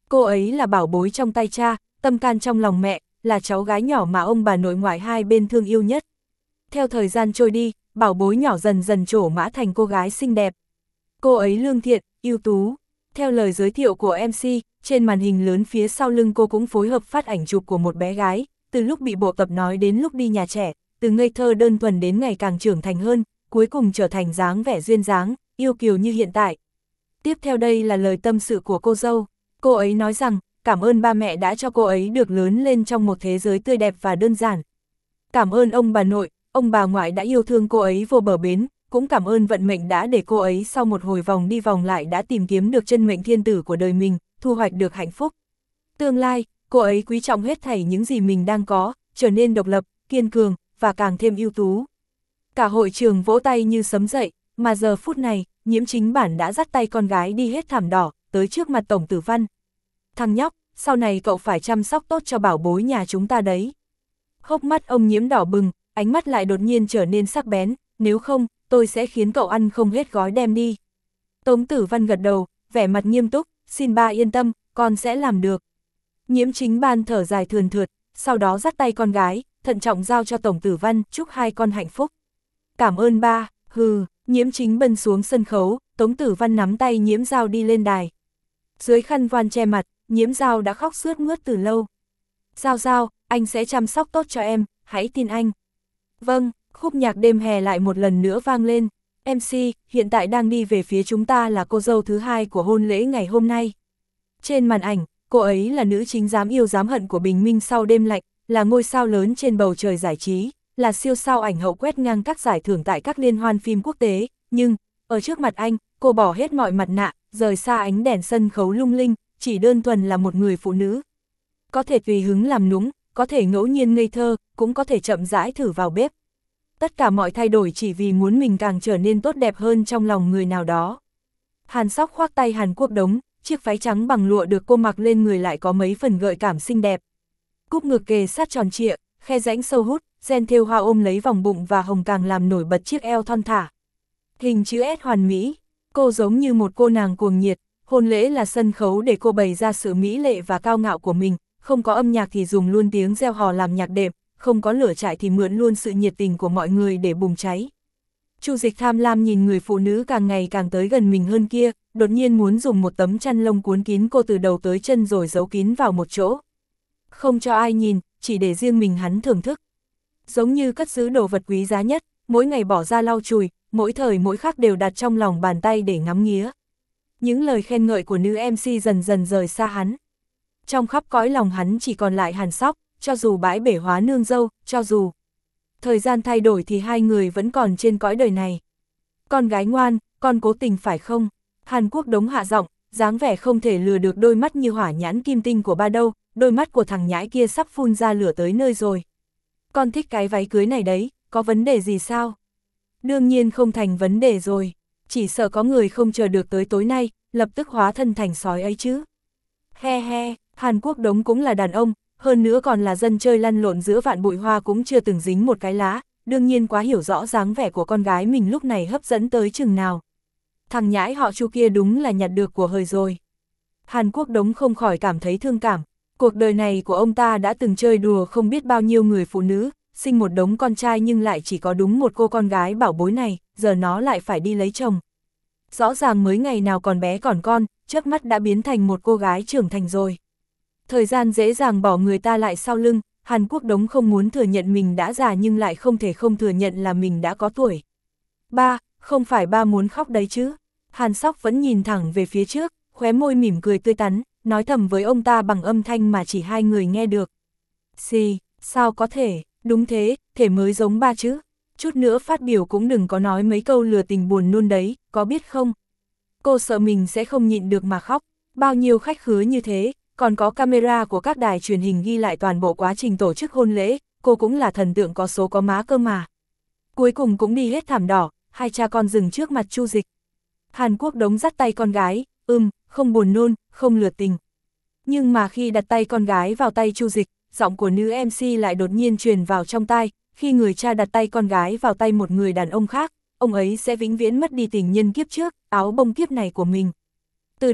Cô ấy là bảo bối trong tay cha, tâm can trong lòng mẹ, là cháu gái nhỏ mà ông bà nội ngoại hai bên thương yêu nhất. Theo thời gian trôi đi, bảo bối nhỏ dần dần trổ mã thành cô gái xinh đẹp. Cô ấy lương thiện, ưu tú. Theo lời giới thiệu của em xê, trên màn hình lớn phía sau lưng cô cũng phối hợp phát ảnh chụp của một bé gái, từ lúc bị bộ tập nói đến lúc đi nhà trẻ, từ ngây thơ đơn thuần đến ngày càng trưởng thành hơn, cuối cùng trở thành dáng vẻ duyên dáng, yêu kiều như hiện tại. Tiếp theo đây là lời tâm sự của cô dâu. Cô ấy nói rằng, cảm ơn ba mẹ đã cho cô ấy được lớn lên trong một thế giới tươi đẹp và đơn giản. Cảm ơn ông bà nội, ông bà ngoại đã yêu thương cô ấy vô bờ bến, cũng cảm ơn vận mệnh đã để cô ấy sau một hồi vòng đi vòng lại đã tìm kiếm được chân mệnh thiên tử của đời mình, thu hoạch được hạnh phúc. Tương lai, cô ấy quý trọng hết thảy những gì mình đang có, trở nên độc lập, kiên cường, và càng thêm ưu tú. Cả hội trường vỗ tay như sấm dậy, mà giờ phút này, Nhiễm Chính Bản đã dắt tay con gái đi hết thảm đỏ, tới trước mặt Tổng Tử Văn. Thằng nhóc, sau này cậu phải chăm sóc tốt cho bảo bối nhà chúng ta đấy. Hốc mắt ông Nhiễm đỏ bừng, ánh mắt lại đột nhiên trở nên sắc bén, nếu không, tôi sẽ khiến cậu ăn không hết gói đem đi. Tống Tử Văn gật đầu, vẻ mặt nghiêm túc, xin ba yên tâm, con sẽ làm được. Nhiễm Chính Ban thở dài thườn thượt, sau đó dắt tay con gái, thận trọng giao cho Tổng Tử Văn, chúc hai con hạnh phúc. Cảm ơn ba, hừ, Nhiễm Chính Bân xuống sân khấu, Tống Tử Văn nắm tay Nhiễm Giao đi lên đài. Dưới khăn voan che mặt, Nhiễm Giao đã khóc sướt mướt từ lâu. Giao Giao, anh sẽ chăm sóc tốt cho em, hãy tin anh. Vâng, khúc nhạc đêm hè lại một lần nữa vang lên. em xê, hiện tại đang đi về phía chúng ta là cô dâu thứ hai của hôn lễ ngày hôm nay. Trên màn ảnh, cô ấy là nữ chính dám yêu dám hận của bình minh sau đêm lạnh, là ngôi sao lớn trên bầu trời giải trí, là siêu sao ảnh hậu quét ngang các giải thưởng tại các liên hoan phim quốc tế, nhưng, ở trước mặt anh, cô bỏ hết mọi mặt nạ, rời xa ánh đèn sân khấu lung linh, chỉ đơn thuần là một người phụ nữ. Có thể tùy hứng làm nũng, có thể ngẫu nhiên ngây thơ, cũng có thể chậm rãi thử vào bếp. Tất cả mọi thay đổi chỉ vì muốn mình càng trở nên tốt đẹp hơn trong lòng người nào đó. Hàn Sóc khoác tay Hàn Quốc Đống, chiếc váy trắng bằng lụa được cô mặc lên người lại có mấy phần gợi cảm xinh đẹp. Cúp ngực kề sát tròn trịa, khe rãnh sâu hút, ren thêu hoa ôm lấy vòng bụng và hồng càng làm nổi bật chiếc eo thon thả. Hình chữ S hoàn mỹ, cô giống như một cô nàng cuồng nhiệt, hôn lễ là sân khấu để cô bày ra sự mỹ lệ và cao ngạo của mình, không có âm nhạc thì dùng luôn tiếng reo hò làm nhạc đệm, không có lửa trại thì mượn luôn sự nhiệt tình của mọi người để bùng cháy. Chu Dịch tham lam nhìn người phụ nữ càng ngày càng tới gần mình hơn kia, đột nhiên muốn dùng một tấm chăn lông cuốn kín cô từ đầu tới chân rồi giấu kín vào một chỗ. Không cho ai nhìn, chỉ để riêng mình hắn thưởng thức. Giống như cất giữ đồ vật quý giá nhất, mỗi ngày bỏ ra lau chùi, mỗi thời mỗi khắc đều đặt trong lòng bàn tay để ngắm nghía. Những lời khen ngợi của nữ em xê dần dần rời xa hắn. Trong khắp cõi lòng hắn chỉ còn lại Hàn Sóc, cho dù bãi bể hóa nương dâu, cho dù thời gian thay đổi thì hai người vẫn còn trên cõi đời này. Con gái ngoan, con cố tình phải không? Hàn Quốc Đống hạ giọng, dáng vẻ không thể lừa được đôi mắt như hỏa nhãn kim tinh của ba đâu, đôi mắt của thằng nhãi kia sắp phun ra lửa tới nơi rồi. Con thích cái váy cưới này đấy, có vấn đề gì sao? Đương nhiên không thành vấn đề rồi, chỉ sợ có người không chờ được tới tối nay, lập tức hóa thân thành sói ấy chứ. He he, Hàn Quốc Đống cũng là đàn ông, hơn nữa còn là dân chơi lăn lộn giữa vạn bụi hoa cũng chưa từng dính một cái lá, đương nhiên quá hiểu rõ dáng vẻ của con gái mình lúc này hấp dẫn tới chừng nào. Thằng nhãi họ Chu kia đúng là nhặt được của hời rồi. Hàn Quốc Đống không khỏi cảm thấy thương cảm, cuộc đời này của ông ta đã từng chơi đùa không biết bao nhiêu người phụ nữ, sinh một đống con trai nhưng lại chỉ có đúng một cô con gái bảo bối này, giờ nó lại phải đi lấy chồng. Rõ ràng mới ngày nào còn bé còn con, chớp mắt đã biến thành một cô gái trưởng thành rồi. Thời gian dễ dàng bỏ người ta lại sau lưng, Hàn Quốc Đống không muốn thừa nhận mình đã già nhưng lại không thể không thừa nhận là mình đã có tuổi. Ba, không phải ba muốn khóc đấy chứ? Hàn Sóc vẫn nhìn thẳng về phía trước, khóe môi mỉm cười tươi tắn, nói thầm với ông ta bằng âm thanh mà chỉ hai người nghe được. Xì, sao có thể, đúng thế, thể mới giống ba chứ. Chút nữa phát biểu cũng đừng có nói mấy câu lừa tình buồn nôn đấy, có biết không? Cô sợ mình sẽ không nhịn được mà khóc, bao nhiêu khách khứa như thế, còn có camera của các đài truyền hình ghi lại toàn bộ quá trình tổ chức hôn lễ, cô cũng là thần tượng có số có má cơ mà. Cuối cùng cũng đi hết thảm đỏ, hai cha con dừng trước mặt Chu Dịch. Hàn Quốc Đống dắt tay con gái, ừm, không buồn nôn, không lừa tình. Nhưng mà khi đặt tay con gái vào tay Chu Dịch, giọng của nữ em xê lại đột nhiên truyền vào trong tai, khi người cha đặt tay con gái vào tay một người đàn ông khác, ông ấy sẽ vĩnh viễn mất đi tình nhân kiếp trước, áo bông kiếp này của mình. Từ đây,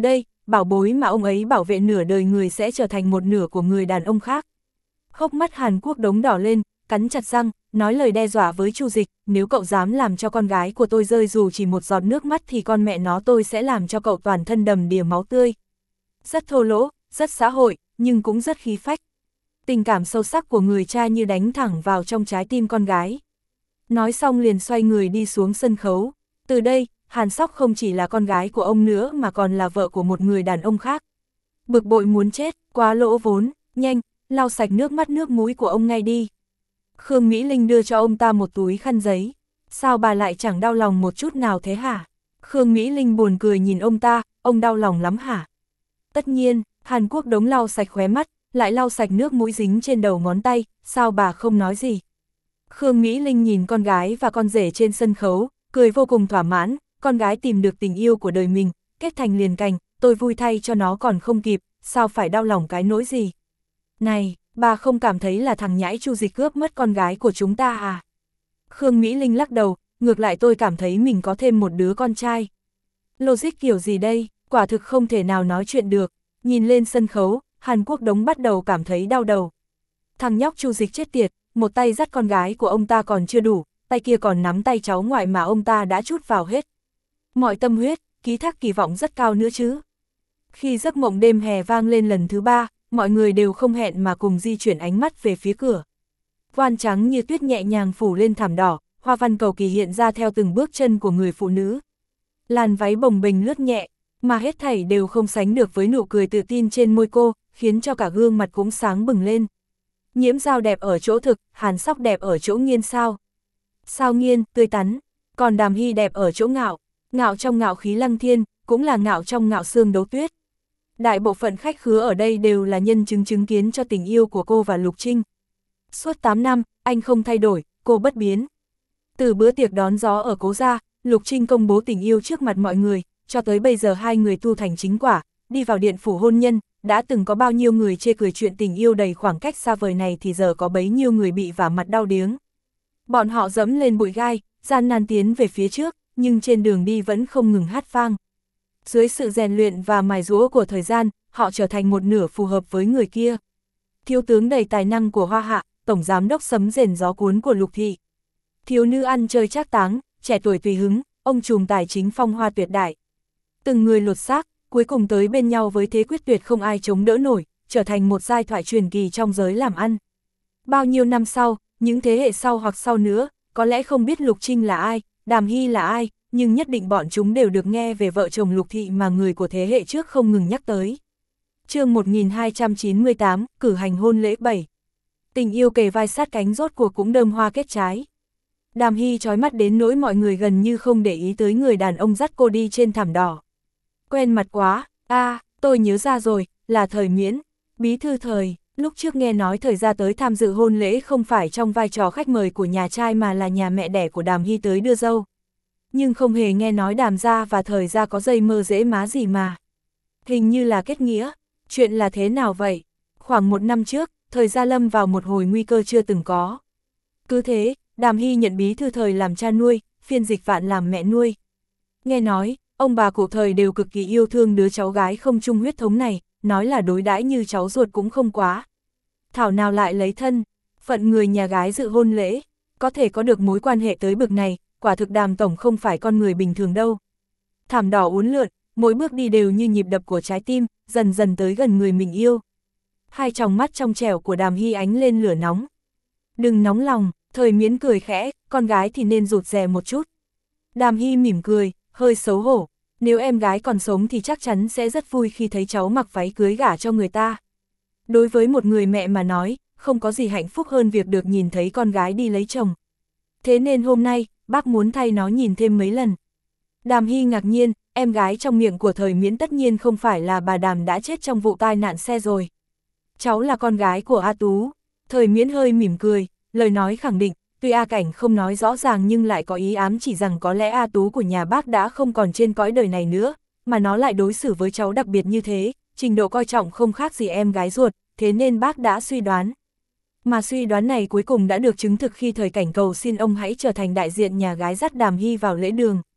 bảo bối mà ông ấy bảo vệ nửa đời người sẽ trở thành một nửa của người đàn ông khác. Hốc mắt Hàn Quốc Đống đỏ lên, cắn chặt răng, nói lời đe dọa với Chu Dịch, nếu cậu dám làm cho con gái của tôi rơi dù chỉ một giọt nước mắt thì con mẹ nó tôi sẽ làm cho cậu toàn thân đầm đìa máu tươi. Rất thô lỗ, rất xã hội, nhưng cũng rất khí phách. Tình cảm sâu sắc của người cha như đánh thẳng vào trong trái tim con gái. Nói xong liền xoay người đi xuống sân khấu. Từ đây, Hàn Sóc không chỉ là con gái của ông nữa mà còn là vợ của một người đàn ông khác. Bực bội muốn chết, quá lỗ vốn, nhanh, lau sạch nước mắt nước mũi của ông ngay đi. Khương Mỹ Linh đưa cho ông ta một túi khăn giấy. Sao bà lại chẳng đau lòng một chút nào thế hả? Khương Mỹ Linh buồn cười nhìn ông ta, ông đau lòng lắm hả? Tất nhiên, Hàn Quốc Đống lau sạch khóe mắt, lại lau sạch nước mũi dính trên đầu ngón tay, sao bà không nói gì? Khương Mỹ Linh nhìn con gái và con rể trên sân khấu, cười vô cùng thỏa mãn, con gái tìm được tình yêu của đời mình, kết thành liền cành, tôi vui thay cho nó còn không kịp, sao phải đau lòng cái nỗi gì? Này, bà không cảm thấy là thằng nhãi Chu Dịch cướp mất con gái của chúng ta à? Khương Mỹ Linh lắc đầu, ngược lại tôi cảm thấy mình có thêm một đứa con trai. Logic kiểu gì đây, quả thực không thể nào nói chuyện được. Nhìn lên sân khấu, Hàn Quốc Đống bắt đầu cảm thấy đau đầu. Thằng nhóc Chu Dịch chết tiệt, một tay dắt con gái của ông ta còn chưa đủ, tay kia còn nắm tay cháu ngoại mà ông ta đã trút vào hết. Mọi tâm huyết, ký thác kỳ vọng rất cao nữa chứ. Khi giấc mộng đêm hè vang lên lần thứ ba, mọi người đều không hẹn mà cùng di chuyển ánh mắt về phía cửa. Voan trắng như tuyết nhẹ nhàng phủ lên thảm đỏ, hoa văn cầu kỳ hiện ra theo từng bước chân của người phụ nữ. Làn váy bồng bềnh lướt nhẹ, mà hết thảy đều không sánh được với nụ cười tự tin trên môi cô, khiến cho cả gương mặt cũng sáng bừng lên. Nhiễm Giao đẹp ở chỗ thực, Hàn Sóc đẹp ở chỗ nghiên sao. Sao nghiên, tươi tắn, còn Đàm Hy đẹp ở chỗ ngạo, ngạo trong ngạo khí lăng thiên, cũng là ngạo trong ngạo xương đấu tuyết. Đại bộ phận khách khứa ở đây đều là nhân chứng chứng kiến cho tình yêu của cô và Lục Trinh. Suốt tám năm, anh không thay đổi, cô bất biến. Từ bữa tiệc đón gió ở Cố Gia, Lục Trinh công bố tình yêu trước mặt mọi người, cho tới bây giờ hai người tu thành chính quả, đi vào điện phủ hôn nhân, đã từng có bao nhiêu người chê cười chuyện tình yêu đầy khoảng cách xa vời này thì giờ có bấy nhiêu người bị vả mặt đau điếng. Bọn họ dẫm lên bụi gai, gian nan tiến về phía trước, nhưng trên đường đi vẫn không ngừng hát vang. Dưới sự rèn luyện và mài giũa của thời gian, họ trở thành một nửa phù hợp với người kia. Thiếu tướng đầy tài năng của Hoa Hạ, tổng giám đốc sấm rền gió cuốn của Lục Thị. Thiếu nữ ăn chơi trác táng, trẻ tuổi tùy hứng, ông trùm tài chính phong hoa tuyệt đại. Từng người lột xác, cuối cùng tới bên nhau với thế quyết tuyệt không ai chống đỡ nổi, trở thành một giai thoại truyền kỳ trong giới làm ăn. Bao nhiêu năm sau, những thế hệ sau hoặc sau nữa, có lẽ không biết Lục Trinh là ai, Đàm Hy là ai, nhưng nhất định bọn chúng đều được nghe về vợ chồng Lục Thị mà người của thế hệ trước không ngừng nhắc tới. Chương một nghìn hai trăm chín mươi tám, cử hành hôn lễ bảy. Tình yêu kề vai sát cánh rốt cuộc cũng đơm hoa kết trái. Đàm Hy trói mắt đến nỗi mọi người gần như không để ý tới người đàn ông dắt cô đi trên thảm đỏ. Quen mặt quá, a à, tôi nhớ ra rồi, là Thời Miễn, bí thư Thời. Lúc trước nghe nói Thời ra tới tham dự hôn lễ không phải trong vai trò khách mời của nhà trai mà là nhà mẹ đẻ của Đàm Hy tới đưa dâu. Nhưng không hề nghe nói Đàm gia và Thời gia có dây mơ dễ má gì mà. Hình như là kết nghĩa, chuyện là thế nào vậy? Khoảng một năm trước, Thời gia lâm vào một hồi nguy cơ chưa từng có. Cứ thế, Đàm Hy nhận bí thư Thời làm cha nuôi, phiên dịch Vạn làm mẹ nuôi. Nghe nói, ông bà cụ Thời đều cực kỳ yêu thương đứa cháu gái không chung huyết thống này, nói là đối đãi như cháu ruột cũng không quá. Thảo nào lại lấy thân, phận người nhà gái dự hôn lễ, có thể có được mối quan hệ tới bực này, quả thực Đàm tổng không phải con người bình thường đâu. Thảm đỏ uốn lượn, mỗi bước đi đều như nhịp đập của trái tim, dần dần tới gần người mình yêu. Hai tròng mắt trong trẻo của Đàm Hy ánh lên lửa nóng. Đừng nóng lòng, Thời Miễn cười khẽ, con gái thì nên rụt rè một chút. Đàm Hy mỉm cười, hơi xấu hổ. Nếu em gái còn sống thì chắc chắn sẽ rất vui khi thấy cháu mặc váy cưới gả cho người ta. Đối với một người mẹ mà nói, không có gì hạnh phúc hơn việc được nhìn thấy con gái đi lấy chồng. Thế nên hôm nay, bác muốn thay nó nhìn thêm mấy lần. Đàm Hy ngạc nhiên, em gái trong miệng của Thời Miễn tất nhiên không phải là bà Đàm đã chết trong vụ tai nạn xe rồi. Cháu là con gái của A Tú. Thời Miễn hơi mỉm cười, lời nói khẳng định, tuy A Cảnh không nói rõ ràng nhưng lại có ý ám chỉ rằng có lẽ A Tú của nhà bác đã không còn trên cõi đời này nữa, mà nó lại đối xử với cháu đặc biệt như thế, trình độ coi trọng không khác gì em gái ruột, thế nên bác đã suy đoán. Mà suy đoán này cuối cùng đã được chứng thực khi Thời Cảnh cầu xin ông hãy trở thành đại diện nhà gái dắt Đàm Hy vào lễ đường.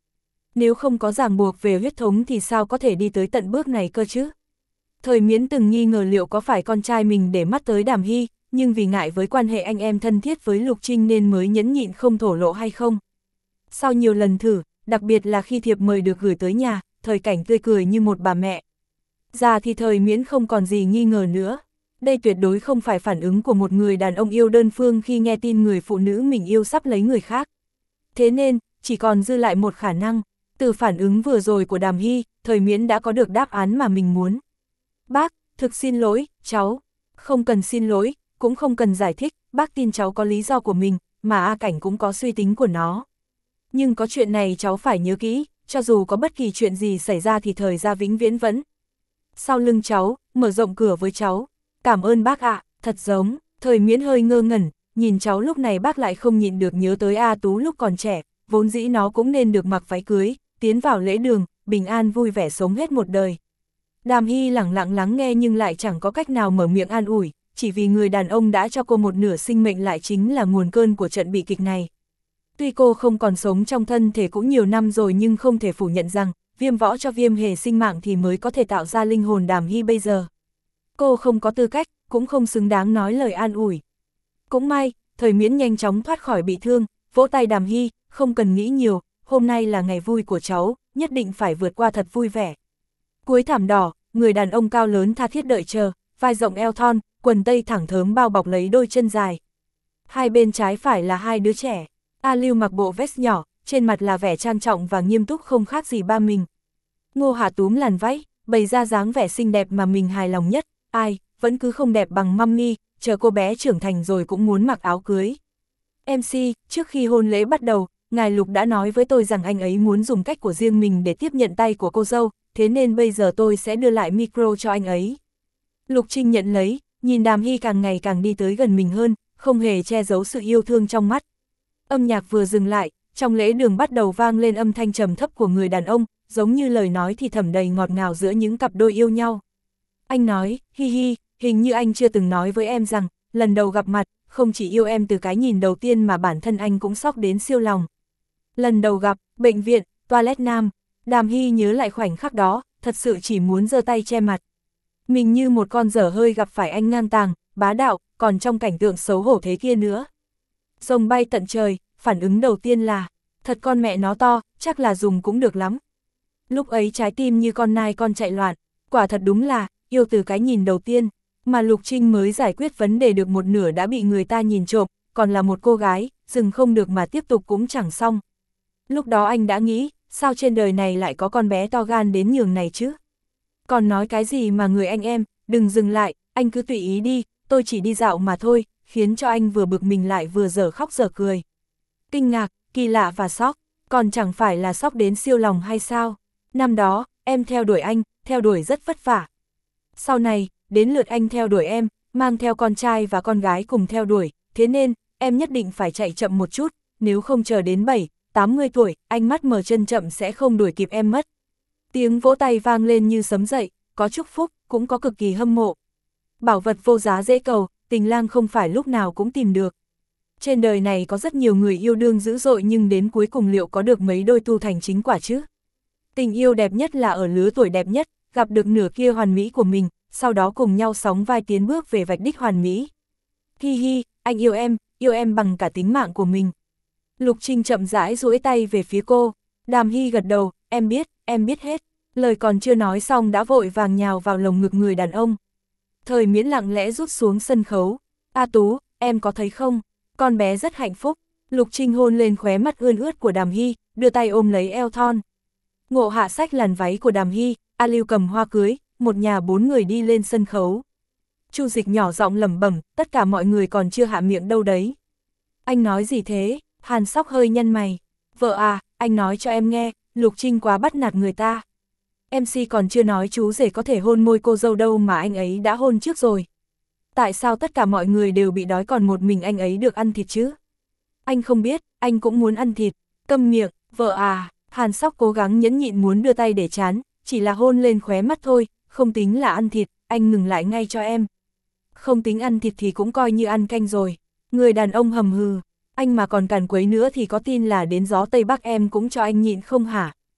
Nếu không có ràng buộc về huyết thống thì sao có thể đi tới tận bước này cơ chứ? Thời Miễn từng nghi ngờ liệu có phải con trai mình để mắt tới Đàm Hy, nhưng vì ngại với quan hệ anh em thân thiết với Lục Trinh nên mới nhẫn nhịn không thổ lộ hay không. Sau nhiều lần thử, đặc biệt là khi thiệp mời được gửi tới nhà, Thời Cảnh tươi cười như một bà mẹ. Già thì Thời Miễn không còn gì nghi ngờ nữa. Đây tuyệt đối không phải phản ứng của một người đàn ông yêu đơn phương khi nghe tin người phụ nữ mình yêu sắp lấy người khác. Thế nên, chỉ còn dư lại một khả năng, từ phản ứng vừa rồi của Đàm Hy, Thời Miễn đã có được đáp án mà mình muốn. Bác, thực xin lỗi, cháu. Không cần xin lỗi, cũng không cần giải thích, bác tin cháu có lý do của mình, mà A Cảnh cũng có suy tính của nó. Nhưng có chuyện này cháu phải nhớ kỹ, cho dù có bất kỳ chuyện gì xảy ra thì Thời gia vĩnh viễn vẫn. Sau lưng cháu, mở rộng cửa với cháu. Cảm ơn bác ạ, thật giống. Thời Miễn hơi ngơ ngẩn, nhìn cháu lúc này bác lại không nhịn được nhớ tới A Tú lúc còn trẻ, vốn dĩ nó cũng nên được mặc váy cưới, tiến vào lễ đường, bình an vui vẻ sống hết một đời. Đàm Hy lẳng lặng lắng nghe nhưng lại chẳng có cách nào mở miệng an ủi, chỉ vì người đàn ông đã cho cô một nửa sinh mệnh lại chính là nguồn cơn của trận bị kịch này. Tuy cô không còn sống trong thân thể cũng nhiều năm rồi nhưng không thể phủ nhận rằng, Viêm Võ cho Viêm Hề sinh mạng thì mới có thể tạo ra linh hồn Đàm Hy bây giờ. Cô không có tư cách, cũng không xứng đáng nói lời an ủi. Cũng may, Thời Miễn nhanh chóng thoát khỏi bị thương, vỗ tay Đàm Hy, không cần nghĩ nhiều, hôm nay là ngày vui của cháu, nhất định phải vượt qua thật vui vẻ. Cuối thảm đỏ, người đàn ông cao lớn tha thiết đợi chờ, vai rộng eo thon, quần tây thẳng thớm bao bọc lấy đôi chân dài. Hai bên trái phải là hai đứa trẻ, A Lưu mặc bộ vest nhỏ, trên mặt là vẻ trang trọng và nghiêm túc không khác gì ba mình. Ngô Hà túm làn váy, bày ra dáng vẻ xinh đẹp mà mình hài lòng nhất, ai, vẫn cứ không đẹp bằng mummy, chờ cô bé trưởng thành rồi cũng muốn mặc áo cưới. em xê, trước khi hôn lễ bắt đầu, ngài Lục đã nói với tôi rằng anh ấy muốn dùng cách của riêng mình để tiếp nhận tay của cô dâu, thế nên bây giờ tôi sẽ đưa lại micro cho anh ấy. Lục Trinh nhận lấy, nhìn Đàm Hy càng ngày càng đi tới gần mình hơn, không hề che giấu sự yêu thương trong mắt. Âm nhạc vừa dừng lại, trong lễ đường bắt đầu vang lên âm thanh trầm thấp của người đàn ông, giống như lời nói thì thầm đầy ngọt ngào giữa những cặp đôi yêu nhau. Anh nói, hi hi, hình như anh chưa từng nói với em rằng, lần đầu gặp mặt, không chỉ yêu em từ cái nhìn đầu tiên mà bản thân anh cũng sốc đến siêu lòng. Lần đầu gặp, bệnh viện, toilet nam, Đàm Hy nhớ lại khoảnh khắc đó, thật sự chỉ muốn giơ tay che mặt. Mình như một con dở hơi gặp phải anh ngang tàng, bá đạo, còn trong cảnh tượng xấu hổ thế kia nữa. Rồng bay tận trời, phản ứng đầu tiên là, thật con mẹ nó to, chắc là dùng cũng được lắm. Lúc ấy trái tim như con nai con chạy loạn, quả thật đúng là, yêu từ cái nhìn đầu tiên, mà Lục Trinh mới giải quyết vấn đề được một nửa đã bị người ta nhìn trộm, còn là một cô gái, dừng không được mà tiếp tục cũng chẳng xong. Lúc đó anh đã nghĩ, sao trên đời này lại có con bé to gan đến nhường này chứ? Còn nói cái gì mà người anh em, đừng dừng lại, anh cứ tùy ý đi, tôi chỉ đi dạo mà thôi, khiến cho anh vừa bực mình lại vừa dở khóc dở cười. Kinh ngạc, kỳ lạ và sốc, còn chẳng phải là sốc đến siêu lòng hay sao? Năm đó, em theo đuổi anh, theo đuổi rất vất vả. Sau này, đến lượt anh theo đuổi em, mang theo con trai và con gái cùng theo đuổi, thế nên, em nhất định phải chạy chậm một chút, nếu không chờ đến bảy, tám mươi tuổi, anh mắt mở chân chậm sẽ không đuổi kịp em mất. Tiếng vỗ tay vang lên như sấm dậy, có chúc phúc, cũng có cực kỳ hâm mộ. Bảo vật vô giá dễ cầu, tình lang không phải lúc nào cũng tìm được. Trên đời này có rất nhiều người yêu đương dữ dội nhưng đến cuối cùng liệu có được mấy đôi tu thành chính quả chứ? Tình yêu đẹp nhất là ở lứa tuổi đẹp nhất, gặp được nửa kia hoàn mỹ của mình, sau đó cùng nhau sóng vai tiến bước về vạch đích hoàn mỹ. Hi hi, anh yêu em, yêu em bằng cả tính mạng của mình. Lục Trinh chậm rãi duỗi tay về phía cô, Đàm Hy gật đầu, em biết, em biết hết, lời còn chưa nói xong đã vội vàng nhào vào lồng ngực người đàn ông. Thời Miễn lặng lẽ rút xuống sân khấu, A Tú, em có thấy không, con bé rất hạnh phúc. Lục Trinh hôn lên khóe mắt ươn ướt của Đàm Hy, đưa tay ôm lấy eo thon. Ngộ Hạ xách làn váy của Đàm Hy, A Lưu cầm hoa cưới, một nhà bốn người đi lên sân khấu. Chu Dịch nhỏ giọng lẩm bẩm, tất cả mọi người còn chưa hạ miệng đâu đấy. Anh nói gì thế? Hàn Sóc hơi nhăn mày. Vợ à, anh nói cho em nghe, Lục Trinh quá bắt nạt người ta. em xê còn chưa nói chú rể có thể hôn môi cô dâu đâu mà anh ấy đã hôn trước rồi. Tại sao tất cả mọi người đều bị đói còn một mình anh ấy được ăn thịt chứ? Anh không biết, anh cũng muốn ăn thịt. Câm miệng, vợ à. Hàn Sóc cố gắng nhẫn nhịn muốn đưa tay để chán, chỉ là hôn lên khóe mắt thôi, không tính là ăn thịt, anh ngừng lại ngay cho em. Không tính ăn thịt thì cũng coi như ăn canh rồi. Người đàn ông hầm hừ, anh mà còn càn quấy nữa thì có tin là đến gió Tây Bắc em cũng cho anh nhịn không hả?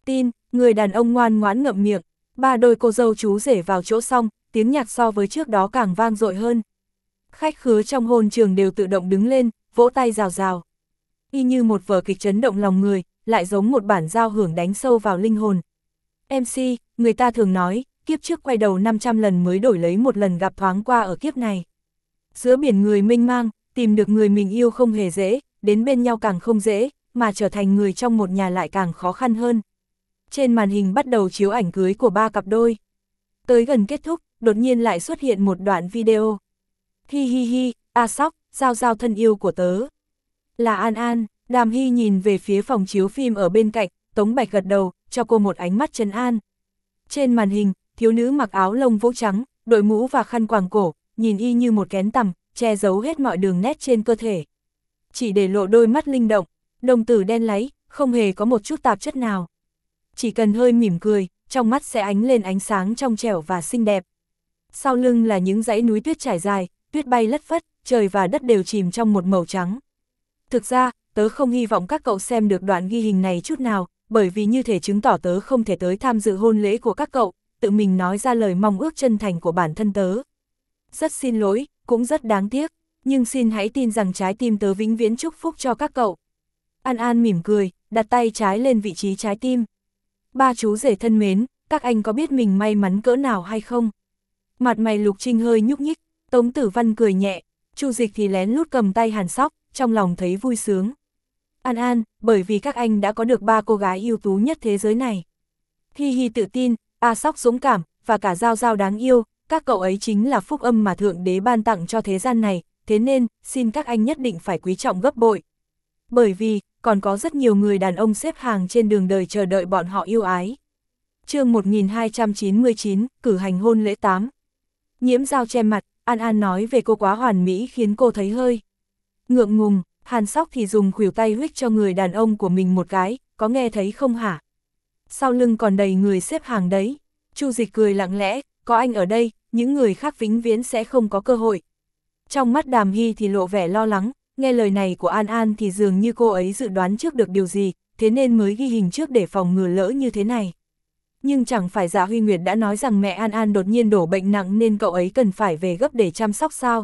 Tin, người đàn ông ngoan ngoãn ngậm miệng, ba đôi cô dâu chú rể vào chỗ xong, tiếng nhạc so với trước đó càng vang dội hơn. Khách khứa trong hôn trường đều tự động đứng lên, vỗ tay rào rào. Y như một vở kịch chấn động lòng người, lại giống một bản giao hưởng đánh sâu vào linh hồn. em xê, người ta thường nói, kiếp trước quay đầu năm trăm lần mới đổi lấy một lần gặp thoáng qua ở kiếp này. Giữa biển người mênh mang, tìm được người mình yêu không hề dễ, đến bên nhau càng không dễ, mà trở thành người trong một nhà lại càng khó khăn hơn. Trên màn hình bắt đầu chiếu ảnh cưới của ba cặp đôi. Tới gần kết thúc, đột nhiên lại xuất hiện một đoạn video. Hi hi hi, A Sóc, Giao Giao thân yêu của tớ. Là An An. Đàm Hy nhìn về phía phòng chiếu phim ở bên cạnh, Tống Bạch gật đầu, cho cô một ánh mắt trấn an. Trên màn hình, thiếu nữ mặc áo lông vũ trắng, đội mũ và khăn quàng cổ, nhìn y như một kén tằm, che giấu hết mọi đường nét trên cơ thể. Chỉ để lộ đôi mắt linh động, đồng tử đen láy, không hề có một chút tạp chất nào. Chỉ cần hơi mỉm cười, trong mắt sẽ ánh lên ánh sáng trong trẻo và xinh đẹp. Sau lưng là những dãy núi tuyết trải dài, tuyết bay lất phất, trời và đất đều chìm trong một màu trắng. Thực ra, tớ không hy vọng các cậu xem được đoạn ghi hình này chút nào, bởi vì như thể chứng tỏ tớ không thể tới tham dự hôn lễ của các cậu, tự mình nói ra lời mong ước chân thành của bản thân tớ. Rất xin lỗi, cũng rất đáng tiếc, nhưng xin hãy tin rằng trái tim tớ vĩnh viễn chúc phúc cho các cậu. An An mỉm cười, đặt tay trái lên vị trí trái tim. Ba chú rể thân mến, các anh có biết mình may mắn cỡ nào hay không? Mặt mày Lục Trinh hơi nhúc nhích, Tống Tử Văn cười nhẹ, Chu Dịch thì lén lút cầm tay Hàn Sóc, trong lòng thấy vui sướng. An An, bởi vì các anh đã có được ba cô gái ưu tú nhất thế giới này. Hi Hi tự tin, A Sóc dũng cảm, và cả Giao Giao đáng yêu, các cậu ấy chính là phúc âm mà Thượng Đế ban tặng cho thế gian này, thế nên, xin các anh nhất định phải quý trọng gấp bội. Bởi vì, còn có rất nhiều người đàn ông xếp hàng trên đường đời chờ đợi bọn họ yêu ái. Chương một nghìn hai trăm chín mươi chín, cử hành hôn lễ tám. Nhiễm Giao che mặt, An An nói về cô quá hoàn mỹ khiến cô thấy hơi ngượng ngùng. Hàn Sóc thì dùng khuỷu tay huých cho người đàn ông của mình một cái, có nghe thấy không hả? Sau lưng còn đầy người xếp hàng đấy. Chu Dịch cười lặng lẽ, có anh ở đây, những người khác vĩnh viễn sẽ không có cơ hội. Trong mắt Đàm Hy thì lộ vẻ lo lắng, nghe lời này của An An thì dường như cô ấy dự đoán trước được điều gì, thế nên mới ghi hình trước để phòng ngừa lỡ như thế này. Nhưng chẳng phải Dạ Huy Nguyệt đã nói rằng mẹ An An đột nhiên đổ bệnh nặng nên cậu ấy cần phải về gấp để chăm sóc sao?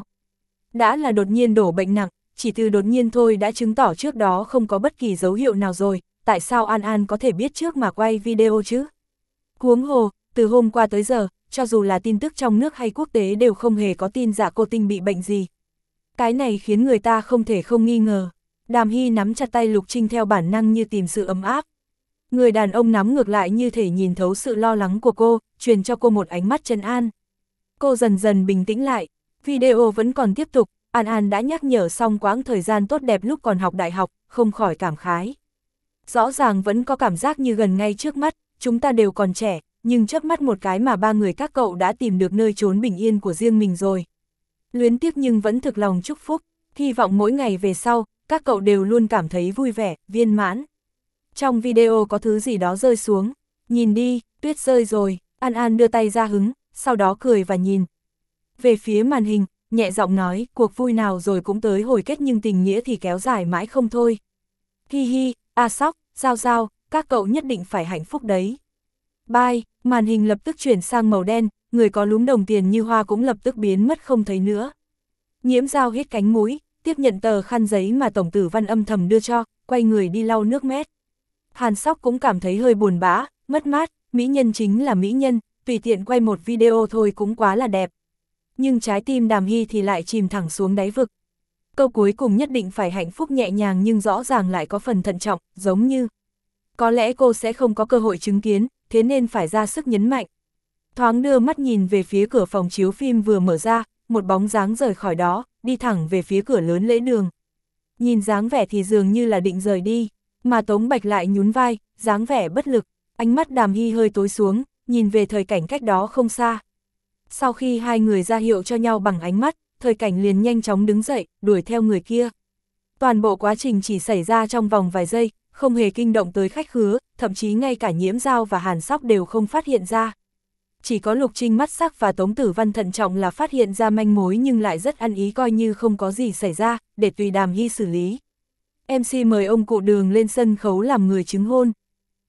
Đã là đột nhiên đổ bệnh nặng, chỉ từ đột nhiên thôi đã chứng tỏ trước đó không có bất kỳ dấu hiệu nào rồi, tại sao An An có thể biết trước mà quay video chứ? Huống hồ, từ hôm qua tới giờ, cho dù là tin tức trong nước hay quốc tế đều không hề có tin Dạ Cô Tinh bị bệnh gì. Cái này khiến người ta không thể không nghi ngờ. Đàm Hy nắm chặt tay Lục Trinh theo bản năng như tìm sự ấm áp. Người đàn ông nắm ngược lại như thể nhìn thấu sự lo lắng của cô, truyền cho cô một ánh mắt trấn an. Cô dần dần bình tĩnh lại, video vẫn còn tiếp tục. An An đã nhắc nhở xong quãng thời gian tốt đẹp lúc còn học đại học, không khỏi cảm khái. Rõ ràng vẫn có cảm giác như gần ngay trước mắt, chúng ta đều còn trẻ, nhưng chớp mắt một cái mà ba người các cậu đã tìm được nơi trốn bình yên của riêng mình rồi. Luyến tiếc nhưng vẫn thực lòng chúc phúc, hy vọng mỗi ngày về sau, các cậu đều luôn cảm thấy vui vẻ, viên mãn. Trong video có thứ gì đó rơi xuống, nhìn đi, tuyết rơi rồi, An An đưa tay ra hứng, sau đó cười và nhìn. Về phía màn hình, nhẹ giọng nói, cuộc vui nào rồi cũng tới hồi kết nhưng tình nghĩa thì kéo dài mãi không thôi. Hi hi, A Sóc, Giao Giao, các cậu nhất định phải hạnh phúc đấy. Bye, màn hình lập tức chuyển sang màu đen, người có lúm đồng tiền như hoa cũng lập tức biến mất không thấy nữa. Nhiễm Giao hít cánh mũi, tiếp nhận tờ khăn giấy mà Tổng Tử Văn âm thầm đưa cho, quay người đi lau nước mét. Hàn Sóc cũng cảm thấy hơi buồn bã, mất mát, mỹ nhân chính là mỹ nhân, tùy tiện quay một video thôi cũng quá là đẹp. Nhưng trái tim Đàm Hy thì lại chìm thẳng xuống đáy vực. Câu cuối cùng nhất định phải hạnh phúc nhẹ nhàng nhưng rõ ràng lại có phần thận trọng, giống như có lẽ cô sẽ không có cơ hội chứng kiến, thế nên phải ra sức nhấn mạnh. Thoáng đưa mắt nhìn về phía cửa phòng chiếu phim vừa mở ra, một bóng dáng rời khỏi đó, đi thẳng về phía cửa lớn lễ đường. Nhìn dáng vẻ thì dường như là định rời đi, mà Tống Bạch lại nhún vai, dáng vẻ bất lực, ánh mắt Đàm Hy hơi tối xuống, nhìn về thời cảnh cách đó không xa. Sau khi hai người ra hiệu cho nhau bằng ánh mắt, thời cảnh liền nhanh chóng đứng dậy, đuổi theo người kia. Toàn bộ quá trình chỉ xảy ra trong vòng vài giây, không hề kinh động tới khách khứa, thậm chí ngay cả Nhiễm Giao và Hàn Sóc đều không phát hiện ra. Chỉ có Lục Trinh mắt sắc và Tống Tử Văn thận trọng là phát hiện ra manh mối nhưng lại rất ăn ý coi như không có gì xảy ra, để tùy Đàm Hy xử lý. em xê mời ông cụ Đường lên sân khấu làm người chứng hôn.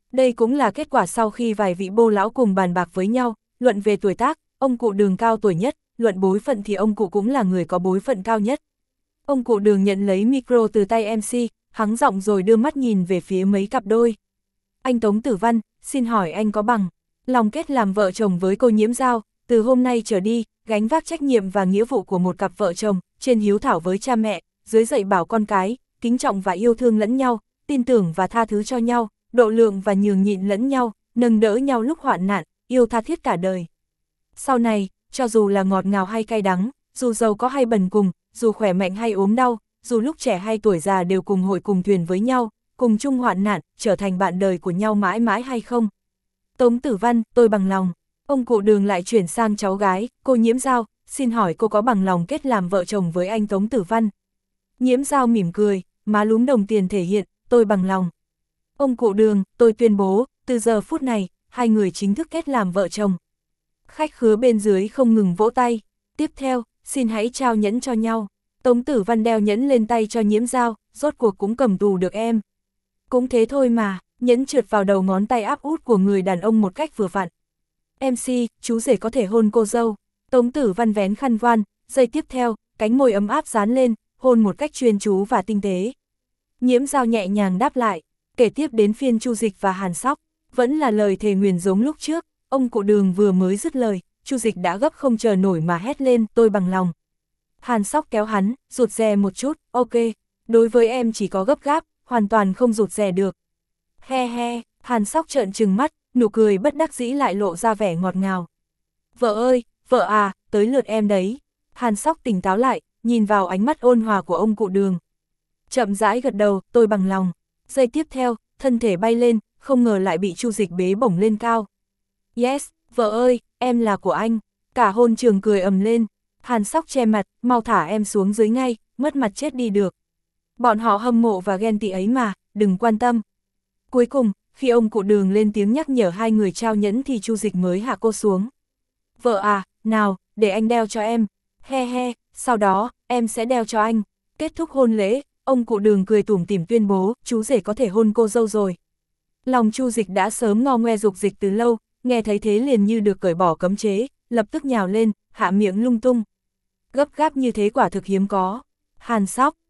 Đây cũng là kết quả sau khi vài vị bô lão cùng bàn bạc với nhau, luận về tuổi tác, ông cụ Đường cao tuổi nhất, luận bối phận thì ông cụ cũng là người có bối phận cao nhất. Ông cụ Đường nhận lấy micro từ tay em xê, hắng giọng rồi đưa mắt nhìn về phía mấy cặp đôi. Anh Tống Tử Văn, xin hỏi anh có bằng lòng kết làm vợ chồng với cô Nhiễm Giao, từ hôm nay trở đi, gánh vác trách nhiệm và nghĩa vụ của một cặp vợ chồng, trên hiếu thảo với cha mẹ, dưới dạy bảo con cái, kính trọng và yêu thương lẫn nhau, tin tưởng và tha thứ cho nhau, độ lượng và nhường nhịn lẫn nhau, nâng đỡ nhau lúc hoạn nạn, yêu tha thiết cả đời. Sau này, cho dù là ngọt ngào hay cay đắng, dù giàu có hay bần cùng, dù khỏe mạnh hay ốm đau, dù lúc trẻ hay tuổi già đều cùng hội cùng thuyền với nhau, cùng chung hoạn nạn, trở thành bạn đời của nhau mãi mãi hay không. Tống Tử Văn, tôi bằng lòng. Ông cụ Đường lại chuyển sang cháu gái, cô Nhiễm Giao, xin hỏi cô có bằng lòng kết làm vợ chồng với anh Tống Tử Văn. Nhiễm Giao mỉm cười, má lúm đồng tiền thể hiện, tôi bằng lòng. Ông cụ Đường, tôi tuyên bố, từ giờ phút này, hai người chính thức kết làm vợ chồng. Khách khứa bên dưới không ngừng vỗ tay. Tiếp theo, xin hãy trao nhẫn cho nhau. Tống Tử Văn đeo nhẫn lên tay cho Nhiễm Giao, rốt cuộc cũng cầm tù được em. Cũng thế thôi mà, nhẫn trượt vào đầu ngón tay áp út của người đàn ông một cách vừa vặn. em xê, chú rể có thể hôn cô dâu. Tống Tử Văn vén khăn voan, giây tiếp theo, cánh môi ấm áp dán lên, hôn một cách chuyên chú và tinh tế. Nhiễm Giao nhẹ nhàng đáp lại, kể tiếp đến phiên Chu Dịch và Hàn Sóc, vẫn là lời thề nguyền giống lúc trước, ông cụ Đường vừa mới dứt lời, Chu Dịch đã gấp không chờ nổi mà hét lên, tôi bằng lòng. Hàn Sóc kéo hắn, rụt rè một chút, ok, đối với em chỉ có gấp gáp, hoàn toàn không rụt rè được. He he, Hàn Sóc trợn trừng mắt, nụ cười bất đắc dĩ lại lộ ra vẻ ngọt ngào. Vợ ơi, vợ à, tới lượt em đấy. Hàn Sóc tỉnh táo lại, nhìn vào ánh mắt ôn hòa của ông cụ Đường. Chậm rãi gật đầu, tôi bằng lòng. Giây tiếp theo, thân thể bay lên, không ngờ lại bị Chu Dịch bế bổng lên cao. Yes, vợ ơi, em là của anh. Cả hôn trường cười ầm lên. Hàn Sóc che mặt, mau thả em xuống dưới ngay, mất mặt chết đi được. Bọn họ hâm mộ và ghen tị ấy mà, đừng quan tâm. Cuối cùng, khi ông cụ Đường lên tiếng nhắc nhở hai người trao nhẫn thì Chu Dịch mới hạ cô xuống. Vợ à, nào, để anh đeo cho em. He he, sau đó, em sẽ đeo cho anh. Kết thúc hôn lễ, ông cụ Đường cười tủm tỉm tuyên bố, chú rể có thể hôn cô dâu rồi. Lòng Chu Dịch đã sớm ngo ngoe dục dịch từ lâu, nghe thấy thế liền như được cởi bỏ cấm chế, lập tức nhào lên, hạ miệng lung tung. Gấp gáp như thế quả thực hiếm có. Hàn Sóc,